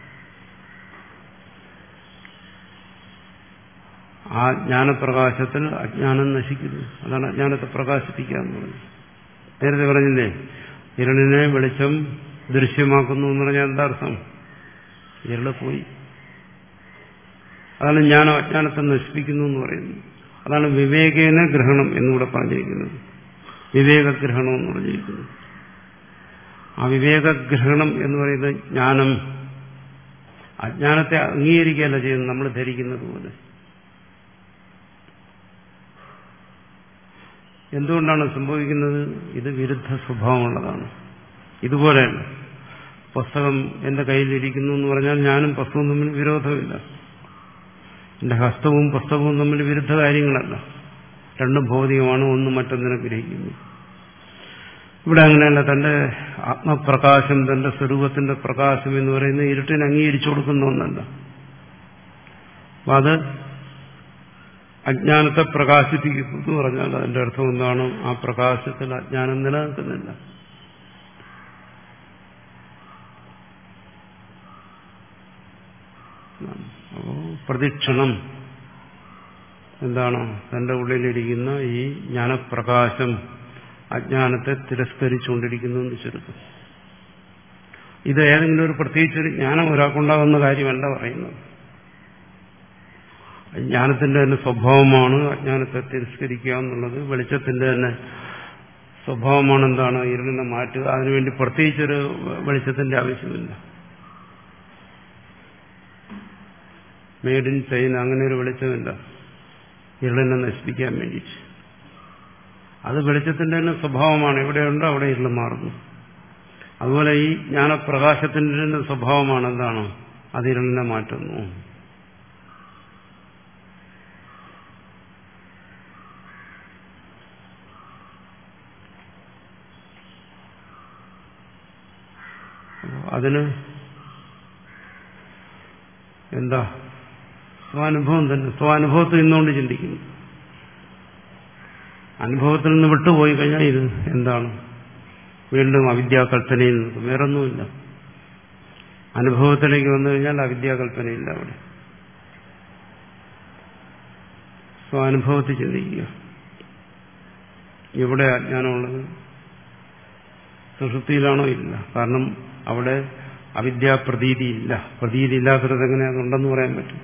ആ ജ്ഞാനപ്രകാശത്തിൽ അജ്ഞാനം നശിക്കുന്നു. അതാണ് അജ്ഞാനത്തെ പ്രകാശിപ്പിക്കുക എന്ന് പറയുന്നത്. നേരത്തെ പറഞ്ഞില്ലേ, ഇരുളിനെ വെളിച്ചം ദൃശ്യമാക്കുന്നു എന്ന് പറഞ്ഞാൽ എന്താ അർത്ഥം? ഇരുള് പോയി. അതാണ് ജ്ഞാനം അജ്ഞാനത്തെ നശിപ്പിക്കുന്നു എന്ന് പറയുന്നത്. അതാണ് വിവേകേന ഗ്രഹണം എന്നിവിടെ പറഞ്ഞിരിക്കുന്നത്. വിവേകഗ്രഹണം എന്ന് പറഞ്ഞിരിക്കുന്നത്. ആ വിവേകഗ്രഹണം എന്ന് പറയുന്നത് ജ്ഞാനം അജ്ഞാനത്തെ അംഗീകരിക്കുകയല്ല ചെയ്യുന്നത്, നമ്മൾ ധരിക്കുന്നത് പോലെ. എന്തുകൊണ്ടാണ് സംഭവിക്കുന്നത്? ഇത് വിരുദ്ധ സ്വഭാവമുള്ളതാണ്. ഇതുപോലെയല്ല, പുസ്തകം എന്റെ കയ്യിലിരിക്കുന്നു എന്ന് പറഞ്ഞാൽ ഞാനും പുസ്തകവും തമ്മിൽ വിരോധമില്ല. എന്റെ ഹസ്തവും പുസ്തകവും തമ്മിൽ വിരുദ്ധ കാര്യങ്ങളല്ല, രണ്ടും ഭൗതികമാണ്, ഒന്ന് മറ്റൊന്നിനെ ഗ്രഹിക്കുന്നു. ഇവിടെ അങ്ങനെയല്ല. തന്റെ ആത്മപ്രകാശം, തന്റെ സ്വരൂപത്തിന്റെ പ്രകാശം എന്ന് പറയുന്നത് ഇരുട്ടിനെ അംഗീകരിച്ചു കൊടുക്കുന്ന ഒന്നല്ല. അത് അജ്ഞാനത്തെ പ്രകാശിപ്പിക്കുന്നു എന്ന് പറഞ്ഞാൽ അതിന്റെ അർത്ഥം എന്താണ്? ആ പ്രകാശത്തിൽ അജ്ഞാനം നിലനിൽക്കുന്നില്ല. അപ്പോ പ്രതിക്ഷണം എന്താണ്? തന്റെ ഉള്ളിലിരിക്കുന്ന ഈ ജ്ഞാനപ്രകാശം അജ്ഞാനത്തെ തിരസ്കരിച്ചുകൊണ്ടിരിക്കുന്നു എന്ന് ചുരുക്കം. ഇത് ഏതെങ്കിലും ഒരു പ്രത്യേകിച്ചൊരു ജ്ഞാനം ഒരാൾക്കുണ്ടാകുന്ന കാര്യമല്ല പറയുന്നത്. ജ്ഞാനത്തിന്റെ തന്നെ സ്വഭാവമാണ് അജ്ഞാനത്തെ തിരസ്കരിക്കുക എന്നുള്ളത്. വെളിച്ചത്തിന്റെ തന്നെ സ്വഭാവമാണ് എന്താണ്? ഇരുളിനെ മാറ്റുക. അതിനുവേണ്ടി പ്രത്യേകിച്ചൊരു വെളിച്ചത്തിന്റെ ആവശ്യമില്ല. മെയ്ഡ് ഇൻ ചൈന അങ്ങനെ ഒരു വെളിച്ചമില്ല ഇരുളിനെ നശിപ്പിക്കാൻ വേണ്ടിയിട്ട്. അത് വെളിച്ചത്തിന്റെ തന്നെ സ്വഭാവമാണ്. എവിടെയുണ്ടോ അവിടെ ഇരുൾ മാറുന്നു. അതുപോലെ ഈ ജ്ഞാനപ്രകാശത്തിന്റെ തന്നെ സ്വഭാവമാണ് എന്താണ്? അത് ഇരുളിനെ മാറ്റുന്നു. അതിന് എന്താ? സ്വാനുഭവം തന്നെ. സ്വാനുഭവത്തിൽ നിന്നുകൊണ്ട് ചിന്തിക്കുന്നു. അനുഭവത്തിൽ നിന്ന് വിട്ടുപോയി കഴിഞ്ഞാൽ ഇത് എന്താണ്? വീണ്ടും അവിദ്യാകൽപ്പനയിൽ നിൽക്കും. വേറൊന്നുമില്ല. അനുഭവത്തിലേക്ക് വന്നു കഴിഞ്ഞാൽ അവിദ്യാകൽപ്പനയില്ല. അവിടെ സ്വാനുഭവത്തിൽ ചിന്തിക്കുക. എവിടെ അജ്ഞാനമുള്ളത്? സുഷുപ്തിയിലാണോ? ഇല്ല. കാരണം അവിടെ അവിദ്യാപ്രതീതി ഇല്ല. പ്രതീതി ഇല്ലാത്തത് എങ്ങനെ അതുണ്ടെന്ന് പറയാൻ പറ്റും?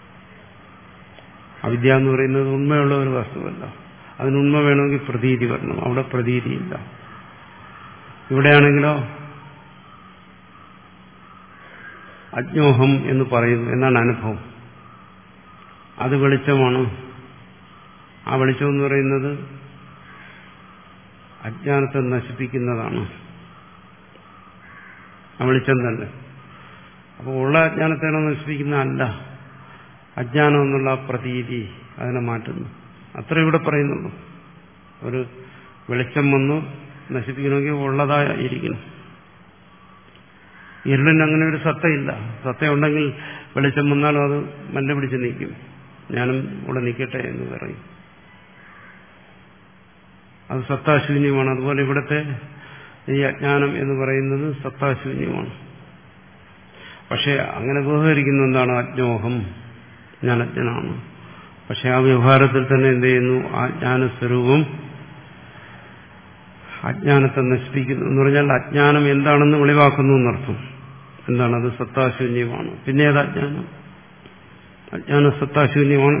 അവിദ്യ എന്ന് പറയുന്നത് ഉണ്മയുള്ള ഒരു വസ്തുവല്ല. അതിന് ഉണ്മ വേണമെങ്കിൽ പ്രതീതി വരണം. അവിടെ പ്രതീതിയില്ല. ഇവിടെയാണെങ്കിലോ അജ്ഞോഹം എന്ന് പറയുന്നു എന്നാണ് അനുഭവം. അത് വെളിച്ചമാണ്. ആ വെളിച്ചം എന്ന് പറയുന്നത് അജ്ഞാനത്തെ നശിപ്പിക്കുന്നതാണ്. ആ വെളിച്ചം തന്നെ. അപ്പോൾ ഉള്ള അജ്ഞാനത്തെയാണോ നശിപ്പിക്കുന്നതല്ല, അജ്ഞാനം എന്നുള്ള പ്രതീതി അതിനെ മാറ്റുന്നു. അത്ര ഇവിടെ പറയുന്നുള്ളൂ. ഒരു വെളിച്ചം വന്നു നശിപ്പിക്കണമെങ്കിൽ ഉള്ളതായിരിക്കണം. ഇരുളിന് അങ്ങനെ ഒരു സത്തയില്ല. സത്തയുണ്ടെങ്കിൽ വെളിച്ചം വന്നാലും അത് മല്ല പിടിച്ച് നീക്കും. ഞാനും ഇവിടെ നിൽക്കട്ടെ എന്ന് പറയും. അത് സത്താശൂന്യമാണ്. അതുപോലെ ഇവിടുത്തെ ഈ അജ്ഞാനം എന്ന് പറയുന്നത് സത്താശൂന്യമാണ്. പക്ഷെ അങ്ങനെ വ്യവഹരിക്കുന്ന എന്താണ്? അജ്ഞോഹം, ഞാൻ അജ്ഞനാണ്. പക്ഷെ ആ വ്യവഹാരത്തിൽ തന്നെ എന്ത് ചെയ്യുന്നു? ആ ജ്ഞാനസ്വരൂപം അജ്ഞാനത്തെ നശിപ്പിക്കുന്നു എന്ന് പറഞ്ഞാൽ അജ്ഞാനം എന്താണെന്ന് വെളിവാക്കുന്നു എന്നർത്ഥം. എന്താണ്? അത് സത്താശൂന്യമാണ്. പിന്നെ അത് അജ്ഞാനം അജ്ഞാനം സത്താശൂന്യമാണ്.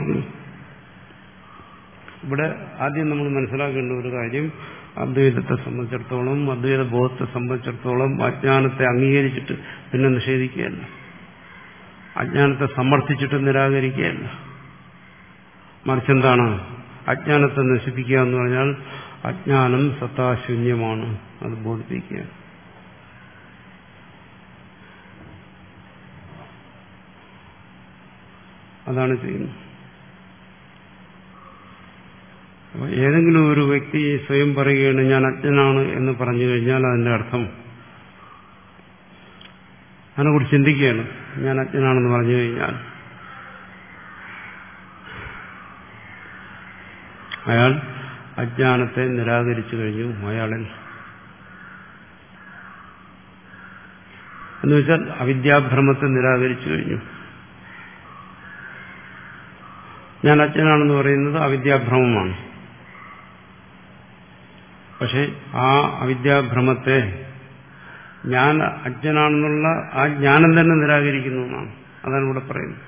ഇവിടെ ആദ്യം നമ്മൾ മനസ്സിലാക്കേണ്ട ഒരു കാര്യം, അദ്വൈതത്തെ സംബന്ധിച്ചിടത്തോളം, അദ്വൈത ബോധത്തെ സംബന്ധിച്ചിടത്തോളം അജ്ഞാനത്തെ അംഗീകരിച്ചിട്ട് പിന്നെ നിഷേധിക്കുകയല്ല, അജ്ഞാനത്തെ സമർത്ഥിച്ചിട്ട് നിരാകരിക്കുകയല്ല. മറിച്ചെന്താണ്? അജ്ഞാനത്തെ നശിപ്പിക്കുക എന്ന് പറഞ്ഞാൽ അജ്ഞാനം സത്താശൂന്യമാണ്, അത് ബോധിപ്പിക്കുക. അതാണ് ചെയ്യുന്നത്. അപ്പോൾ ഏതെങ്കിലും ഒരു വ്യക്തി സ്വയം പറയുകയാണ് ഞാൻ അജ്ഞനാണ് എന്ന് പറഞ്ഞു കഴിഞ്ഞാൽ അതിന്റെ അർത്ഥം അതിനെക്കുറിച്ച് ചിന്തിക്കുകയാണ്. ഞാൻ അജ്ഞനാണെന്ന് പറഞ്ഞു കഴിഞ്ഞാൽ അയാൾ അജ്ഞാനത്തെ നിരാകരിച്ചു കഴിഞ്ഞു. അയാളിൽ എന്ന് വെച്ചാൽ അവിദ്യാഭ്രമത്തെ നിരാകരിച്ചു കഴിഞ്ഞു. ഞാൻ അജ്ഞനാണെന്ന് പറയുന്നത് അവിദ്യാഭ്രമമാണ്. പക്ഷെ ആ അവിദ്യാഭ്രമത്തെ ഞാൻ അജ്ഞനാണെന്നുള്ള ആ ജ്ഞാനം തന്നെ നിരാകരിക്കുന്നു എന്നാണ്. അതാണ് ഇവിടെ പറയുന്നത്.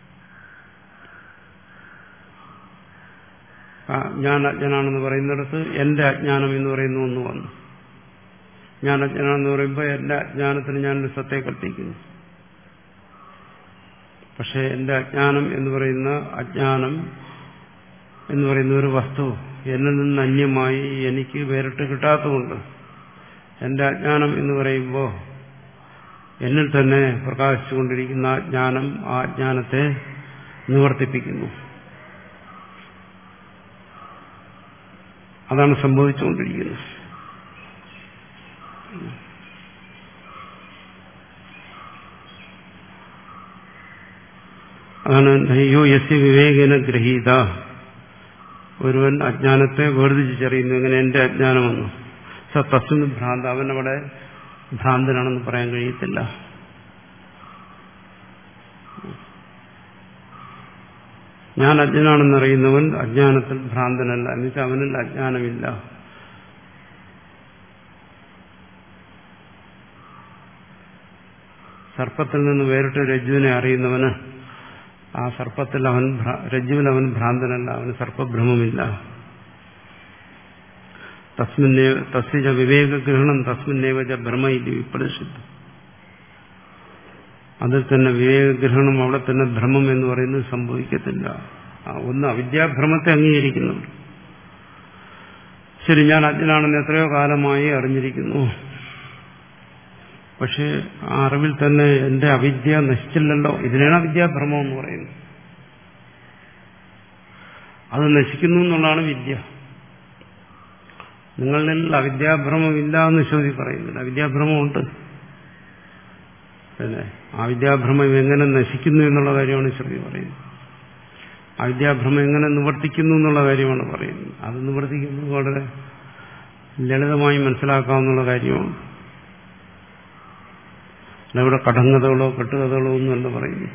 ഞാൻ അജ്ഞനാണെന്ന് പറയുന്നിടത്ത് എന്റെ അജ്ഞാനം എന്ന് പറയുന്ന ഒന്ന് വന്നു. ഞാൻ അജ്ഞനാണെന്ന് പറയുമ്പോൾ എന്റെ അജ്ഞാനത്തിന് ഞാനൊരു സത്തെ കൽപ്പിക്കുന്നു. പക്ഷെ എന്റെ അജ്ഞാനം എന്ന് പറയുന്ന അജ്ഞാനം എന്ന് പറയുന്ന ഒരു വസ്തു എന്നിൽ നിന്ന് അന്യമായി എനിക്ക് വേറിട്ട് കിട്ടാത്തതുകൊണ്ട് എന്റെ അജ്ഞാനം എന്ന് പറയുമ്പോൾ എന്നിൽ തന്നെ പ്രകാശിച്ചുകൊണ്ടിരിക്കുന്ന ആ ജ്ഞാനം ആ ജ്ഞാനത്തെ നിവർത്തിപ്പിക്കുന്നു. അതാണ് സംഭവിച്ചുകൊണ്ടിരിക്കുന്നത്. അതാണ് നയ്യോ യസ്യ വിവേകേന ഗ്രഹീത. ഒരുവൻ അജ്ഞാനത്തെ വേർതിരിച്ചറിയുന്നു. എങ്ങനെ? എന്റെ അജ്ഞാനമെന്ന്. സ തസ്മിൻ ഭ്രാന്ത. അവനവിടെ ഭ്രാന്തനാണെന്ന് പറയാൻ കഴിയത്തില്ല. ഞാൻ അജ്ഞനാണെന്നറിയുന്നവൻ അജ്ഞാനത്തിൽ ഭ്രാന്തനല്ല. എന്നുവെച്ചാൽ അവനിൽ അജ്ഞാനമില്ല. സർപ്പത്തിൽ നിന്ന് വേറിട്ട് രജ്ജുവിനെ അറിയുന്നവന് ആ സർപ്പത്തിൽ അവൻ രജ്ജുവിൽ അവൻ ഭ്രാന്തനല്ല. അവന് സർപ്പഭ്രമമില്ല. തസ്മിന്നേ തസ്യ വിവേകഗ്രഹണം തസ്മിന്നേവ ബ്രഹ്മ ഇതി വിപ്രസിദ്ധം. അതിൽ തന്നെ വിവേകഗ്രഹണം അവിടെ തന്നെ ഭ്രമം എന്ന് പറയുന്നത് സംഭവിക്കത്തില്ല. ഒന്ന് അവിദ്യാഭ്രമത്തെ അംഗീകരിക്കുന്നുണ്ട്. ശരി, ഞാൻ അജ്ഞനാണെന്ന് എത്രയോ കാലമായി അറിഞ്ഞിരിക്കുന്നു. പക്ഷെ ആ അറിവിൽ തന്നെ എന്റെ അവിദ്യ നശിച്ചില്ലല്ലോ. ഇതിനാണ് അവിദ്യാഭ്രമം എന്ന് പറയുന്നത്. അത് നശിക്കുന്നു എന്നുള്ളതാണ് വിദ്യ. നിങ്ങളിൽ അവിദ്യാഭ്രമമില്ല എന്ന് ശ്രുതി പറയുന്നില്ല. അവിദ്യാഭ്രമമുണ്ട്. പിന്നെ ആ വിദ്യാഭ്രമം എങ്ങനെ നശിക്കുന്നു എന്നുള്ള കാര്യമാണ് ശ്രുതി പറയുന്നത്. ആ വിദ്യാഭ്രമം എങ്ങനെ നിവർത്തിക്കുന്നു എന്നുള്ള കാര്യമാണ് പറയുന്നത്. അത് നിവർത്തിക്കുന്നത് വളരെ ലളിതമായി മനസ്സിലാക്കാവുന്ന കാര്യമാണ്. ഇവിടെ കടങ്കഥകളോ കെട്ടുകഥകളോ ഒന്നുമല്ല പറയുന്നു.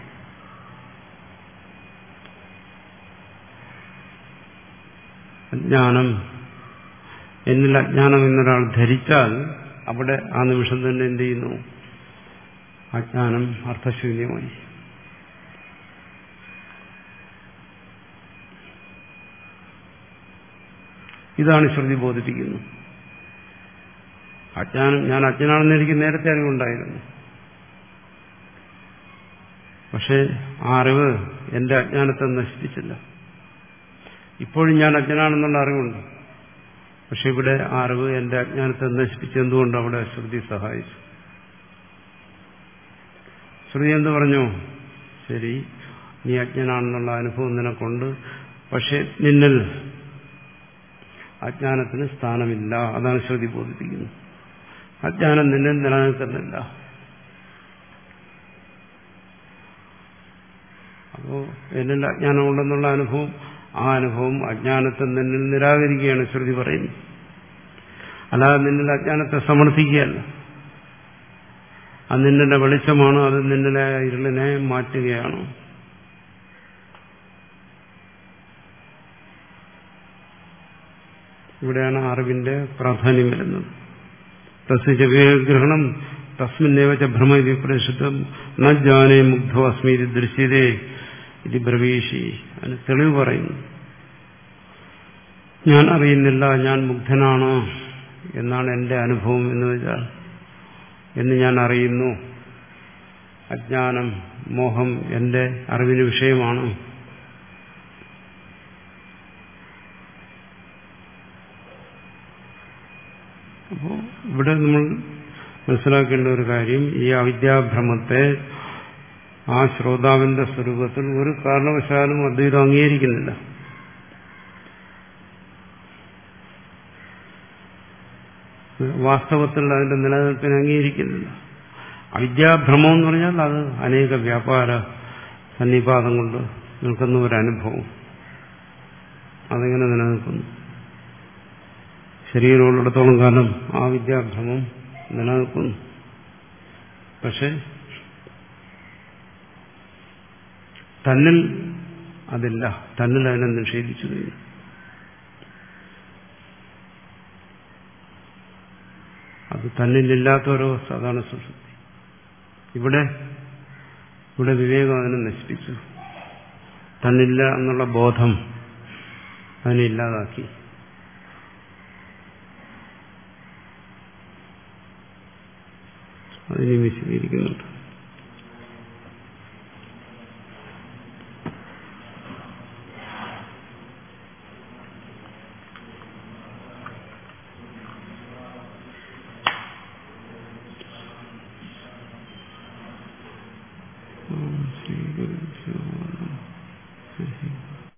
അജ്ഞാനം എന്നിൽ അജ്ഞാനം എന്നൊരാൾ ധരിച്ചാൽ അവിടെ ആ നിമിഷം തന്നെ എന്ത് ചെയ്യുന്നു? അജ്ഞാനം അർത്ഥശൂന്യമായി. ഇതാണ് ശ്രുതി ബോധിപ്പിക്കുന്നത്. അജ്ഞാനം ഞാൻ അജ്ഞനാണെന്ന് എനിക്ക് നേരത്തെ അറിവുണ്ടായിരുന്നു. പക്ഷേ ആ അറിവ് എന്റെ അജ്ഞാനത്തെ നശിപ്പിച്ചില്ല. ഇപ്പോഴും ഞാൻ അജ്ഞനാണെന്നുള്ള അറിവുണ്ട്. പക്ഷെ ഇവിടെ ആ അറിവ് എന്റെ അജ്ഞാനത്തെ നശിപ്പിച്ചെന്തുകൊണ്ട് അവിടെ ശ്രുതി സഹായിച്ചു. ശ്രുതി എന്ത് പറഞ്ഞു? ശരി, നീ അജ്ഞനാണെന്നുള്ള അനുഭവം നിനക്കുണ്ട്. പക്ഷെ നിന്നിൽ അജ്ഞാനത്തിന് സ്ഥാനമില്ല. അതാണ് ശ്രുതി ബോധിപ്പിക്കുന്നത്. അജ്ഞാനം നിന്നിൽ നിലനിൽക്കുന്നില്ല. അപ്പോ എന്നിൽ അജ്ഞാനമുണ്ടെന്നുള്ള അനുഭവം, ആ അനുഭവം അജ്ഞാനത്തെ നിന്നിൽ നിരാകരിക്കുകയാണ് ശ്രുതി പറയുന്നത്. അല്ലാതെ നിന്നിൽ അജ്ഞാനത്തെ സമർത്ഥിക്കുകയല്ല. അത് നിന്നിലെ വെളിച്ചമാണ്. അത് നിന്നിലെ ഇരുളിനെ മാറ്റുകയാണ്. ഇവിടെയാണ് അറിവിന്റെ പ്രാധാന്യം വരുന്നത്. തസ്യ വിവേകഗ്രഹണം തസ്മിന്നേവ ഭ്രമ വിപ്രസിദ്ധം ന ജാനേ മുഗ്ധോ അസ്മി ദൃശ്യതേ ഇത് ബ്രവീഷി. അതിന് തെളിവ് പറയുന്നു. ഞാൻ അറിയുന്നില്ല, ഞാൻ മുഗ്ധനാണ് എന്നാണ് എന്റെ അനുഭവം എന്ന് വെച്ചാൽ എന്ന് ഞാൻ അറിയുന്നു. അജ്ഞാനം, മോഹം എന്റെ അറിവിന് വിഷയമാണ്. അപ്പോൾ ഇവിടെ നമ്മൾ മനസ്സിലാക്കേണ്ട ഒരു കാര്യം, ഈ അവിദ്യാഭ്രമത്തെ ആ ശ്രോതാവിന്റെ സ്വരൂപത്തിൽ ഒരു കാരണവശാലും അദ്വൈതം അംഗീകരിക്കുന്നില്ല. വാസ്തവത്തിൽ അതിന്റെ നിലനിൽപ്പിനെ അംഗീകരിക്കുന്നില്ല. അവിദ്യാഭ്രമം എന്ന് പറഞ്ഞാൽ അത് അനേക വ്യാപാര സന്നിപാതം കൊണ്ട് നിൽക്കുന്ന ഒരു അനുഭവം. അതെങ്ങനെ നിലനിൽക്കുന്നു? ശരീരമുള്ളിടത്തോളം കാലം ആ വിദ്യാഭ്രമം നിലനിൽക്കുന്നു. പക്ഷെ തന്നിൽ അതില്ല. തന്നിൽ അതിനെ നിഷേധിച്ചു കഴിഞ്ഞു. അത് തന്നിലില്ലാത്ത ഓരോ വസ്തു, അതാണ് സുഷുപ്തി. ഇവിടെ ഇവിടെ വിവേകം അതിനെ നശിപ്പിച്ചു. തന്നില്ല എന്നുള്ള ബോധം അതിനെ ഇല്ലാതാക്കി. അതിനെ വിശദീകരിക്കുന്നുണ്ട്. ശ്രീ ഗുരു